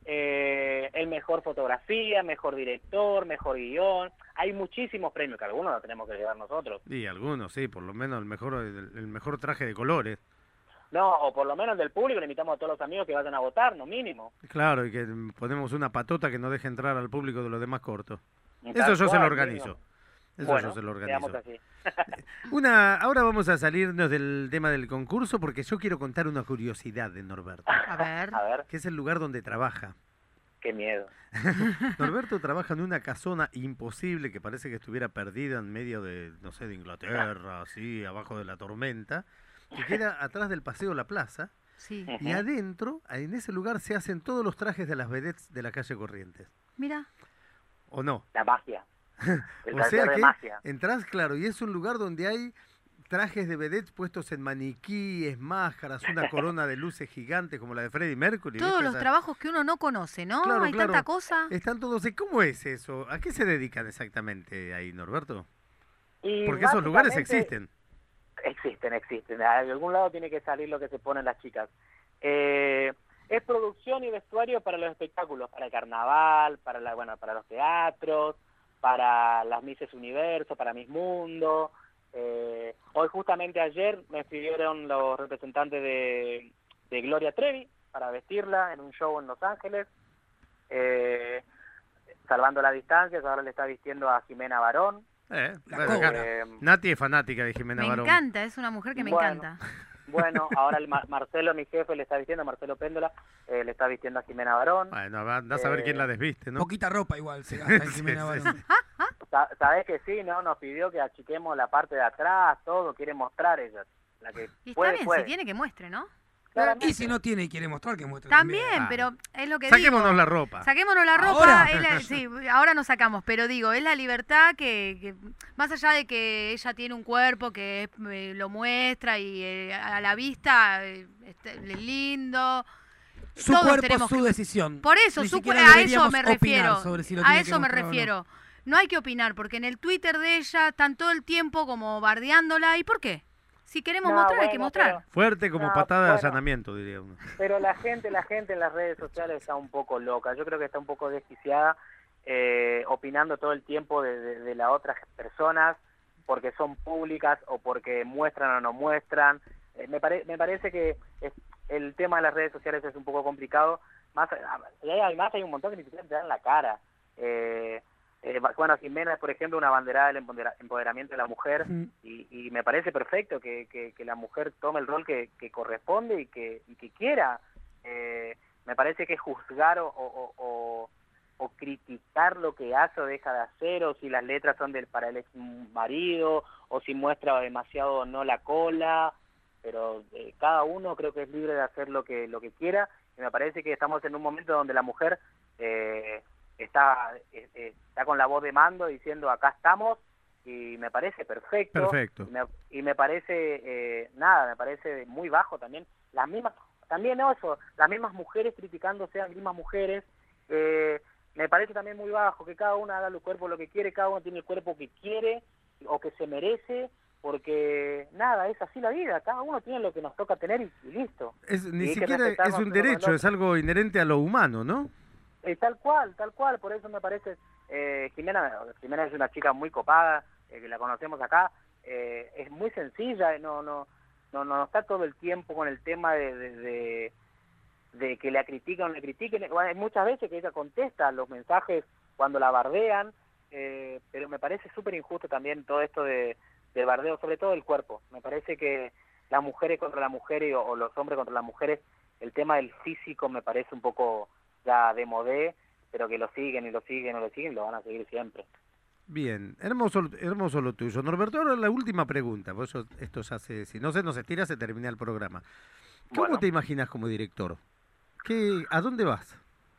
eh, el mejor fotografía, mejor director, mejor guión. Hay muchísimos premios que algunos los tenemos que llevar nosotros. Y algunos, sí, por lo menos el mejor, el, el mejor traje de colores. No, o por lo menos del público le invitamos a todos los amigos que vayan a votar, no mínimo. Claro, y que ponemos una patota que no deje entrar al público de los demás cortos. Y Eso tal yo se cual, lo organizo. digo. Eso Bueno, yo se lo quedamos organizo. así. Una, ahora vamos a salirnos del tema del concurso porque yo quiero contar una curiosidad de Norberto, A ver. A ver, que es el lugar donde trabaja. qué miedo. Norberto trabaja en una casona imposible que parece que estuviera perdida en medio de, no sé, de Inglaterra, así, abajo de la tormenta, que queda atrás del Paseo La Plaza, Sí. y adentro, en ese lugar, se hacen todos los trajes de las vedettes de la calle Corrientes. Mira. ¿O no? La magia. El O taller sea de que magia. entras, claro, y es un lugar donde hay trajes de vedettes puestos en maniquíes, máscaras, una corona de luces gigantes como la de Freddie Mercury. Todos ¿viste? los Esa- trabajos que uno no conoce, ¿no? Claro, Hay claro. tanta cosa. Están todos... ¿Cómo es eso? ¿A qué se dedican exactamente ahí, Norberto? Y Porque esos lugares básicamente- existen. Existen, existen. De algún lado tiene que salir lo que se ponen las chicas. Eh, es producción y vestuario para los espectáculos, para el carnaval, para la, bueno, para los teatros, para las Misses Universo, para Miss Mundo. Eh, hoy justamente ayer me escribieron los representantes de, de Gloria Trevi para vestirla en un show en Los Ángeles. Eh, salvando las distancias, ahora le está vistiendo a Jimena Barón. Eh, La bueno, cobra. acá- Eh, Nati es fanática de Jimena Me Barón. encanta, es una mujer que me Bueno. encanta. Bueno, ahora el Mar- Marcelo, mi jefe, le está vistiendo, Marcelo Péndola, eh, le está vistiendo a Jimena Barón. Bueno, va- andás a ver Eh, quién la desviste, ¿no? Poquita ropa igual se gasta en Sí, Jimena sí, Barón. sí. Sa- Sabés que sí, ¿no? Nos pidió que achiquemos la parte de atrás, todo, quiere mostrar ella. La que Y está puede, bien, puede. si tiene que muestre, ¿no? Y si no tiene y quiere mostrar, que muestre También, también. pero es lo que Saquémonos digo. la ropa. Saquémonos la ropa. ¿Ahora? es la- sí, ahora nos sacamos, pero digo, es la libertad que, que más allá de que ella tiene un cuerpo que eh, lo muestra y eh, a la vista eh, este, es lindo. Su todos cuerpo, tenemos su que- decisión. Por eso, Ni su siquiera cu- a eso deberíamos me opinar refiero. sobre si lo A tiene que eso me mostrar o no. refiero. No hay que opinar, porque en el Twitter de ella están todo el tiempo como bardeándola. ¿Y por qué? Si queremos No, mostrar, hay que bueno, mostrar. Fuerte como No, patada de bueno. allanamiento, diría uno. Pero la gente, la gente en las redes sociales está un poco loca. Yo creo que está un poco desquiciada, eh, opinando todo el tiempo de, de, de las otras personas, porque son públicas o porque muestran o no muestran. Eh, me, pare- me parece que es- el tema de las redes sociales es un poco complicado. Más, y hay- además hay un montón que ni siquiera te dan la cara. Eh, eh, bueno, Jimena es, por ejemplo, una banderada del empodera- empoderamiento de la mujer, y, y me parece perfecto que, que, que la mujer tome el rol que, que corresponde y que, y que quiera. Eh, me parece que juzgar o, o, o, o criticar lo que hace o deja de hacer, o si las letras son del para el ex marido, o si muestra demasiado o no la cola, pero eh, cada uno creo que es libre de hacer lo que lo que quiera, y me parece que estamos en un momento donde la mujer eh, está eh, eh, está con la voz de mando diciendo acá estamos, y me parece perfecto. Perfecto. Y me, y me parece eh, nada, me parece muy bajo también las mismas, también no, eso, las mismas mujeres criticándose a las mismas mujeres. eh, me parece también muy bajo que cada una haga el cuerpo lo que quiere, cada uno tiene el cuerpo que quiere o que se merece, porque nada, es así la vida, cada uno tiene lo que nos toca tener y, y listo. Es, Y ni hay que siquiera es respetarnos un uno con el derecho, otro. es algo inherente a lo humano, ¿no? Eh, tal cual, tal cual, por eso me parece, eh, Jimena, Jimena es una chica muy copada, eh, que la conocemos acá, eh, es muy sencilla, no, no, no, no está todo el tiempo con el tema de, de, de, de que la critican o no la critiquen. Bueno, hay muchas veces que ella contesta los mensajes cuando la bardean, eh, pero me parece súper injusto también todo esto de, del bardeo, sobre todo el cuerpo. Me parece que las mujeres contra las mujeres o, o los hombres contra las mujeres, el tema del físico me parece un poco ya de modé, pero que lo siguen y lo siguen y lo siguen, lo van a seguir siempre. Bien, hermoso, hermoso lo tuyo. Norberto, ahora la última pregunta, por eso esto ya se, si no se nos estira, se termina el programa. ¿Cómo Bueno. te imaginas como director? ¿Qué, ¿A dónde vas?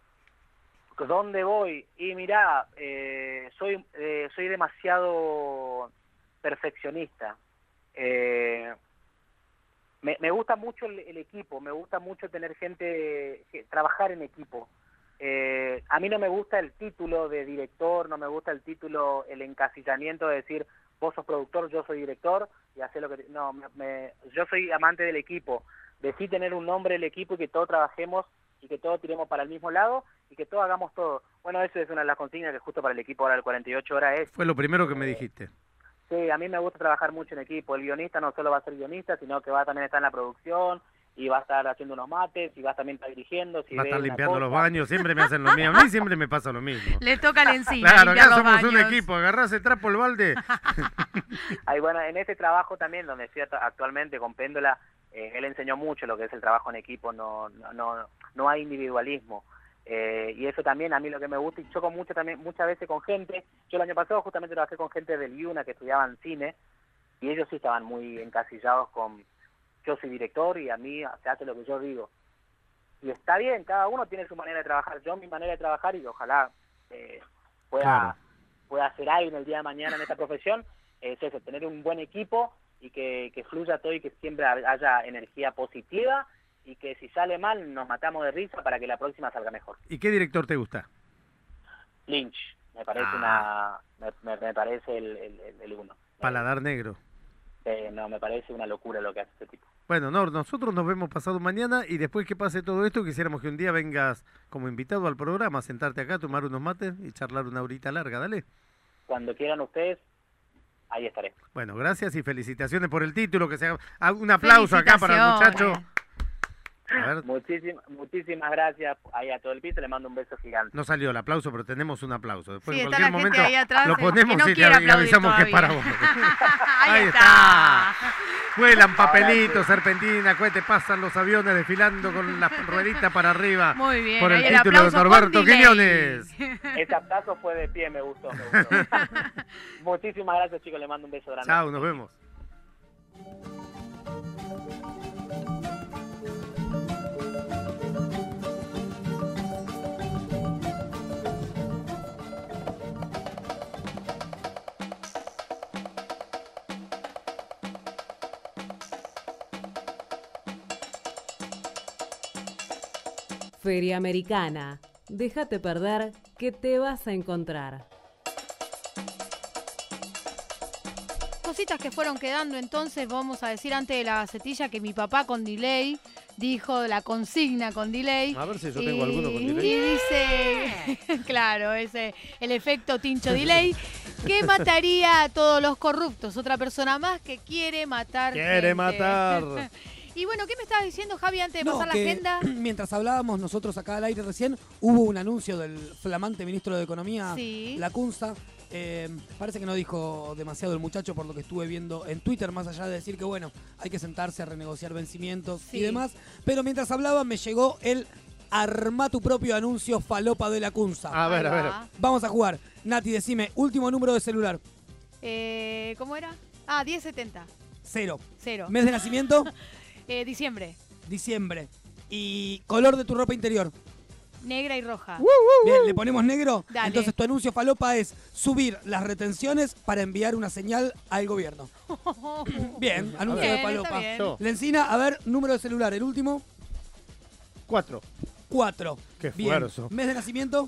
¿Dónde voy? Y mirá, eh, soy eh, soy demasiado perfeccionista. Eh, me, me gusta mucho el, el equipo, me gusta mucho tener gente, que, trabajar en equipo. Eh, a mí no me gusta el título de director, no me gusta el título, el encasillamiento de decir, vos sos productor, yo soy director, y hacer lo que... te- No, me, me- yo soy amante del equipo, de sí tener un nombre del equipo y que todos trabajemos y que todos tiremos para el mismo lado y que todos hagamos todo. Bueno, eso es una de las consignas que justo para el equipo ahora del cuarenta y ocho horas es. Fue lo primero que me dijiste. Sí, a mí me gusta trabajar mucho en equipo. El guionista no solo va a ser guionista, sino que va a también estar en la producción y va a estar haciendo unos mates y va a también estar dirigiendo. Si Va a ve estar una limpiando los cosa. baños, siempre me hacen lo mismo. A mí siempre me pasa lo mismo. Le toca el encima. Claro, limpiar acá los somos un baños. equipo, agarrás el trapo, el balde. Ahí, bueno, en ese trabajo también, donde estoy act- actualmente con Péndola, eh, él enseñó mucho lo que es el trabajo en equipo, no no no, no hay individualismo. Eh, y eso también a mí lo que me gusta, y choco mucho también muchas veces con gente. Yo el año pasado justamente trabajé con gente del I U N A que estudiaban cine, y ellos sí estaban muy encasillados con yo soy director y a mí se hace lo que yo digo. Y está bien, cada uno tiene su manera de trabajar. Yo mi manera de trabajar, y ojalá eh, pueda, Claro. pueda hacer algo en el día de mañana en esta profesión, es eso, tener un buen equipo y que, que fluya todo y que siempre haya energía positiva y que si sale mal nos matamos de risa para que la próxima salga mejor. ¿Y qué director te gusta? Lynch, me parece Ah. una me, me parece el, el, el- el uno. Paladar negro. Eh, no, me parece una locura lo que hace este tipo. Bueno, Nor, nosotros nos vemos pasado mañana y después que pase todo esto, quisiéramos que un día vengas como invitado al programa, sentarte acá, tomar unos mates y charlar una horita larga, dale. Cuando quieran ustedes, ahí estaré. Bueno, gracias y felicitaciones por el título, que sea ah, un aplauso acá para el muchacho. A ver, Muchísimas, muchísimas gracias ahí a todo el piso, le mando un beso gigante. no salió el aplauso, pero tenemos un aplauso. Después Sí, en está cualquier la gente momento ahí atrás, lo que ponemos no y quiere te aplaudir avisamos que es para vos. todavía. Ahí está. Vuelan papelitos, serpentina, cohete, pasan los aviones desfilando con la ruedita para arriba. Muy bien, Por el ahí el título de aplauso con Norberto delay. Quiñones. Ese aplauso fue de pie, me gustó, me gustó. Muchísimas gracias, chicos, le mando un beso grande. Chao, nos vemos. Feria Americana. Déjate perder que te vas a encontrar. Cositas que fueron quedando, entonces vamos a decir antes de la gacetilla que mi papá con delay dijo la consigna con delay. A ver si yo y, tengo alguno con delay. Y dice, claro, ese el efecto Tincho delay, que mataría a todos los corruptos. Otra persona más que quiere matar. Quiere gente. matar. Y bueno, ¿qué me estabas diciendo, Javi, antes de No, pasar la que agenda? mientras hablábamos nosotros acá al aire recién, hubo un anuncio del flamante ministro de Economía, Sí. Lacunza. Eh, parece que no dijo demasiado el muchacho por lo que estuve viendo en Twitter, más allá de decir que bueno, hay que sentarse a renegociar vencimientos Sí. y demás. Pero mientras hablaba me llegó el arma tu propio anuncio falopa de Lacunza. A ver, a ver. Vamos a jugar. Nati, decime, último número de celular. Eh, ¿Cómo era? Ah, diez setenta. Cero. Cero. Mes de nacimiento, Eh, diciembre. diciembre. Y color de tu ropa interior. Negra y roja. Bien, ¿le ponemos negro? Dale. Entonces tu anuncio falopa es subir las retenciones para enviar una señal al gobierno. Bien, anuncio Bien, de falopa. está bien. Yo. Lencina, a ver, número de celular, el último. Cuatro. Cuatro. Qué Bien. esfuerzo. Mes de nacimiento,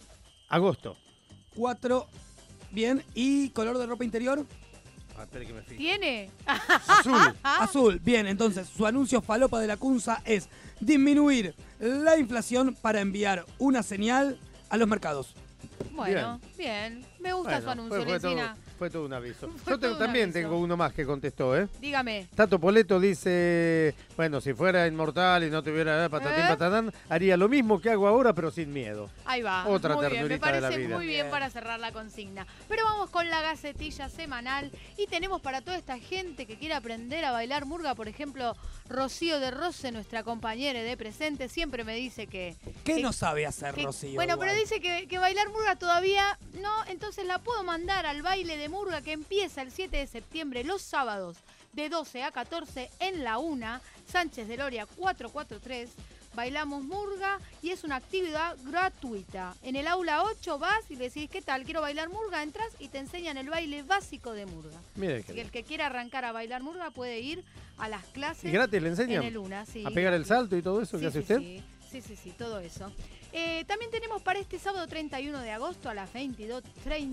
Agosto. cuatro. Bien, ¿y color de ropa interior? Ah, espere que me fijo. ¿Tiene? Azul. Azul. Bien, entonces su anuncio falopa de la Cunza es disminuir la inflación para enviar una señal a los mercados. Bueno, bien. Me gusta su Bueno, anuncio, fue, fue todo, Lencina. fue todo un aviso. Fue Yo todo tengo- un también aviso. tengo uno más que contestó, ¿eh? Dígame. Tato Poleto dice, bueno, si fuera inmortal y no tuviera eh, patatín ¿Eh? patatán, haría lo mismo que hago ahora, pero sin miedo. Ahí va. Otra muy bien, me ternurita de la parece vida. muy bien para cerrar la consigna. Pero vamos con la gacetilla semanal y tenemos para toda esta gente que quiere aprender a bailar murga, por ejemplo, Rocío de Rose, nuestra compañera de presente, siempre me dice que... ¿Qué que- no sabe hacer, que- Rocío? Bueno, igual? pero dice que, que bailar murga todavía no, entonces la puedo mandar al baile de murga que empieza el siete de septiembre, los sábados, de doce a catorce en la una, Sánchez de Loria cuatrocientos cuarenta y tres. Bailamos murga y es una actividad gratuita. En el aula ocho vas y le decís, ¿qué tal? Quiero bailar murga, entras y te enseñan el baile básico de murga. Mire Así que que el que quiera arrancar a bailar murga puede ir a las clases. ¿Y gratis le enseñan? En el UNA, sí. ¿A pegar el salto y todo eso Sí, que hace sí, usted? Sí, sí, sí, sí, todo eso. Eh, también tenemos para este sábado treinta y uno de agosto a las veintidós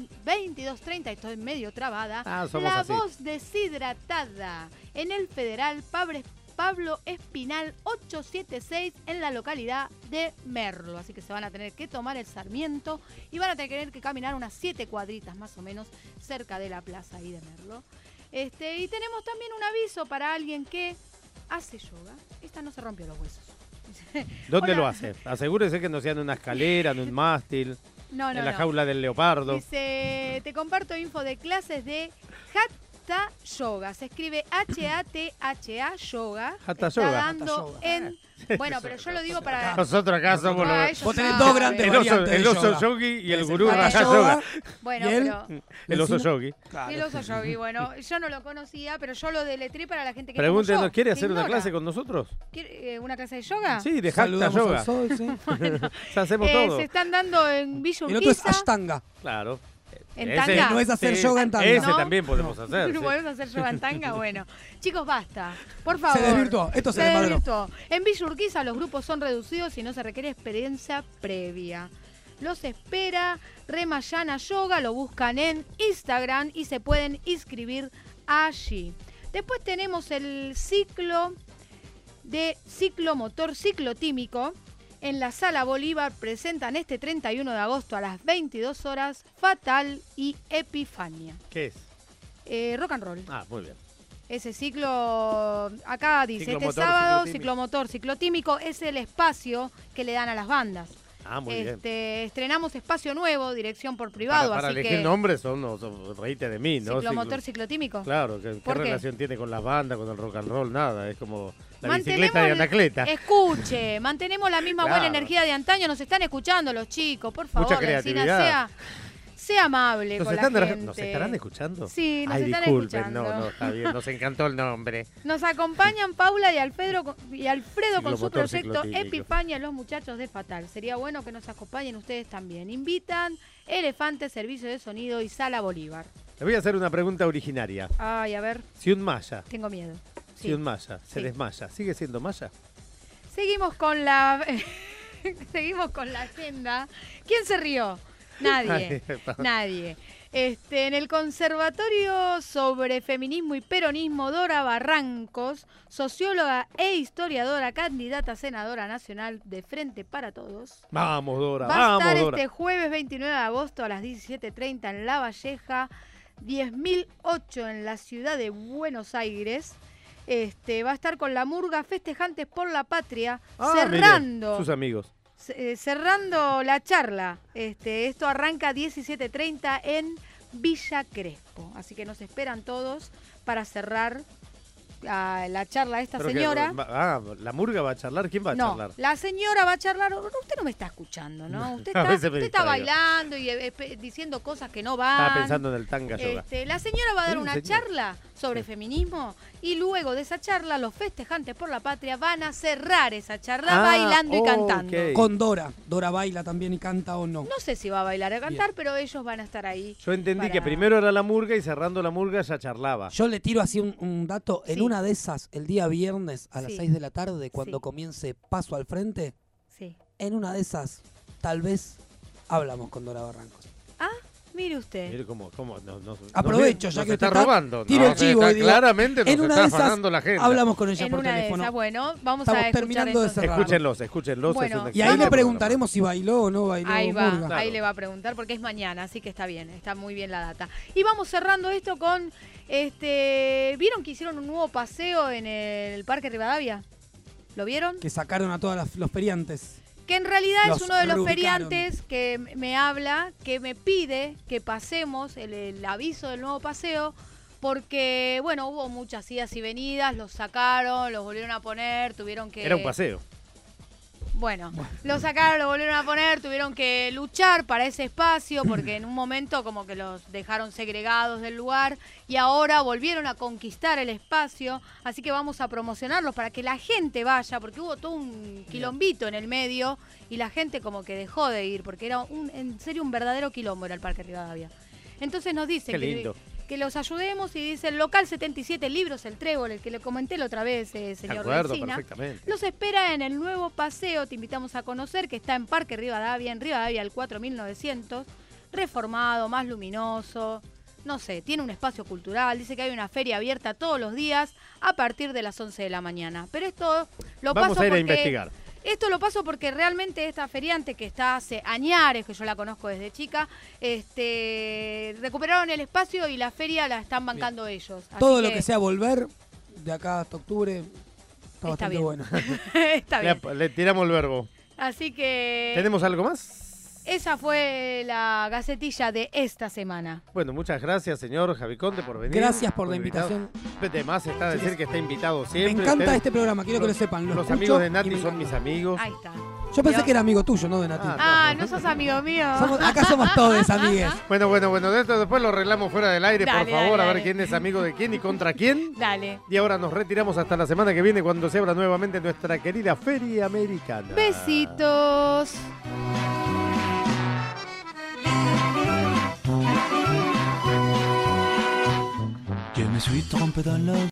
treinta, estoy medio trabada, Ah, somos la así. voz deshidratada en el Federal Pabre- Pablo Espinal ochocientos setenta y seis en la localidad de Merlo. Así que se van a tener que tomar el Sarmiento y van a tener que caminar unas siete cuadritas más o menos cerca de la plaza ahí de Merlo. Este, y tenemos también un aviso para alguien que hace yoga. Esta no se rompió los huesos. ¿Dónde Hola. lo hace? Asegúrese que no sea en una escalera, en un mástil, No, no, en la no. jaula del leopardo. Dice, te comparto info de clases de Hatha Yoga. Se escribe H A T H A Yoga. Hatha Está Yoga. dando Hatha en... Bueno, pero yo lo digo para... Nosotros acá somos Ah, los... ellos Vos tenés saben. dos grandes el oso, variantes de el oso yoga. yogi y el Es el gurú Hatha Raja Yoga. Yoga. Bueno, ¿Y él? pero... El oso yogi. El oso yogi, bueno, yo no lo conocía, pero yo lo deletré para la gente que Pregúntenos, como yo, ¿quiere que hacer una ignora. clase con nosotros? ¿Quiere, eh, ¿Una clase de yoga? Sí, de Hatha Saludamos Yoga. al sol, sí. Ya hacemos Eh, todo. se están dando en Villa El otro es Urquiza. Ashtanga. Claro. ¿En Ese- tanga? No es hacer sí, yoga en tanga. Ese ¿No? también podemos hacer. ¿No sí. podemos hacer yoga en tanga? Bueno. Chicos, basta. Por favor. Se desvirtuó. Esto se desmadró. desvirtuó. En Villa Urquiza los grupos son reducidos y no se requiere experiencia previa. Los espera Remayana Yoga, lo buscan en Instagram y se pueden inscribir allí. Después tenemos el ciclo de ciclomotor ciclotímico. En la Sala Bolívar presentan este treinta y uno de agosto a las veintidós horas Fatal y Epifania. ¿Qué es? Eh, rock and roll. Ah, muy bien. Ese ciclo, acá dice, Ciclomotor, este sábado, ciclotímico. ciclomotor, ciclotímico, es el espacio que le dan a las bandas. Ah, muy bien. este, Estrenamos espacio nuevo, dirección por privado, Para, para así elegir que... nombres, son, no, son- reíte de mí, ¿no? Ciclomotor, Ciclo- ciclotímico. Claro, ¿qué, qué ¿Por qué? relación tiene con las bandas, con el rock and roll? Nada, es como la Mantenemos bicicleta de el- Anacleta. Escuche, mantenemos la misma buena Claro. energía de antaño, nos están escuchando los chicos, por favor, Mucha Encina, creatividad. sea, sea amable ¿Nos, con están la de- gente. ¿Nos estarán escuchando? Sí, nos Ay, están disculpen, escuchando. no, no, está bien, nos encantó el nombre. Nos acompañan Paula y Alfredo, y Alfredo con su Ciclomotor, proyecto ciclotímico. Epifania, los muchachos de Fatal. Sería bueno que nos acompañen ustedes también. Invitan Elefante, Servicio de Sonido y Sala Bolívar. Le voy a hacer una pregunta originaria. Ay, a ver, Si un maya, tengo miedo. si Sí. un maya se Sí. desmaya, ¿sigue siendo maya? Seguimos con la seguimos con la agenda. ¿Quién se rió? Nadie. Nadie. Este, en el Conservatorio sobre Feminismo y Peronismo, Dora Barrancos, socióloga e historiadora, candidata a senadora nacional de Frente para Todos. Vamos, Dora, Va a vamos, estar Dora. este jueves veintinueve de agosto a las diecisiete treinta en La Valleja, diez mil ocho en la ciudad de Buenos Aires. Este, va a estar con la murga Festejantes por la Patria, Ah, mire, cerrando sus amigos. ce- eh, cerrando la charla. Este, esto arranca diecisiete treinta en Villa Crespo. Así que nos esperan todos para cerrar a la charla de esta Pero que- señora. va- ah, la murga va a charlar. ¿Quién va a No, charlar? la señora va a charlar. Usted no me está escuchando, ¿no? Usted A está, veces me usted está distraigo. bailando y eh, pe- diciendo cosas que no van. Estaba pensando en el tanga yoga. Este, la señora va a dar Sí, una señor. charla sobre feminismo y luego de esa charla los festejantes por la patria van a cerrar esa charla Ah, bailando y ok. cantando. Con Dora. Dora baila también y canta o no. No sé si va a bailar o cantar, pero ellos van a estar ahí. Yo entendí para- que primero era la murga y cerrando la murga ya charlaba. Yo le tiro así un, un dato. En Sí. una de esas, el día viernes a las Sí. seis de la tarde, cuando Sí. comience Paso al Frente, Sí. en una de esas, tal vez hablamos con Dora Barrancos. Ah, mire usted. Mire cómo, cómo nos, nos- Aprovecho, nos ya que está usted está- robando. tiro No, el chivo está- y digo, claramente nos en una está de esas afanando la agenda. hablamos con ella En por una de teléfono. esas, bueno, vamos Estamos a escuchar terminando de entonces. cerrar. Escúchenlos, escúchenlos. Bueno. es un Y ahí excelente le programa. preguntaremos si bailó o no bailó Ahí va, murga. ahí le va a preguntar porque es mañana, así que está bien, está muy bien la data. Y vamos cerrando esto con, este, ¿vieron que hicieron un nuevo paseo en el Parque Rivadavia? ¿Lo vieron? Que sacaron a todos los feriantes. Que en realidad Los es uno de los reubicaron. feriantes que m- me habla, que me pide que pasemos el, el aviso del nuevo paseo, porque, bueno, hubo muchas idas y venidas, los sacaron, los volvieron a poner, tuvieron que... Era un paseo. Bueno, lo sacaron, lo volvieron a poner, tuvieron que luchar para ese espacio porque en un momento como que los dejaron segregados del lugar y ahora volvieron a conquistar el espacio, así que vamos a promocionarlos para que la gente vaya porque hubo todo un quilombito en el medio y la gente como que dejó de ir porque era un, en serio un verdadero quilombo era el Parque Rivadavia. Entonces nos dicen Qué que, lindo. que los ayudemos y dice el local setenta y siete Libros, el Trébol, el que le comenté la otra vez, eh, De señor acuerdo, Lencina. perfectamente. Los espera en el nuevo paseo, te invitamos a conocer, que está en Parque Rivadavia, en Rivadavia al cuatro mil novecientos, reformado, más luminoso, no sé, tiene un espacio cultural, dice que hay una feria abierta todos los días a partir de las once de la mañana. Pero esto lo Vamos paso a ir a porque- investigar. Esto lo paso porque realmente esta feriante que está hace añares, que yo la conozco desde chica, este, recuperaron el espacio y la feria la están bancando ellos. Así Todo lo que sea volver, de acá hasta octubre, está, bastante bien. bueno. Está bien. Le, le tiramos el verbo. Así que... ¿Tenemos algo más? Esa fue la gacetilla de esta semana. Bueno, muchas gracias, señor Javi Conde, por venir. Gracias por la invitado. invitación. Además está a decir que está invitado Me siempre. encanta Usted- este programa, quiero que lo los- sepan. Lo Los escucho amigos de y Nati me son mis amigos. Ahí está. Yo pensé que era amigo tuyo, no de Nati. Ah, no sos amigo mío. Somos- acá somos todos amigues. Bueno, bueno, bueno, de esto después lo arreglamos fuera del aire, Dale, por favor, dale, a ver dale. quién es amigo de quién y contra quién. Dale. Y ahora nos retiramos hasta la semana que viene cuando se abra nuevamente nuestra querida Feria Americana. Besitos. suis trempé dans l'eau.